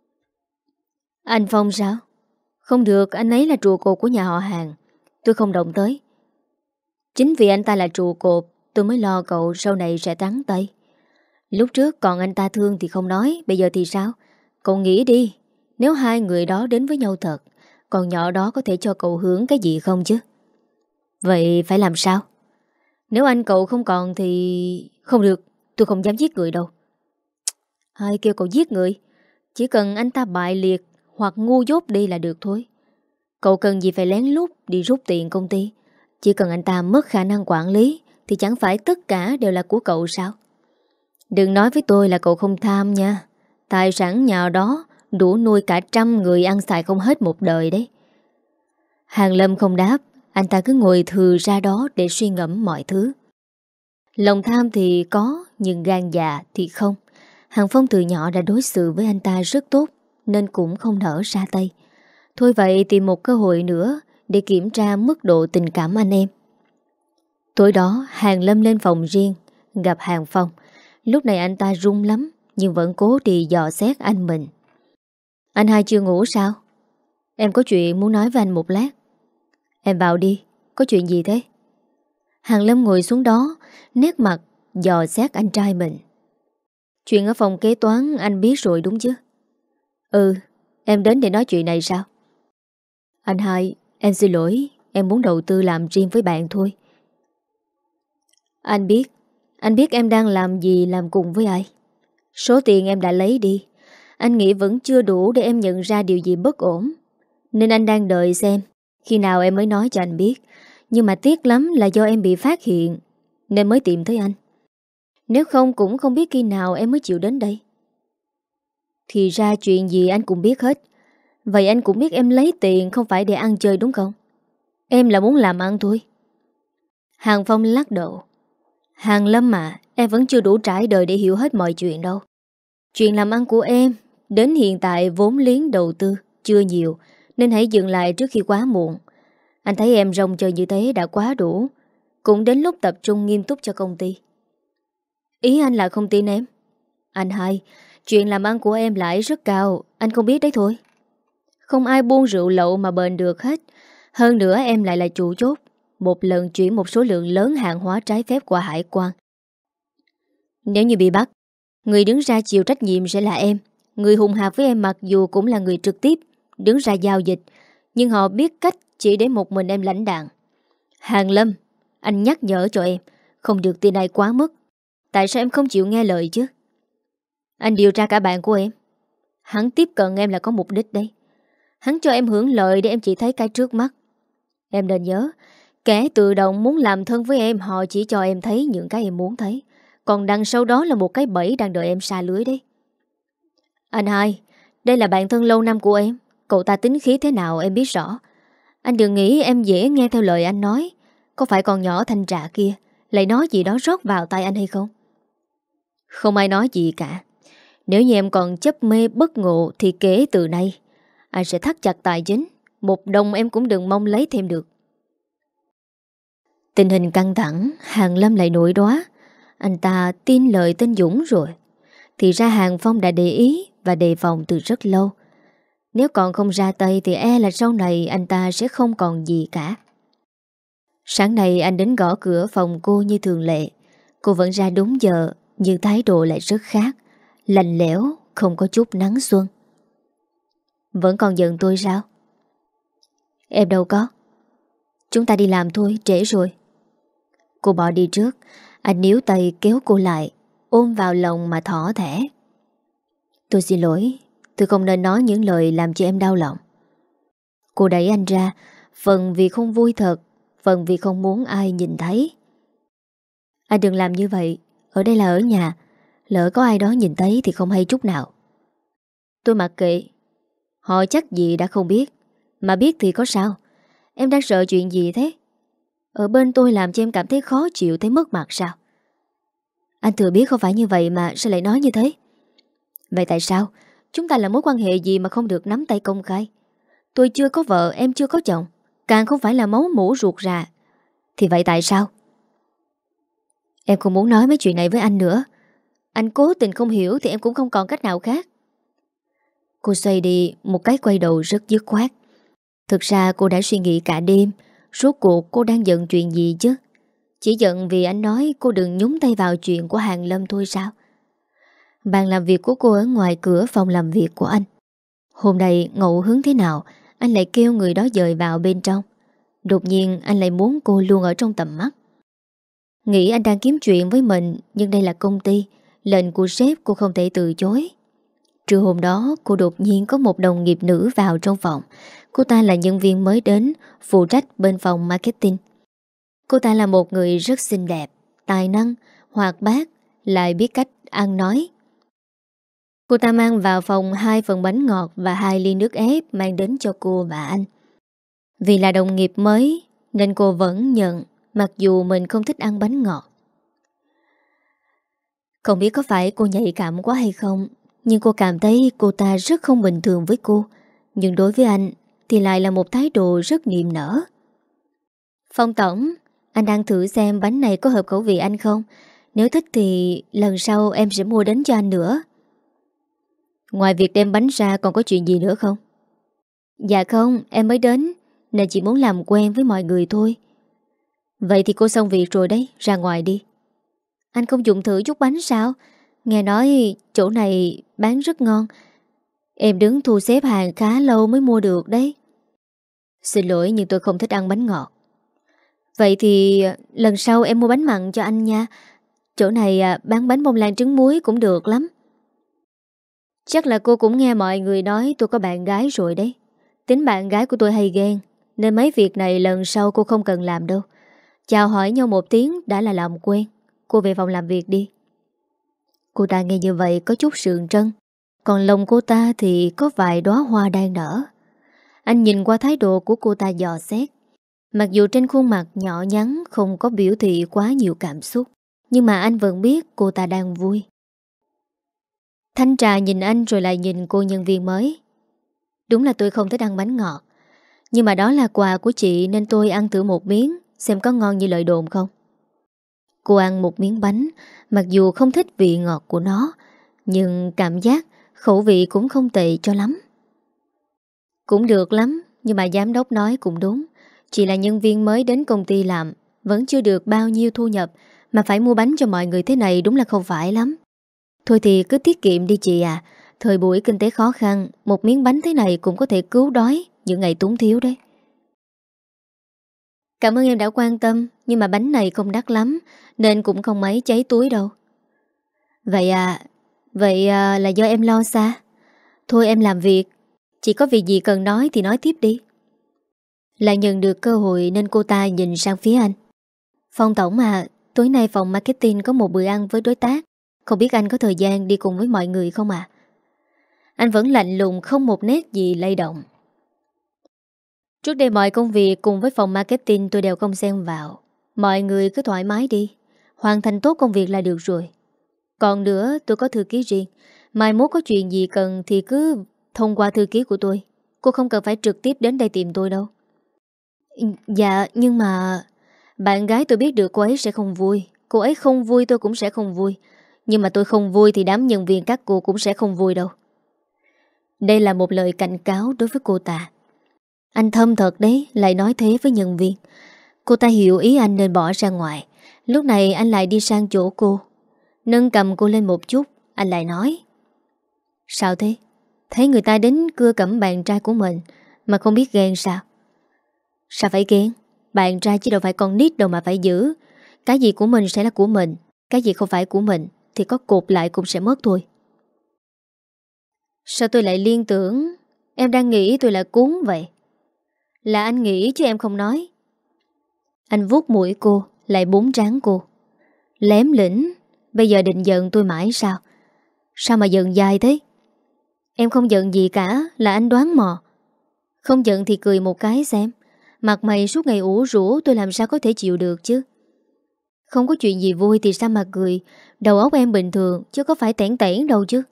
Anh Phong sao? Không được, anh ấy là trụ cột của nhà họ Hàng. Tôi không động tới. Chính vì anh ta là trụ cột, tôi mới lo cậu sau này sẽ trắng tay. Lúc trước còn anh ta thương thì không nói, bây giờ thì sao? Cậu nghĩ đi, nếu hai người đó đến với nhau thật, con nhỏ đó có thể cho cậu hướng cái gì không chứ? Vậy phải làm sao? Nếu anh cậu không còn thì... Không được, tôi không dám giết người đâu. Ai kêu cậu giết người? Chỉ cần anh ta bại liệt hoặc ngu dốt đi là được thôi. Cậu cần gì phải lén lút đi rút tiền công ty? Chỉ cần anh ta mất khả năng quản lý thì chẳng phải tất cả đều là của cậu sao? Đừng nói với tôi là cậu không tham nha. Tài sản nhà đó đủ nuôi cả trăm người ăn xài không hết một đời đấy. Hàng Lâm không đáp. Anh ta cứ ngồi thừ ra đó để suy ngẫm mọi thứ. Lòng tham thì có, nhưng gan dạ thì không. Hàng Phong từ nhỏ đã đối xử với anh ta rất tốt, nên cũng không nỡ ra tay. Thôi vậy tìm một cơ hội nữa để kiểm tra mức độ tình cảm anh em. Tối đó Hàng Lâm lên phòng riêng gặp Hàng Phong. Lúc này anh ta run lắm, nhưng vẫn cố đi dò xét anh mình. Anh hai chưa ngủ sao? Em có chuyện muốn nói với anh một lát. Em vào đi, có chuyện gì thế? Hàng Lâm ngồi xuống đó, nét mặt dò xét anh trai mình. Chuyện ở phòng kế toán anh biết rồi đúng chứ? Ừ, em đến để nói chuyện này sao? Anh hai, em xin lỗi, em muốn đầu tư làm riêng với bạn thôi. Anh biết, anh biết em đang làm gì, làm cùng với ai. Số tiền em đã lấy đi, anh nghĩ vẫn chưa đủ để em nhận ra điều gì bất ổn. Nên anh đang đợi xem khi nào em mới nói cho anh biết. Nhưng mà tiếc lắm là do em bị phát hiện nên mới tìm tới anh. Nếu không cũng không biết khi nào em mới chịu đến đây. Thì ra chuyện gì anh cũng biết hết. Vậy anh cũng biết em lấy tiền không phải để ăn chơi đúng không? Em là muốn làm ăn thôi. Hàng Phong lắc đầu. Hàng Lâm mà, em vẫn chưa đủ trải đời để hiểu hết mọi chuyện đâu. Chuyện làm ăn của em đến hiện tại vốn liếng đầu tư chưa nhiều, nên hãy dừng lại trước khi quá muộn. Anh thấy em rong chơi như thế đã quá đủ. Cũng đến lúc tập trung nghiêm túc cho công ty. Ý anh là không tin em? Anh hai, chuyện làm ăn của em lãi rất cao, anh không biết đấy thôi. Không ai buôn rượu lậu mà bền được hết. Hơn nữa em lại là chủ chốt. Một lần chuyển một số lượng lớn hàng hóa trái phép qua hải quan. Nếu như bị bắt, người đứng ra chịu trách nhiệm sẽ là em. Người hùng hạp với em mặc dù cũng là người trực tiếp đứng ra giao dịch, nhưng họ biết cách chỉ để một mình em lãnh đạn. Hàng Lâm, anh nhắc nhở cho em, không được tin ai quá mức. Tại sao em không chịu nghe lời chứ? Anh điều tra cả bạn của em. Hắn tiếp cận em là có mục đích đấy. Hắn cho em hưởng lợi để em chỉ thấy cái trước mắt. Em nên nhớ, kẻ tự động muốn làm thân với em, họ chỉ cho em thấy những cái em muốn thấy. Còn đằng sau đó là một cái bẫy đang đợi em sa lưới đấy. Anh hai, đây là bạn thân lâu năm của em. Cậu ta tính khí thế nào em biết rõ. Anh đừng nghĩ em dễ nghe theo lời anh nói. Có phải con nhỏ Thanh Trà kia lại nói gì đó rót vào tai anh hay không? Không ai nói gì cả. Nếu như em còn chấp mê bất ngộ thì kể từ nay anh sẽ thắt chặt tài chính. Một đồng em cũng đừng mong lấy thêm được. Tình hình căng thẳng, Hàng Lâm lại nổi đoá. Anh ta tin lời tên Dũng rồi. Thì ra Hàng Phong đã để ý và đề phòng từ rất lâu. Nếu còn không ra tay thì e là sau này anh ta sẽ không còn gì cả. Sáng nay anh đến gõ cửa phòng cô như thường lệ. Cô vẫn ra đúng giờ, nhưng thái độ lại rất khác. Lạnh lẽo, không có chút nắng xuân. Vẫn còn giận tôi sao? Em đâu có. Chúng ta đi làm thôi, trễ rồi. Cô bỏ đi trước. Anh níu tay kéo cô lại, ôm vào lòng mà thỏ thẻ. Tôi xin lỗi, tôi không nên nói những lời làm cho em đau lòng. Cô đẩy anh ra, phần vì không vui thật, phần vì không muốn ai nhìn thấy. Anh đừng làm như vậy, ở đây là ở nhà, lỡ có ai đó nhìn thấy thì không hay chút nào. Tôi mặc kệ. Họ chắc gì đã không biết. Mà biết thì có sao? Em đang sợ chuyện gì thế? Ở bên tôi làm cho em cảm thấy khó chịu, thấy mất mặt sao? Anh thừa biết không phải như vậy mà sao lại nói như thế? Vậy tại sao? Chúng ta là mối quan hệ gì mà không được nắm tay công khai? Tôi chưa có vợ, em chưa có chồng, càng không phải là máu mủ ruột rà. Thì vậy tại sao? Em không muốn nói mấy chuyện này với anh nữa. Anh cố tình không hiểu thì em cũng không còn cách nào khác. Cô xoay đi, một cái quay đầu rất dứt khoát. Thực ra cô đã suy nghĩ cả đêm. Rốt cuộc cô đang giận chuyện gì chứ? Chỉ giận vì anh nói cô đừng nhúng tay vào chuyện của Hàng Lâm thôi sao? Bàn làm việc của cô ở ngoài cửa phòng làm việc của anh. Hôm nay ngẫu hứng thế nào, anh lại kêu người đó dời vào bên trong. Đột nhiên anh lại muốn cô luôn ở trong tầm mắt. Nghĩ anh đang kiếm chuyện với mình, nhưng đây là công ty, lệnh của sếp cô không thể từ chối. Trưa hôm đó cô đột nhiên có một đồng nghiệp nữ vào trong phòng. Cô ta là nhân viên mới đến, phụ trách bên phòng marketing. Cô ta là một người rất xinh đẹp, tài năng, hoạt bát, lại biết cách ăn nói. Cô ta mang vào phòng hai phần bánh ngọt và hai ly nước ép mang đến cho cô và anh. Vì là đồng nghiệp mới nên cô vẫn nhận, mặc dù mình không thích ăn bánh ngọt. Không biết có phải cô nhạy cảm quá hay không, nhưng cô cảm thấy cô ta rất không bình thường với cô. Nhưng đối với anh thì lại là một thái độ rất niềm nở. Phong tổng, anh đang thử xem bánh này có hợp khẩu vị anh không? Nếu thích thì lần sau em sẽ mua đến cho anh nữa. Ngoài việc đem bánh ra còn có chuyện gì nữa không? Dạ không, em mới đến nên chỉ muốn làm quen với mọi người thôi. Vậy thì cô xong việc rồi đấy, ra ngoài đi. Anh không dùng thử chút bánh sao? Nghe nói chỗ này bán rất ngon. Em đứng thu xếp hàng khá lâu mới mua được đấy. Xin lỗi nhưng tôi không thích ăn bánh ngọt. Vậy thì lần sau em mua bánh mặn cho anh nha. Chỗ này bán bánh bông lan trứng muối cũng được lắm. Chắc là cô cũng nghe mọi người nói tôi có bạn gái rồi đấy. Tính bạn gái của tôi hay ghen, nên mấy việc này lần sau cô không cần làm đâu. Chào hỏi nhau một tiếng đã là làm quen. Cô về phòng làm việc đi. Cô ta nghe như vậy có chút sượng trân. Còn lòng cô ta thì có vài đóa hoa đang nở. Anh nhìn qua thái độ của cô ta dò xét. Mặc dù trên khuôn mặt nhỏ nhắn không có biểu thị quá nhiều cảm xúc, nhưng mà anh vẫn biết cô ta đang vui. Thanh Trà nhìn anh rồi lại nhìn cô nhân viên mới. Đúng là tôi không thích ăn bánh ngọt, nhưng mà đó là quà của chị nên tôi ăn thử một miếng, xem có ngon như lời đồn không. Cô ăn một miếng bánh, mặc dù không thích vị ngọt của nó, nhưng cảm giác khẩu vị cũng không tệ cho lắm. Cũng được lắm, nhưng mà giám đốc nói cũng đúng. Chị là nhân viên mới đến công ty làm, vẫn chưa được bao nhiêu thu nhập, mà phải mua bánh cho mọi người thế này đúng là không phải lắm. Thôi thì cứ tiết kiệm đi chị à. Thời buổi kinh tế khó khăn, một miếng bánh thế này cũng có thể cứu đói những ngày túng thiếu đấy. Cảm ơn em đã quan tâm, nhưng mà bánh này không đắt lắm nên cũng không mấy cháy túi đâu. Vậy à, vậy à, là do em lo xa. Thôi em làm việc, chỉ có việc gì cần nói thì nói tiếp đi. Lại nhận được cơ hội nên cô ta nhìn sang phía anh. Phong tổng à, tối nay phòng marketing có một bữa ăn với đối tác. Không biết anh có thời gian đi cùng với mọi người không à? Anh vẫn lạnh lùng không một nét gì lay động. Trước đây mọi công việc cùng với phòng marketing tôi đều không xen vào. Mọi người cứ thoải mái đi, hoàn thành tốt công việc là được rồi. Còn nữa tôi có thư ký riêng, mai mốt có chuyện gì cần thì cứ thông qua thư ký của tôi. Cô không cần phải trực tiếp đến đây tìm tôi đâu. Dạ nhưng mà bạn gái tôi biết được cô ấy sẽ không vui. Cô ấy không vui tôi cũng sẽ không vui. Nhưng mà tôi không vui thì đám nhân viên các cô cũng sẽ không vui đâu. Đây là một lời cảnh cáo đối với cô ta. Anh thâm thật đấy, lại nói thế với nhân viên. Cô ta hiểu ý anh nên bỏ ra ngoài. Lúc này anh lại đi sang chỗ cô, nâng cầm cô lên một chút. Anh lại nói: Sao thế? Thấy người ta đến cưa cẩm bạn trai của mình mà không biết ghen sao? Sao phải ghen? Bạn trai chứ đâu phải con nít đâu mà phải giữ. Cái gì của mình sẽ là của mình, cái gì không phải của mình thì có cột lại cũng sẽ mất thôi. Sao tôi lại liên tưởng em đang nghĩ tôi là cuốn vậy? Là anh nghĩ chứ em không nói. Anh vuốt mũi cô, lại búng trán cô. Lém lĩnh. Bây giờ định giận tôi mãi sao? Sao mà giận dài thế? Em không giận gì cả, là anh đoán mò. Không giận thì cười một cái xem. Mặt mày suốt ngày ủ rũ, tôi làm sao có thể chịu được chứ? Không có chuyện gì vui thì sao mà cười? Đầu óc em bình thường chứ có phải tẻn tẻn đâu chứ.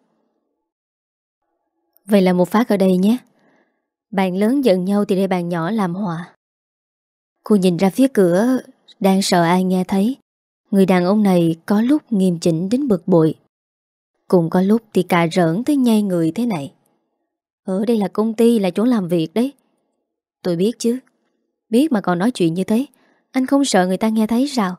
Vậy là một phát ở đây nhé. Bạn lớn giận nhau thì để bạn nhỏ làm hòa. Cô nhìn ra phía cửa, đang sợ ai nghe thấy. Người đàn ông này có lúc nghiêm chỉnh đến bực bội, cũng có lúc thì cà rỡn tới nhây người thế này. Ở đây là công ty, là chỗ làm việc đấy. Tôi biết chứ. Biết mà còn nói chuyện như thế. Anh không sợ người ta nghe thấy sao?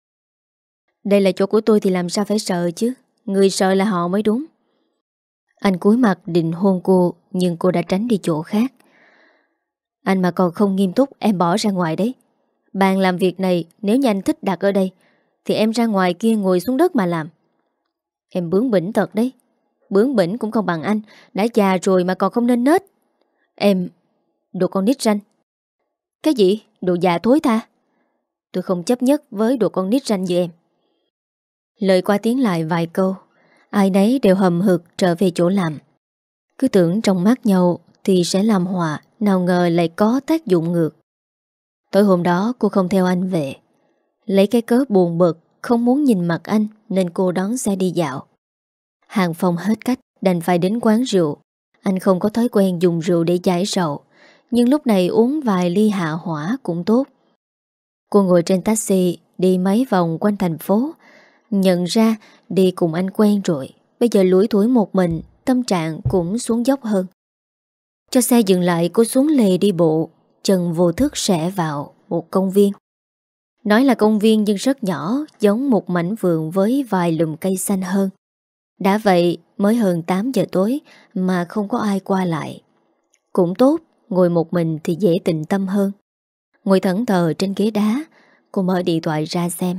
Đây là chỗ của tôi thì làm sao phải sợ chứ. Người sợ là họ mới đúng. Anh cúi mặt định hôn cô, nhưng cô đã tránh đi chỗ khác. Anh mà còn không nghiêm túc, em bỏ ra ngoài đấy. Bàn làm việc này nếu như anh thích đặt ở đây thì em ra ngoài kia ngồi xuống đất mà làm. Em bướng bỉnh thật đấy. Bướng bỉnh cũng không bằng anh. Đã già rồi mà còn không nên nết. Em, đồ con nít ranh. Cái gì? Đồ già thối tha. Tôi không chấp nhất với đồ con nít ranh như em. Lời qua tiếng lại vài câu, ai nấy đều hầm hực trở về chỗ làm. Cứ tưởng trong mắt nhau thì sẽ làm hòa, nào ngờ lại có tác dụng ngược. Tối hôm đó cô không theo anh về. Lấy cái cớ buồn bực, không muốn nhìn mặt anh nên cô đón xe đi dạo. Hàng Phong hết cách đành phải đến quán rượu. Anh không có thói quen dùng rượu để giải sầu, nhưng lúc này uống vài ly hạ hỏa cũng tốt. Cô ngồi trên taxi đi mấy vòng quanh thành phố. Nhận ra đi cùng anh quen rồi, bây giờ lủi thủi một mình, tâm trạng cũng xuống dốc hơn. Cho xe dừng lại, cô xuống lề đi bộ, chân vô thức rẽ vào một công viên. Nói là công viên nhưng rất nhỏ, giống một mảnh vườn với vài lùm cây xanh hơn. Đã vậy mới hơn tám giờ tối mà không có ai qua lại. Cũng tốt, ngồi một mình thì dễ tĩnh tâm hơn. Ngồi thẫn thờ trên ghế đá, cô mở điện thoại ra xem.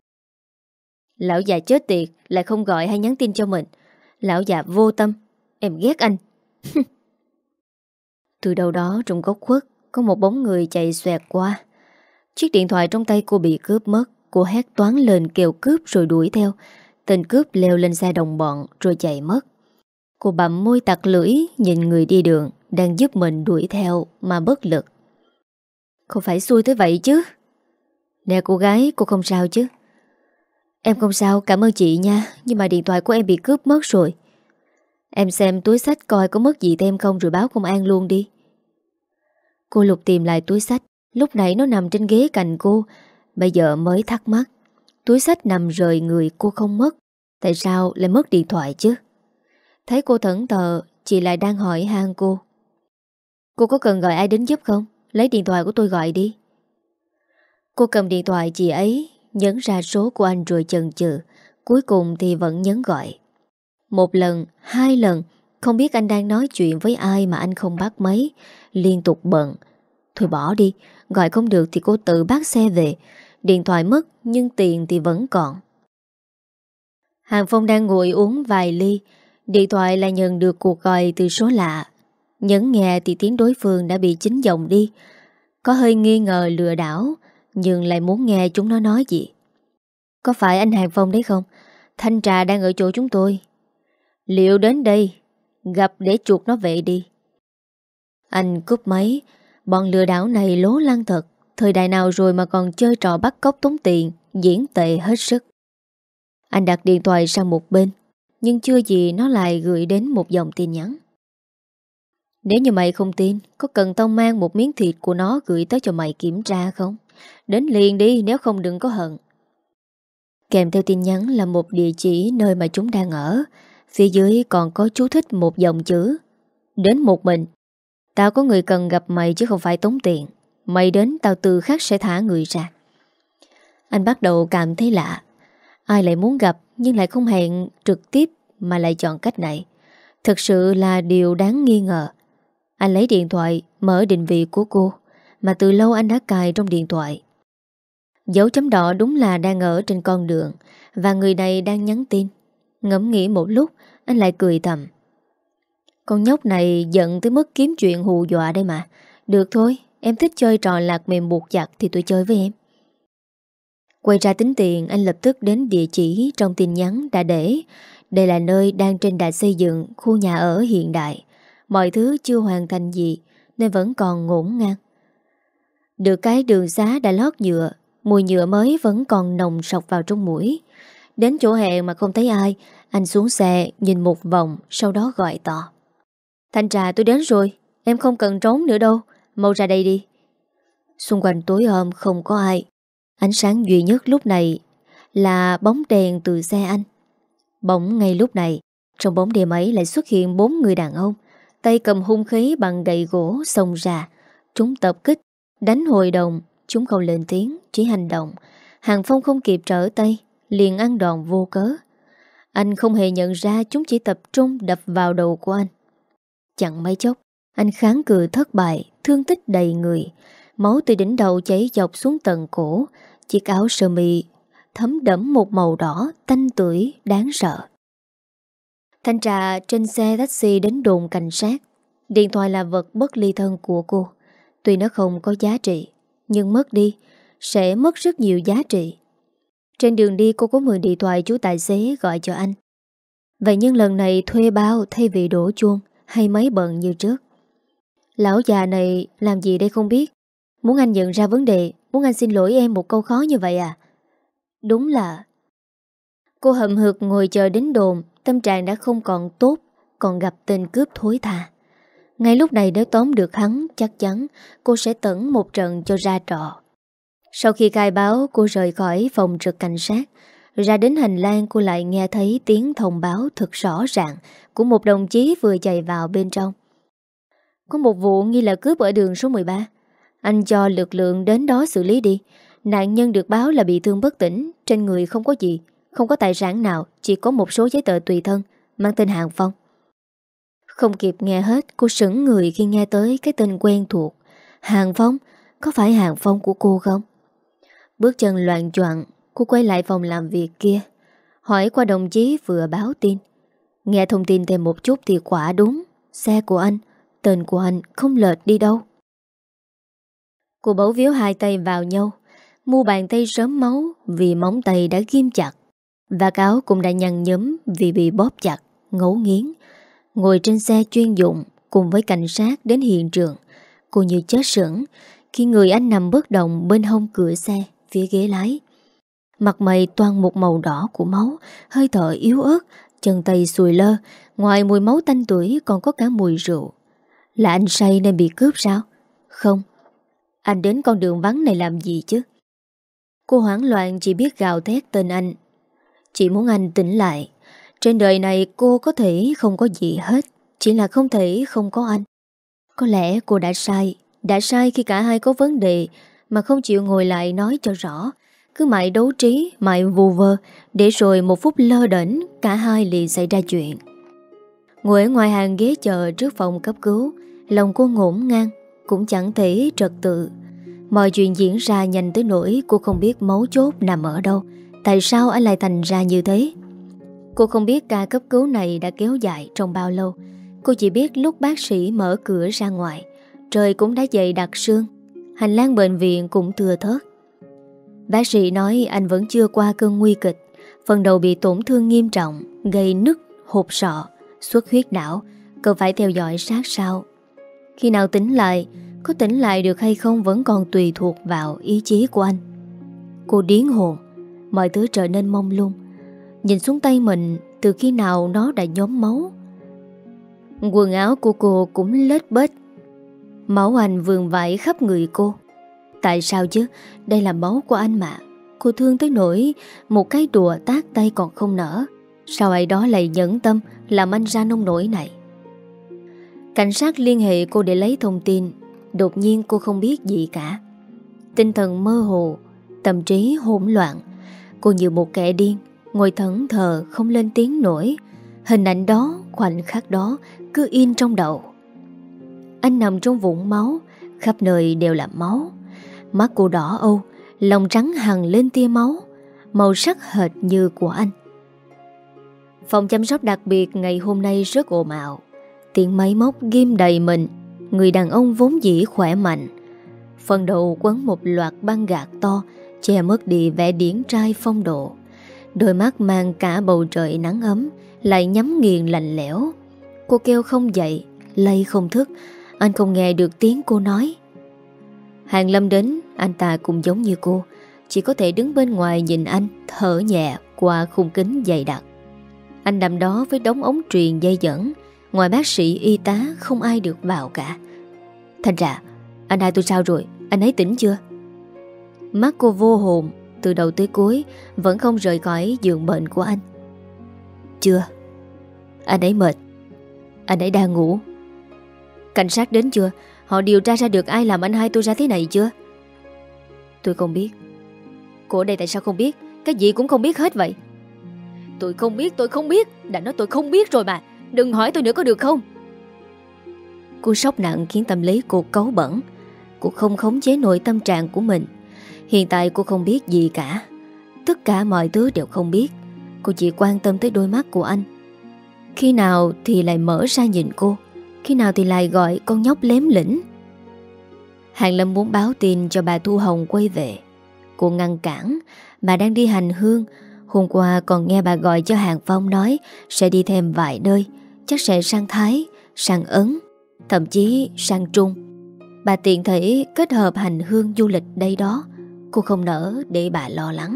Lão già chết tiệt, lại không gọi hay nhắn tin cho mình. Lão già vô tâm, em ghét anh. Từ đâu đó trong góc khuất có một bóng người chạy xoẹt qua. Chiếc điện thoại trong tay cô bị cướp mất. Cô hét toáng lên kêu cướp rồi đuổi theo. Tên cướp leo lên xe đồng bọn rồi chạy mất. Cô bặm môi tặc lưỡi nhìn người đi đường đang giúp mình đuổi theo mà bất lực. Không phải xui tới vậy chứ. Nè cô gái, cô không sao chứ? Em không sao, cảm ơn chị nha. Nhưng mà điện thoại của em bị cướp mất rồi. Em xem túi xách coi có mất gì thêm không rồi báo công an luôn đi. Cô lục tìm lại túi xách. Lúc nãy nó nằm trên ghế cạnh cô. Bây giờ mới thắc mắc. Túi xách nằm rời người cô không mất, tại sao lại mất điện thoại chứ? Thấy cô thẫn thờ, chị lại đang hỏi han cô. Cô có cần gọi ai đến giúp không? Lấy điện thoại của tôi gọi đi. Cô cầm điện thoại chị ấy, nhấn ra số của anh rồi chần chừ. Cuối cùng thì vẫn nhấn gọi. Một lần, hai lần, không biết anh đang nói chuyện với ai mà anh không bắt máy, liên tục bận. Thôi bỏ đi, gọi không được thì cô tự bắt xe về. Điện thoại mất nhưng tiền thì vẫn còn. Hàng Phong đang ngồi uống vài ly. Điện thoại lại nhận được cuộc gọi từ số lạ. Nhấn nghe thì tiếng đối phương đã bị chính giọng đi. Có hơi nghi ngờ lừa đảo, nhưng lại muốn nghe chúng nó nói gì. Có phải anh Hàng Phong đấy không? Thanh trà đang ở chỗ chúng tôi. Liệu đến đây gặp để chuột nó về đi. Anh cúp máy. Bọn lừa đảo này lố lăng thật. Thời đại nào rồi mà còn chơi trò bắt cóc tống tiền, diễn tệ hết sức. Anh đặt điện thoại sang một bên, nhưng chưa gì nó lại gửi đến một dòng tin nhắn. Nếu như mày không tin, có cần tao mang một miếng thịt của nó gửi tới cho mày kiểm tra không? Đến liền đi, nếu không đừng có hận. Kèm theo tin nhắn là một địa chỉ nơi mà chúng đang ở. Phía dưới còn có chú thích một dòng chữ. Đến một mình. Tao có người cần gặp mày chứ không phải tốn tiền. Mày đến tao từ khắc sẽ thả người ra. Anh bắt đầu cảm thấy lạ. Ai lại muốn gặp nhưng lại không hẹn trực tiếp mà lại chọn cách này. Thực sự là điều đáng nghi ngờ. Anh lấy điện thoại, mở định vị của cô, mà từ lâu anh đã cài trong điện thoại. Dấu chấm đỏ đúng là đang ở trên con đường, và người này đang nhắn tin. Ngẫm nghĩ một lúc, anh lại cười thầm. Con nhóc này giận tới mức kiếm chuyện hù dọa đây mà. Được thôi, em thích chơi trò lạc mềm buộc chặt thì tôi chơi với em. Quay ra tính tiền, anh lập tức đến địa chỉ trong tin nhắn đã để. Đây là nơi đang trên đà xây dựng khu nhà ở hiện đại. Mọi thứ chưa hoàn thành gì nên vẫn còn ngổn ngang. Được cái đường xá đã lót nhựa, mùi nhựa mới vẫn còn nồng sộc vào trong mũi. Đến chỗ hẹn mà không thấy ai, anh xuống xe nhìn một vòng, sau đó gọi to. Thanh Trà, tôi đến rồi, em không cần trốn nữa đâu, mau ra đây đi. Xung quanh tối om không có ai. Ánh sáng duy nhất lúc này là bóng đèn từ xe anh. Bỗng ngay lúc này, trong bóng đèn ấy lại xuất hiện bốn người đàn ông, tay cầm hung khí bằng gậy gỗ xông ra. Chúng tập kích, đánh hội đồng. Chúng không lên tiếng, chỉ hành động. Hàng Phong không kịp trở tay, liền ăn đòn vô cớ. Anh không hề nhận ra chúng chỉ tập trung đập vào đầu của anh. Chẳng mấy chốc, anh kháng cự thất bại, thương tích đầy người. Máu từ đỉnh đầu chảy dọc xuống tận cổ. Chiếc áo sơ mi thấm đẫm một màu đỏ tanh tưởi đáng sợ. Thanh Trà trên xe taxi đến đồn cảnh sát. Điện thoại là vật bất ly thân của cô. Tuy nó không có giá trị, nhưng mất đi sẽ mất rất nhiều giá trị. Trên đường đi cô có mượn điện thoại chú tài xế gọi cho anh. Vậy nhưng lần này thuê bao thay vì đổ chuông hay máy bận như trước. Lão già này làm gì đây không biết. Muốn anh nhận ra vấn đề, muốn anh xin lỗi em một câu khó như vậy à? Đúng là... Cô hậm hực ngồi chờ đến đồn, tâm trạng đã không còn tốt, còn gặp tên cướp thối tha. Ngay lúc này nếu tóm được hắn, chắc chắn cô sẽ tẩn một trận cho ra trọ. Sau khi khai báo, cô rời khỏi phòng trực cảnh sát. Ra đến hành lang, cô lại nghe thấy tiếng thông báo thật rõ ràng của một đồng chí vừa chạy vào bên trong. Có một vụ nghi là cướp ở đường số mười ba. Anh cho lực lượng đến đó xử lý đi. Nạn nhân được báo là bị thương bất tỉnh, trên người không có gì, không có tài sản nào, chỉ có một số giấy tờ tùy thân, mang tên Hàng Phong. Không kịp nghe hết, cô sững người khi nghe tới cái tên quen thuộc. Hàng Phong, có phải Hàng Phong của cô không? Bước chân loạn choạng, cô quay lại phòng làm việc kia, hỏi qua đồng chí vừa báo tin. Nghe thông tin thêm một chút thì quả đúng, xe của anh, tên của anh không lệch đi đâu. Cô bấu víu hai tay vào nhau, mu bàn tay sớm máu vì móng tay đã ghim chặt, và cáo cũng đã nhăn nhúm vì bị bóp chặt, ngấu nghiến. Ngồi trên xe chuyên dụng cùng với cảnh sát đến hiện trường, cô như chết sững khi người anh nằm bất động bên hông cửa xe phía ghế lái. Mặt mày toàn một màu đỏ của máu, hơi thở yếu ớt, chân tay sùi lơ, ngoài mùi máu tanh tuổi còn có cả mùi rượu. Là anh say nên bị cướp sao? Không. Anh đến con đường vắng này làm gì chứ? Cô hoảng loạn chỉ biết gào thét tên anh. Chỉ muốn anh tỉnh lại. Trên đời này cô có thể không có gì hết, chỉ là không thể không có anh. Có lẽ cô đã sai, đã sai khi cả hai có vấn đề mà không chịu ngồi lại nói cho rõ. Cứ mãi đấu trí, mãi vù vơ, để rồi một phút lơ đễnh cả hai liền xảy ra chuyện. Ngồi ở ngoài hàng ghế chờ trước phòng cấp cứu, lòng cô ngổn ngang, cũng chẳng thể trật tự. Mọi chuyện diễn ra nhanh tới nỗi cô không biết mấu chốt nằm ở đâu. Tại sao anh lại thành ra như thế? Cô không biết ca cấp cứu này đã kéo dài trong bao lâu. Cô chỉ biết lúc bác sĩ mở cửa ra ngoài, trời cũng đã dậy đặc sương. Hành lang bệnh viện cũng thưa thớt. Bác sĩ nói anh vẫn chưa qua cơn nguy kịch. Phần đầu bị tổn thương nghiêm trọng, gây nứt hột sọ, xuất huyết não, cần phải theo dõi sát sao. Khi nào tỉnh lại, có tỉnh lại được hay không vẫn còn tùy thuộc vào ý chí của anh. Cô điên hồn, mọi thứ trở nên mông lung. Nhìn xuống tay mình, từ khi nào nó đã nhóm máu. Quần áo của cô cũng lết bết. Máu anh vương vãi khắp người cô. Tại sao chứ? Đây là máu của anh mà. Cô thương tới nỗi một cái đùa tát tay còn không nở. Sao ai đó lại nhẫn tâm làm anh ra nông nổi này? Cảnh sát liên hệ cô để lấy thông tin. Đột nhiên cô không biết gì cả. Tinh thần mơ hồ, tâm trí hỗn loạn. Cô như một kẻ điên, ngồi thẫn thờ không lên tiếng nổi. Hình ảnh đó, khoảnh khắc đó cứ in trong đầu. Anh nằm trong vũng máu, khắp nơi đều là máu. Mắt cô đỏ âu, lòng trắng hằn lên tia máu, màu sắc hệt như của anh. Phòng chăm sóc đặc biệt ngày hôm nay rất ồn ào. Tiếng máy móc ghim đầy mình. Người đàn ông vốn dĩ khỏe mạnh, phần đầu quấn một loạt băng gạc to, che mất đi vẻ điển trai phong độ. Đôi mắt mang cả bầu trời nắng ấm lại nhắm nghiền lạnh lẽo. Cô kêu không dậy, lay không thức. Anh không nghe được tiếng cô nói. Hàng Lâm đến, anh ta cũng giống như cô, chỉ có thể đứng bên ngoài nhìn anh thở nhẹ qua khung kính dày đặc. Anh nằm đó với đống ống truyền dây dẫn. Ngoài bác sĩ, y tá không ai được vào cả. Thành ra, anh hai tôi sao rồi? Anh ấy tỉnh chưa? Mắt cô vô hồn, từ đầu tới cuối vẫn không rời khỏi giường bệnh của anh. Chưa. Anh ấy mệt. Anh ấy đang ngủ. Cảnh sát đến chưa? Họ điều tra ra được ai làm anh hai tôi ra thế này chưa? Tôi không biết. Cô ở đây tại sao không biết? Cái gì cũng không biết hết vậy. Tôi không biết, tôi không biết. Đã nói tôi không biết rồi mà. Đừng hỏi tôi nữa có được không? Cô sốc nặng khiến tâm lý cô cáu bẩn. Cô không khống chế nổi tâm trạng của mình. Hiện tại cô không biết gì cả. Tất cả mọi thứ đều không biết. Cô chỉ quan tâm tới đôi mắt của anh. Khi nào thì lại mở ra nhìn cô, khi nào thì lại gọi con nhóc lém lĩnh. Hàng Lâm muốn báo tin cho bà Thu Hồng quay về. Cô ngăn cản. Bà đang đi hành hương. Hôm qua còn nghe bà gọi cho Hàng Phong nói sẽ đi thêm vài nơi, chắc sẽ sang Thái, sang Ấn, thậm chí sang Trung. Bà tiện thể kết hợp hành hương du lịch đây đó. Cô không nỡ để bà lo lắng.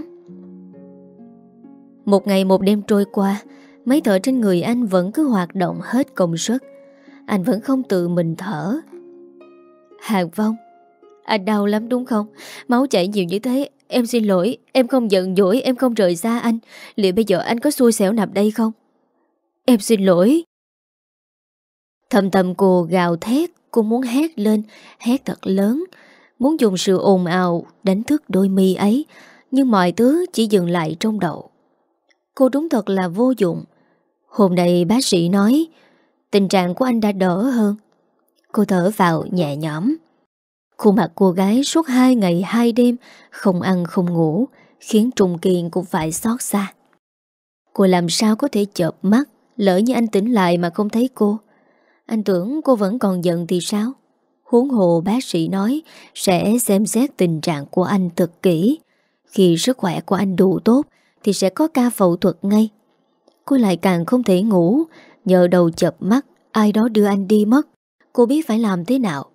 Một ngày một đêm trôi qua, máy thở trên người anh vẫn cứ hoạt động hết công suất. Anh vẫn không tự mình thở. Hàng Phong, anh đau lắm đúng không? Máu chảy nhiều như thế. Em xin lỗi, em không giận dỗi, em không rời xa anh. Liệu bây giờ anh có xui xẻo nằm đây không? Em xin lỗi. Thầm thầm cô gào thét. Cô muốn hét lên, hét thật lớn, muốn dùng sự ồn ào đánh thức đôi mi ấy. Nhưng mọi thứ chỉ dừng lại trong đầu. Cô đúng thật là vô dụng. Hôm nay bác sĩ nói tình trạng của anh đã đỡ hơn. Cô thở vào nhẹ nhõm. Khuôn mặt cô gái suốt hai ngày hai đêm không ăn không ngủ, khiến Trung Kiên cũng phải xót xa. Cô làm sao có thể chợp mắt, lỡ như anh tỉnh lại mà không thấy cô. Anh tưởng cô vẫn còn giận thì sao? Huống hồ bác sĩ nói sẽ xem xét tình trạng của anh thật kỹ. Khi sức khỏe của anh đủ tốt thì sẽ có ca phẫu thuật ngay. Cô lại càng không thể ngủ. Nhờ đầu chợp mắt, ai đó đưa anh đi mất. Cô biết phải làm thế nào.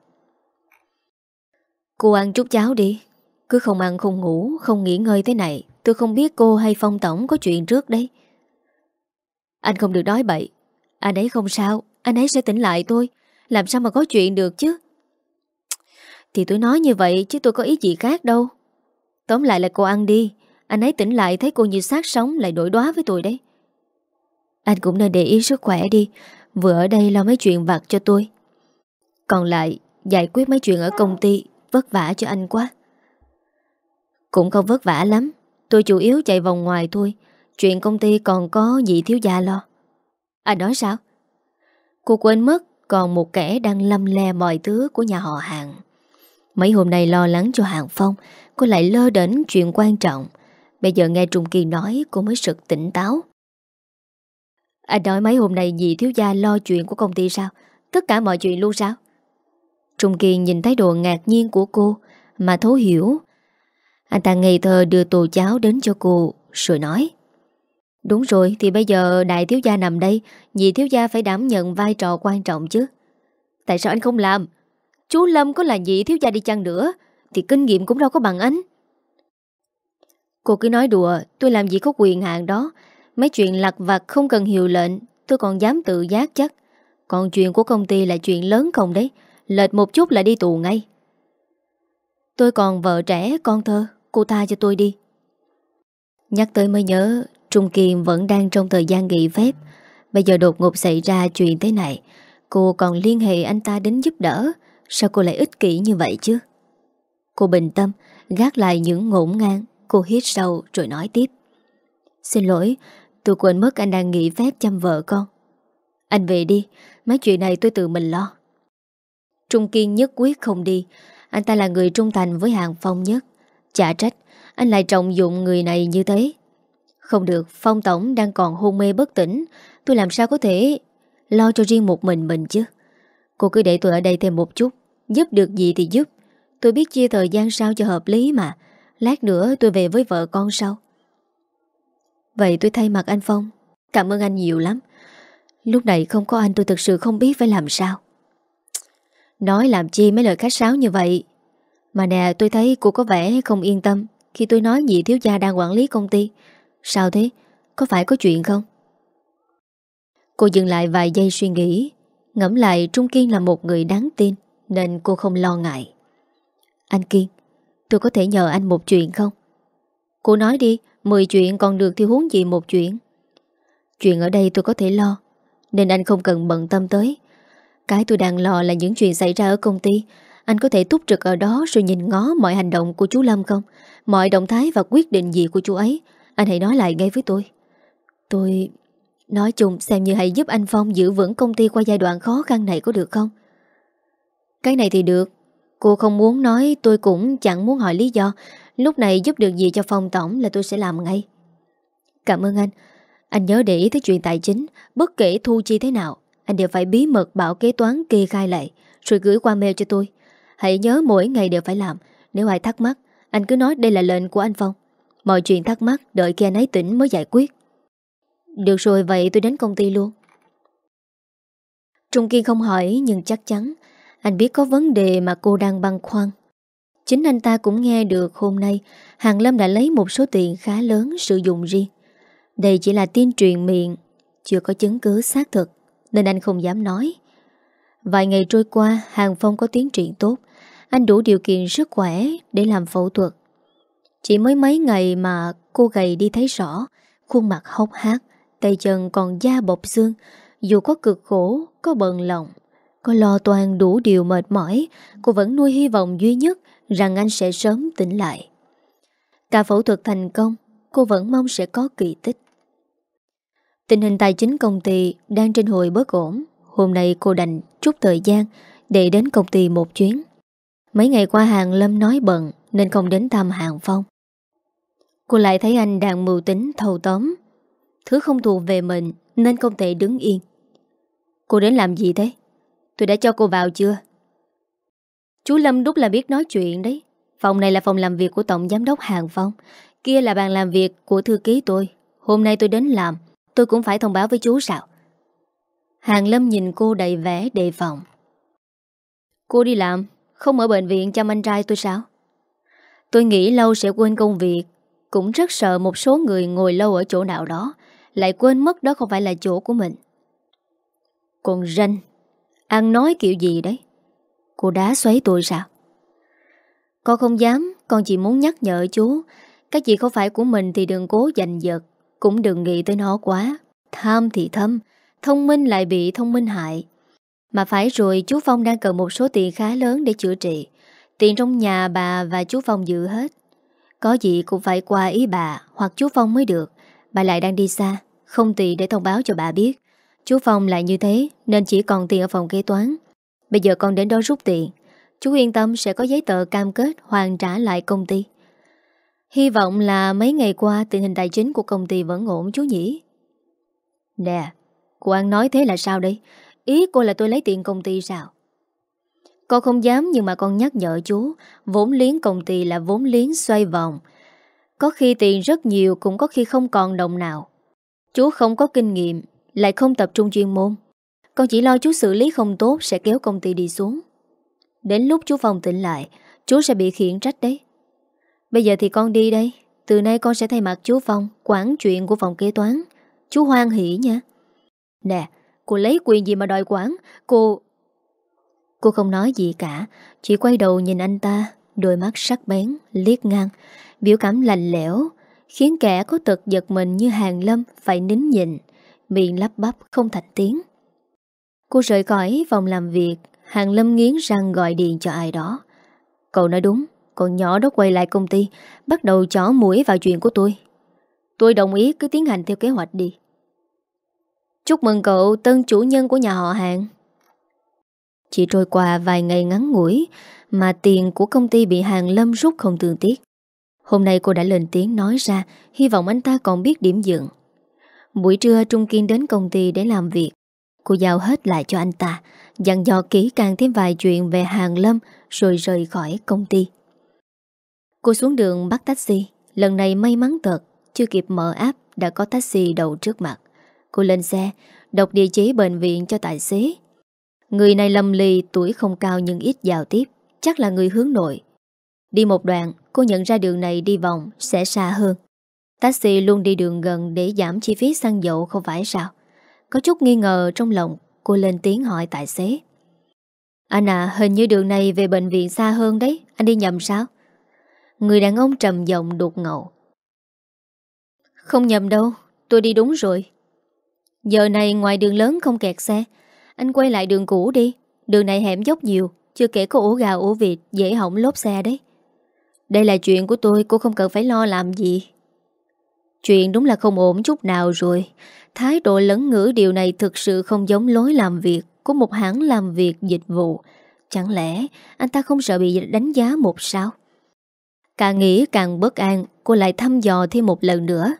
Cô ăn chút cháo đi. Cứ không ăn không ngủ, không nghỉ ngơi thế này, tôi không biết cô hay Phong Tổng có chuyện trước đấy. Anh không được nói bậy. Anh ấy không sao, anh ấy sẽ tỉnh lại thôi. Làm sao mà có chuyện được chứ? Thì tôi nói như vậy chứ tôi có ý gì khác đâu. Tóm lại là cô ăn đi. Anh ấy tỉnh lại thấy cô như xác sống lại đổi đóa với tôi đấy. Anh cũng nên để ý sức khỏe đi. Vừa ở đây lo mấy chuyện vặt cho tôi. Còn lại giải quyết mấy chuyện ở công ty vất vả cho anh quá. Cũng không vất vả lắm. Tôi chủ yếu chạy vòng ngoài thôi. Chuyện công ty còn có dì thiếu gia lo. Anh nói sao? Cô quên mất còn một kẻ đang lâm le mọi thứ của nhà họ Hàng. Mấy hôm nay lo lắng cho Hàng Phong, cô lại lơ đễnh chuyện quan trọng. Bây giờ nghe Trung Kiên nói cô mới sực tỉnh táo. Anh nói mấy hôm nay dì thiếu gia lo chuyện của công ty sao? Tất cả mọi chuyện luôn sao? Trung Kiên nhìn thái độ ngạc nhiên của cô mà thấu hiểu. Anh ta ngây thơ đưa tô cháo đến cho cô rồi nói. Đúng rồi, thì bây giờ đại thiếu gia nằm đây, dì thiếu gia phải đảm nhận vai trò quan trọng chứ. Tại sao anh không làm? Chú Lâm có là dì thiếu gia đi chăng nữa thì kinh nghiệm cũng đâu có bằng anh. Cô cứ nói đùa, tôi làm gì có quyền hạn đó. Mấy chuyện lặt vặt không cần hiệu lệnh tôi còn dám tự giác chắc. Còn chuyện của công ty là chuyện lớn không đấy. Lệch một chút là đi tù ngay. Tôi còn vợ trẻ con thơ, cô tha cho tôi đi. Nhắc tới mới nhớ, Trung Kiên vẫn đang trong thời gian nghỉ phép. Bây giờ đột ngột xảy ra chuyện thế này, cô còn liên hệ anh ta đến giúp đỡ. Sao cô lại ích kỷ như vậy chứ? Cô bình tâm, gác lại những ngổn ngang. Cô hít sâu rồi nói tiếp. Xin lỗi, Tôi quên mất anh đang nghỉ phép chăm vợ con. Anh về đi, mấy chuyện này tôi tự mình lo. Trung Kiên nhất quyết không đi. Anh ta là người trung thành với Hàng Phong nhất. Chả trách anh lại trọng dụng người này như thế. Không được, Phong tổng đang còn hôn mê bất tỉnh. Tôi làm sao có thể lo cho riêng một mình mình chứ. Cô cứ để tôi ở đây thêm một chút, giúp được gì thì giúp. Tôi biết chia thời gian sao cho hợp lý mà. Lát nữa tôi về với vợ con sau. Vậy tôi thay mặt anh Phong cảm ơn anh nhiều lắm. Lúc này không có anh tôi thực sự không biết phải làm sao. Nói làm chi mấy lời khách sáo như vậy. Mà nè, tôi thấy cô có vẻ không yên tâm khi tôi nói nhị thiếu gia đang quản lý công ty. Sao thế? Có phải có chuyện không? Cô dừng lại vài giây suy nghĩ. Ngẫm lại Trung Kiên là một người đáng tin, nên cô không lo ngại. Anh Kiên, tôi có thể nhờ anh một chuyện không? Cô nói đi, mười chuyện còn được thì huống gì một chuyện. Chuyện ở đây tôi có thể lo, nên anh không cần bận tâm tới. Cái tôi đang lo là những chuyện xảy ra ở công ty. Anh có thể túc trực ở đó rồi nhìn ngó mọi hành động của chú Lâm không? Mọi động thái và quyết định gì của chú ấy, anh hãy nói lại ngay với tôi. Tôi... Nói chung xem như hãy giúp anh Phong giữ vững công ty qua giai đoạn khó khăn này có được không? Cái này thì được. Cô không muốn nói tôi cũng chẳng muốn hỏi lý do. Lúc này giúp được gì cho Phong tổng là tôi sẽ làm ngay. Cảm ơn anh. Anh nhớ để ý tới chuyện tài chính. Bất kể thu chi thế nào, anh đều phải bí mật bảo kế toán kê khai lại, rồi gửi qua mail cho tôi. Hãy nhớ mỗi ngày đều phải làm. Nếu ai thắc mắc, anh cứ nói đây là lệnh của anh Phong. Mọi chuyện thắc mắc đợi khi anh ấy tỉnh mới giải quyết. Được rồi, vậy tôi đến công ty luôn. Trung Kiên không hỏi nhưng chắc chắn anh biết có vấn đề mà cô đang băn khoăn. Chính anh ta cũng nghe được hôm nay Hàng Lâm đã lấy một số tiền khá lớn sử dụng riêng. Đây chỉ là tin truyền miệng, chưa có chứng cứ xác thực, nên anh không dám nói. Vài ngày trôi qua, Hàng Phong có tiến triển tốt. Anh đủ điều kiện sức khỏe để làm phẫu thuật. Chỉ mới mấy ngày mà cô gầy đi thấy rõ, khuôn mặt hốc hác, tay chân còn da bọc xương. Dù có cực khổ, có bận lòng, có lo toan đủ điều mệt mỏi, cô vẫn nuôi hy vọng duy nhất rằng anh sẽ sớm tỉnh lại. Cả phẫu thuật thành công, cô vẫn mong sẽ có kỳ tích. Tình hình tài chính công ty đang trên hồi bất ổn. Hôm nay cô đành trút thời gian để đến công ty một chuyến. Mấy ngày qua Hàng Lâm nói bận nên không đến thăm Hàng Phong. Cô lại thấy anh đang mưu tính thâu tóm thứ không thuộc về mình nên không thể đứng yên. Cô đến làm gì thế? Tôi đã cho cô vào chưa? Chú Lâm đúng là biết nói chuyện đấy. Phòng này là phòng làm việc của Tổng Giám đốc Hàng Phong. Kia là bàn làm việc của thư ký tôi. Hôm nay tôi đến làm, tôi cũng phải thông báo với chú sao? Hàng Lâm nhìn cô đầy vẻ đề phòng. Cô đi làm, không ở bệnh viện chăm anh trai tôi sao? Tôi nghĩ lâu sẽ quên công việc. Cũng rất sợ một số người ngồi lâu ở chỗ nào đó lại quên mất đó không phải là chỗ của mình. Còn ranh, ăn nói kiểu gì đấy? Cô đá xoáy tôi sao? Con không dám, con chỉ muốn nhắc nhở chú. Cái gì không phải của mình thì đừng cố giành giật. Cũng đừng nghĩ tới nó quá. Tham thì thâm, thông minh lại bị thông minh hại. Mà phải rồi, chú Phong đang cần một số tiền khá lớn để chữa trị. Tiền trong nhà bà và chú Phong giữ hết. Có gì cũng phải qua ý bà hoặc chú Phong mới được. Bà lại đang đi xa, không tiện để thông báo cho bà biết. Chú Phong lại như thế nên chỉ còn tiền ở phòng kế toán. Bây giờ con đến đó rút tiền. Chú yên tâm sẽ có giấy tờ cam kết hoàn trả lại công ty. Hy vọng là mấy ngày qua tình hình tài chính của công ty vẫn ổn chú nhỉ? Nè, cô An nói thế là sao đây? Ý cô là tôi lấy tiền công ty sao? Con không dám nhưng mà con nhắc nhở chú. Vốn liếng công ty là vốn liếng xoay vòng. Có khi tiền rất nhiều, cũng có khi không còn đồng nào. Chú không có kinh nghiệm, lại không tập trung chuyên môn. Con chỉ lo chú xử lý không tốt sẽ kéo công ty đi xuống. Đến lúc chú Phong tỉnh lại, chú sẽ bị khiển trách đấy. Bây giờ thì con đi đây. Từ nay con sẽ thay mặt chú Phong quản chuyện của phòng kế toán. Chú hoan hỉ nha. Nè, cô lấy quyền gì mà đòi quản? Cô... Cô không nói gì cả, chỉ quay đầu nhìn anh ta, đôi mắt sắc bén, liếc ngang, biểu cảm lạnh lẽo, khiến kẻ có tật giật mình như Hàng Lâm phải nín nhịn, miệng lắp bắp không thành tiếng. Cô rời khỏi phòng làm việc, Hàng Lâm nghiến răng gọi điện cho ai đó. Cậu nói đúng, con nhỏ đó quay lại công ty, bắt đầu chỏ mũi vào chuyện của tôi. Tôi đồng ý, cứ tiến hành theo kế hoạch đi. Chúc mừng cậu tân chủ nhân của nhà họ Hàng. Chỉ trôi qua vài ngày ngắn ngủi mà tiền của công ty bị Hàng Lâm rút không thương tiếc. Hôm nay cô đã lên tiếng nói ra, hy vọng anh ta còn biết điểm dừng. Buổi trưa Trung Kiên đến công ty để làm việc. Cô giao hết lại cho anh ta, dặn dò kỹ càng thêm vài chuyện về Hàng Lâm rồi rời khỏi công ty. Cô xuống đường bắt taxi. Lần này may mắn thật, chưa kịp mở app đã có taxi đậu trước mặt. Cô lên xe, đọc địa chỉ bệnh viện cho tài xế. Người này lầm lì, tuổi không cao nhưng ít giao tiếp, chắc là người hướng nội. Đi một đoạn, cô nhận ra đường này đi vòng sẽ xa hơn. Taxi luôn đi đường gần để giảm chi phí xăng dầu không phải sao? Có chút nghi ngờ trong lòng, cô lên tiếng hỏi tài xế. Anh à, hình như đường này về bệnh viện xa hơn đấy, anh đi nhầm sao? Người đàn ông trầm giọng đột ngột. Không nhầm đâu, tôi đi đúng rồi. Giờ này ngoài đường lớn không kẹt xe, anh quay lại đường cũ đi. Đường này hẻm dốc nhiều, chưa kể có ổ gà ổ vịt dễ hỏng lốp xe đấy. Đây là chuyện của tôi, cô không cần phải lo làm gì. Chuyện đúng là không ổn chút nào rồi. Thái độ lẫn ngữ điều này thực sự không giống lối làm việc của một hãng làm việc dịch vụ. Chẳng lẽ anh ta không sợ bị đánh giá một sao? Càng nghĩ càng bất an, cô lại thăm dò thêm một lần nữa.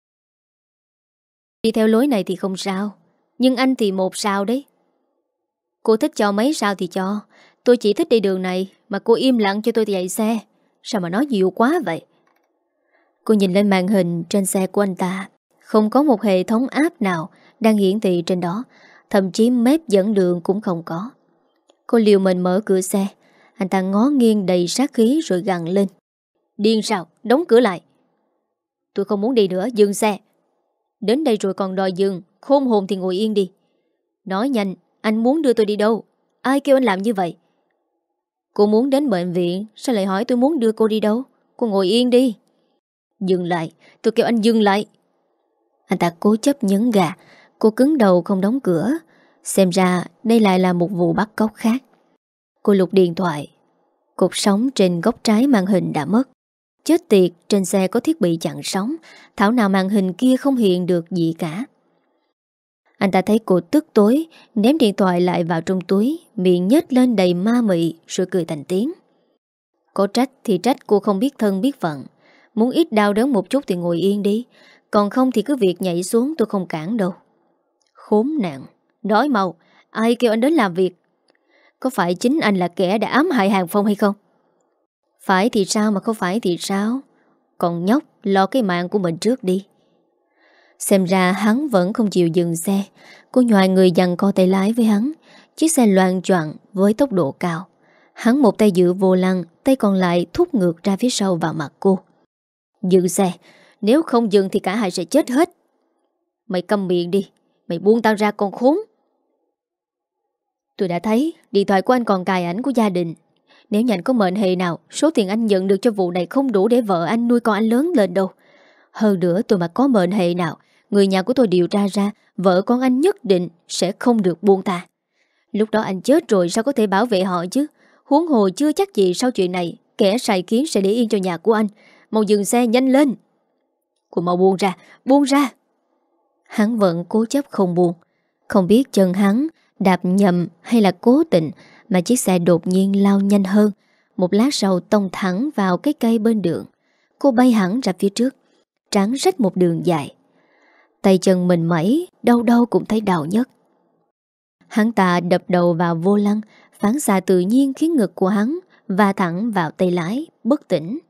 Đi theo lối này thì không sao, nhưng anh thì một sao đấy. Cô thích cho mấy sao thì cho. Tôi chỉ thích đi đường này mà cô im lặng cho tôi chạy xe. Sao mà nói nhiều quá vậy? Cô nhìn lên màn hình trên xe của anh ta. Không có một hệ thống app nào đang hiển thị trên đó. Thậm chí map dẫn đường cũng không có. Cô liều mình mở cửa xe. Anh ta ngó nghiêng đầy sát khí rồi gằn lên. Điên sao? Đóng cửa lại. Tôi không muốn đi nữa, dừng xe. Đến đây rồi còn đòi dừng. Khôn hồn thì ngồi yên đi. Nói nhanh, anh muốn đưa tôi đi đâu? Ai kêu anh làm như vậy? Cô muốn đến bệnh viện, sao lại hỏi tôi muốn đưa cô đi đâu? Cô ngồi yên đi. Dừng lại, tôi kêu anh dừng lại. Anh ta cố chấp nhấn gà. Cô cứng đầu không đóng cửa. Xem ra đây lại là một vụ bắt cóc khác. Cô lục điện thoại. Cột sóng trên góc trái màn hình đã mất. Chết tiệt, trên xe có thiết bị chặn sóng. Thảo nào màn hình kia không hiện được gì cả. Anh ta thấy cô tức tối, ném điện thoại lại vào trong túi, miệng nhếch lên đầy ma mị rồi cười thành tiếng. Có trách thì trách cô không biết thân biết phận. Muốn ít đau đớn một chút thì ngồi yên đi. Còn không thì cứ việc nhảy xuống, tôi không cản đâu. Khốn nạn. Nói mau, ai kêu anh đến làm việc? Có phải chính anh là kẻ đã ám hại Hàng Phong hay không? Phải thì sao mà không phải thì sao? Còn nhóc, lo cái mạng của mình trước đi. Xem ra hắn vẫn không chịu dừng xe. Cô nhoài người giằng co tay lái với hắn. Chiếc xe loạng choạng với tốc độ cao. Hắn một tay giữ vô lăng, tay còn lại thúc ngược ra phía sau vào mặt cô. Dừng xe. Nếu không dừng thì cả hai sẽ chết hết. Mày câm miệng đi. Mày buông tao ra con khốn. Tôi đã thấy điện thoại của anh còn cài ảnh của gia đình. Nếu như anh có mệnh hệ nào, số tiền anh nhận được cho vụ này không đủ để vợ anh nuôi con anh lớn lên đâu. Hơn nữa tôi mà có mệnh hệ nào, người nhà của tôi điều tra ra, vợ con anh nhất định sẽ không được buông tha. Lúc đó anh chết rồi sao có thể bảo vệ họ chứ? Huống hồ chưa chắc gì sau chuyện này kẻ sai khiến sẽ để yên cho nhà của anh. Mau dừng xe nhanh lên. Cô mau buông ra, buông ra. Hắn vẫn cố chấp không buông. Không biết chân hắn đạp nhầm hay là cố tình mà chiếc xe đột nhiên lao nhanh hơn. Một lát sau tông thẳng vào cái cây bên đường. Cô bay hẳn ra phía trước, tráng rách một đường dài. Tay chân mình mẩy, đâu đâu cũng thấy đau nhất. Hắn ta đập đầu vào vô lăng, phản xạ tự nhiên khiến ngực của hắn va thẳng vào tay lái, bất tỉnh.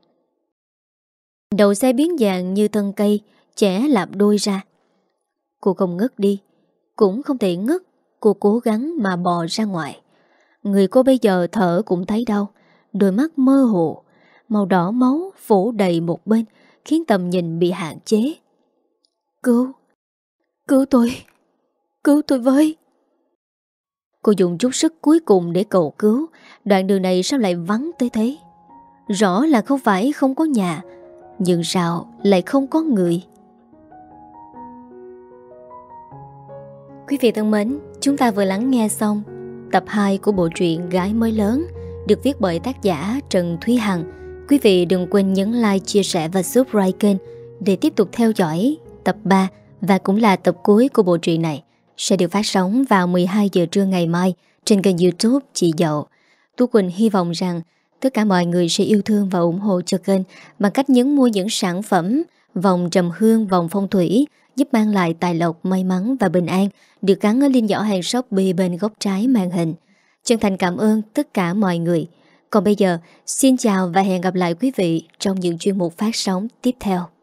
Đầu xe biến dạng như thân cây, chẻ lạp đôi ra. Cô không ngất đi, cũng không thể ngất. Cô cố gắng mà bò ra ngoài. Người cô bây giờ thở cũng thấy đau. Đôi mắt mơ hồ, màu đỏ máu phủ đầy một bên, khiến tầm nhìn bị hạn chế. Cứu, cứu tôi, cứu tôi với. Cô dùng chút sức cuối cùng để cầu cứu. Đoạn đường này sao lại vắng tới thế? Rõ là không phải không có nhà, nhưng sao lại không có người? Quý vị thân mến, chúng ta vừa lắng nghe xong tập hai của bộ truyện Gái Mới Lớn, được viết bởi tác giả Trần Thúy Hằng. Quý vị đừng quên nhấn like, chia sẻ và subscribe kênh để tiếp tục theo dõi tập ba và cũng là tập cuối của bộ truyện này sẽ được phát sóng vào mười hai giờ trưa ngày mai trên kênh YouTube Chị Dậu. Tú Quỳnh hy vọng rằng tất cả mọi người sẽ yêu thương và ủng hộ cho kênh bằng cách nhấn mua những sản phẩm vòng trầm hương, vòng phong thủy giúp mang lại tài lộc, may mắn và bình an, được gắn ở link giỏ hàng Shopee bên góc trái màn hình. Chân thành cảm ơn tất cả mọi người. Còn bây giờ, xin chào và hẹn gặp lại quý vị trong những chuyên mục phát sóng tiếp theo.